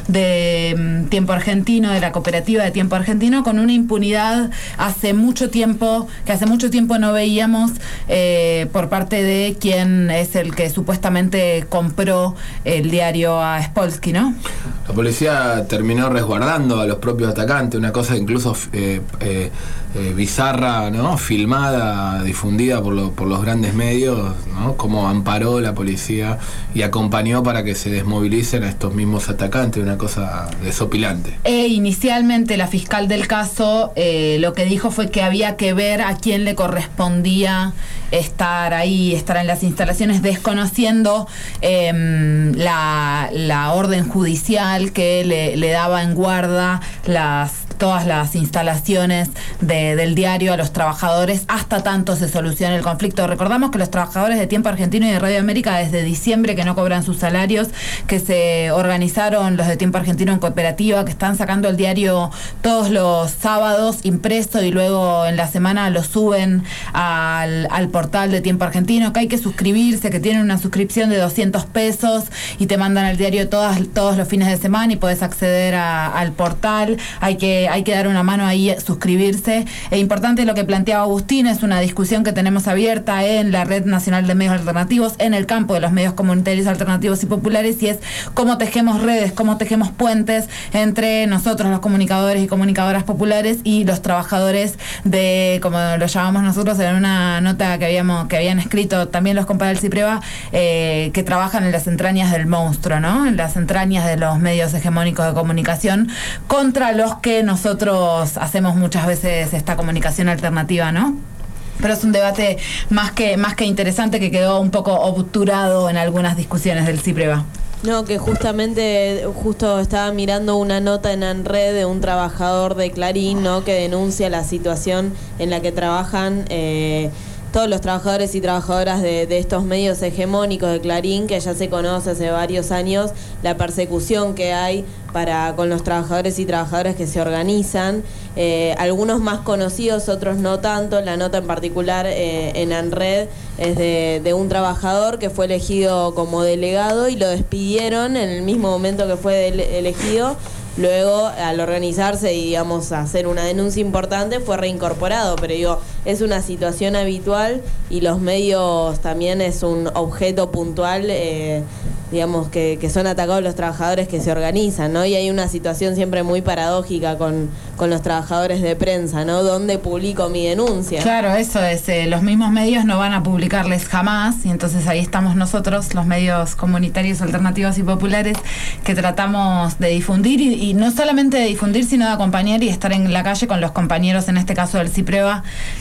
F: de um, Tiempo Argentino, de la cooperativa de Tiempo Argentino, con una impunidad hace mucho tiempo, que hace mucho tiempo no veíamos eh, por parte de quien es el que supuestamente compró el diario a Spolsky, ¿no?
H: La policía terminó resguardando a los propios atacantes, una cosa incluso Eh, eh, eh, bizarra, ¿no? Filmada, difundida por, lo, por los grandes medios, ¿no? Cómo amparó la policía y acompañó para que se desmovilicen a estos mismos atacantes, una cosa desopilante.
F: E inicialmente la fiscal del caso eh, lo que dijo fue que había que ver a quién le correspondía estar ahí, estar en las instalaciones, desconociendo eh, la, la orden judicial que le, le daba en guarda las todas las instalaciones de, del diario a los trabajadores hasta tanto se solucione el conflicto. Recordamos que los trabajadores de Tiempo Argentino y de Radio América desde diciembre que no cobran sus salarios, que se organizaron los de Tiempo Argentino en cooperativa, que están sacando el diario todos los sábados impreso y luego en la semana lo suben al, al portal de Tiempo Argentino, que hay que suscribirse, que tienen una suscripción de doscientos pesos y te mandan el diario todas, todos los fines de semana y puedes acceder a, al portal. Hay que hay que dar una mano ahí, suscribirse. Es importante lo que planteaba Agustín, es una discusión que tenemos abierta en la Red Nacional de Medios Alternativos, en el campo de los medios comunitarios alternativos y populares, y es cómo tejemos redes, cómo tejemos puentes entre nosotros, los comunicadores y comunicadoras populares, y los trabajadores de, como lo llamamos nosotros en una nota que habíamos que habían escrito también los compañeros del CIPREVA, eh, que trabajan en las entrañas del monstruo, ¿no? En las entrañas de los medios hegemónicos de comunicación, contra los que nosotros hacemos muchas veces esta comunicación alternativa, ¿no? pero es un debate más que, más que interesante que quedó un poco obturado en algunas discusiones del CIPREVA.
G: No, que justamente, justo estaba mirando una nota en ANRED de un trabajador de Clarín, ¿no?, que denuncia la situación en la que trabajan eh, todos los trabajadores y trabajadoras de, de estos medios hegemónicos de Clarín, que ya se conoce hace varios años la persecución que hay para con los trabajadores y trabajadoras que se organizan, eh, algunos más conocidos, otros no tanto. La nota en particular eh, en ANRED es de, de un trabajador que fue elegido como delegado y lo despidieron en el mismo momento que fue de, elegido. Luego, al organizarse y, digamos, hacer una denuncia importante, fue reincorporado. Pero digo, es una situación habitual y los medios también es un objeto puntual, eh, digamos, que, que son atacados los trabajadores que se organizan, ¿no? Y hay una situación siempre muy paradójica con, con los trabajadores de prensa, ¿no? ¿Dónde publico mi denuncia?
F: Claro, eso es. Eh, los mismos medios no van a publicarles jamás, y entonces ahí estamos nosotros, los medios comunitarios, alternativos y populares, que tratamos de difundir y, y no solamente de difundir, sino de acompañar y estar en la calle con los compañeros, en este caso del CIPREVA,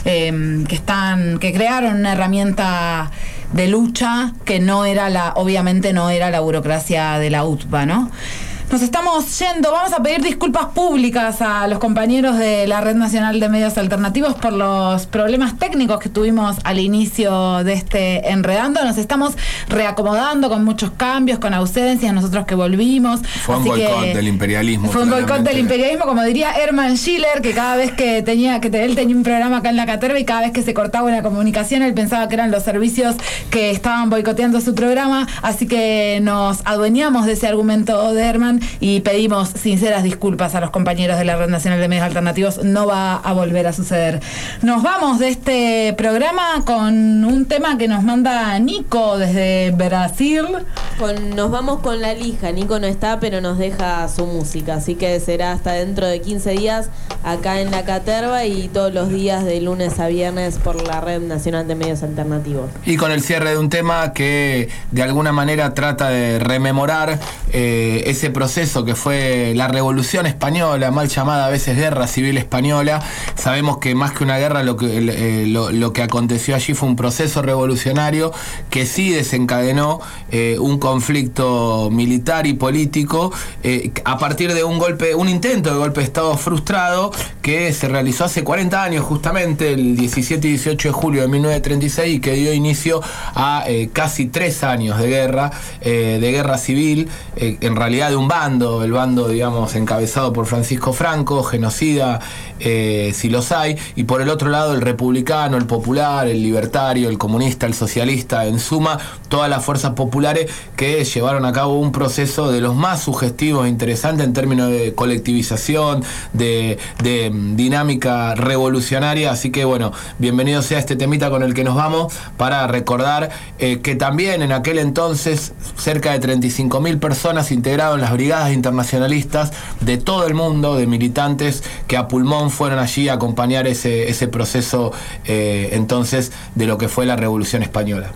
F: eh, que están, que crearon una herramienta de lucha que no era la, obviamente no era la burocracia de la U T B A, ¿no? Nos estamos yendo, vamos a pedir disculpas públicas a los compañeros de la Red Nacional de Medios Alternativos por los problemas técnicos que tuvimos al inicio de este Enredando. Nos estamos reacomodando con muchos cambios, con ausencias, nosotros que volvimos.
H: Fue un boicot del imperialismo.
F: Fue un boicot del imperialismo, como diría Hermann Schiller, que cada vez que tenía, que él tenía un programa acá en la Caterva y cada vez que se cortaba una comunicación, él pensaba que eran los servicios que estaban boicoteando su programa, así que nos adueñamos de ese argumento de Hermann y pedimos sinceras disculpas a los compañeros de la Red Nacional de Medios Alternativos. No va a volver a suceder. Nos vamos de este programa con un tema que nos manda Nico desde Brasil.
G: Con, nos vamos con La Lija. Nico no está, pero nos deja su música, así que será hasta dentro de quince días acá en la Caterva y todos los días de lunes a viernes por la Red Nacional de Medios Alternativos.
H: Y con el cierre de un tema que de alguna manera trata de rememorar eh, ese proceso que fue la Revolución Española, mal llamada a veces Guerra Civil Española. Sabemos que más que una guerra lo que, eh, lo, lo que aconteció allí fue un proceso revolucionario que sí desencadenó eh, un conflicto militar y político eh, a partir de un golpe, un intento de golpe de Estado frustrado que se realizó hace cuarenta años, justamente el diecisiete y dieciocho de julio de mil novecientos treinta y seis, y que dio inicio a eh, casi tres años de guerra, eh, de guerra civil, eh, en realidad de un bando, el bando, digamos, encabezado por Francisco Franco, genocida, eh, si los hay, y por el otro lado el republicano, el popular, el libertario, el comunista, el socialista, en suma, todas las fuerzas populares que llevaron a cabo un proceso de los más sugestivos e interesantes en términos de colectivización, de, de dinámica revolucionaria. Así que bueno, bienvenido sea este temita con el que nos vamos para recordar eh, que también en aquel entonces cerca de treinta y cinco mil personas integraron las brigadas internacionalistas de todo el mundo, de militantes que a pulmón fueron allí a acompañar ese, ese proceso eh, entonces de lo que fue la Revolución Española.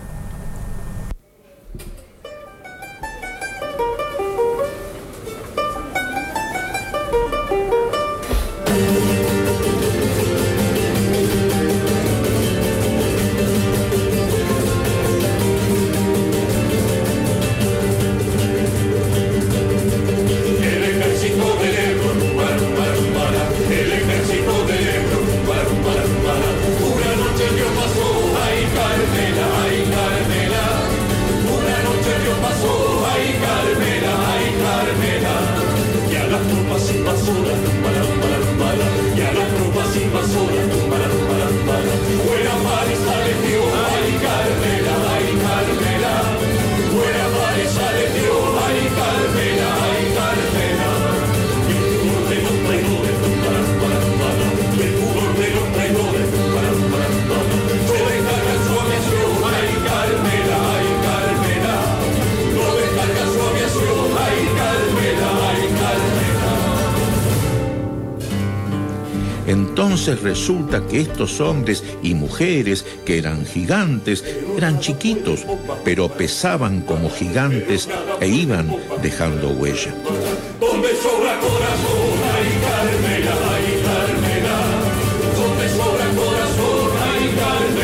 O: Entonces resulta que estos hombres y mujeres que eran gigantes, eran chiquitos, pero pesaban como gigantes e iban dejando huella.
K: Donde sobra corazón, ay Carmela, ay Carmela. Donde sobra corazón, ay Carmela.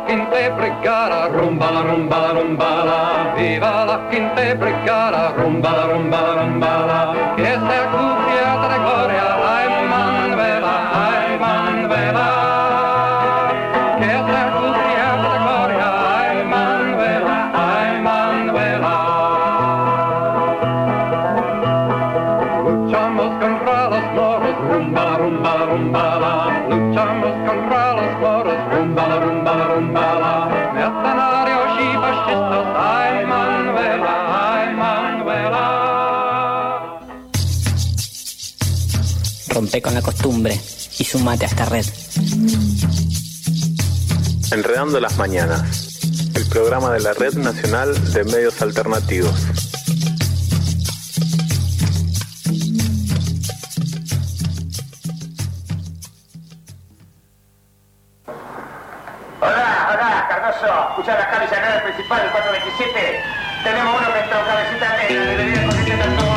K: Quinta Brigada, rumba la rumba la rumba la, viva la Quinta Brigada, rumba la rumba la rumba la, que sea cubierta de gloria, ay Manuela, ay Manuela, que sea cubierta de gloria, ay Manuela, ay Manuela. Luchamos contra los moros, rumba la rumba la rumba la, luchamos contra los moros, rumba la rumba la rumba la, mercenarios y fascistas, ay Manuela, ay Manuela.
L: Rompe con la costumbre y sumate a esta red.
Q: Enredando las Mañanas, el programa de la Red Nacional de Medios Alternativos.
R: Hola, hola, Cardoso. Escuchá la cabeza, canal principal del cuatro veintisiete. Tenemos uno que está en cabecita negra, que le viene con el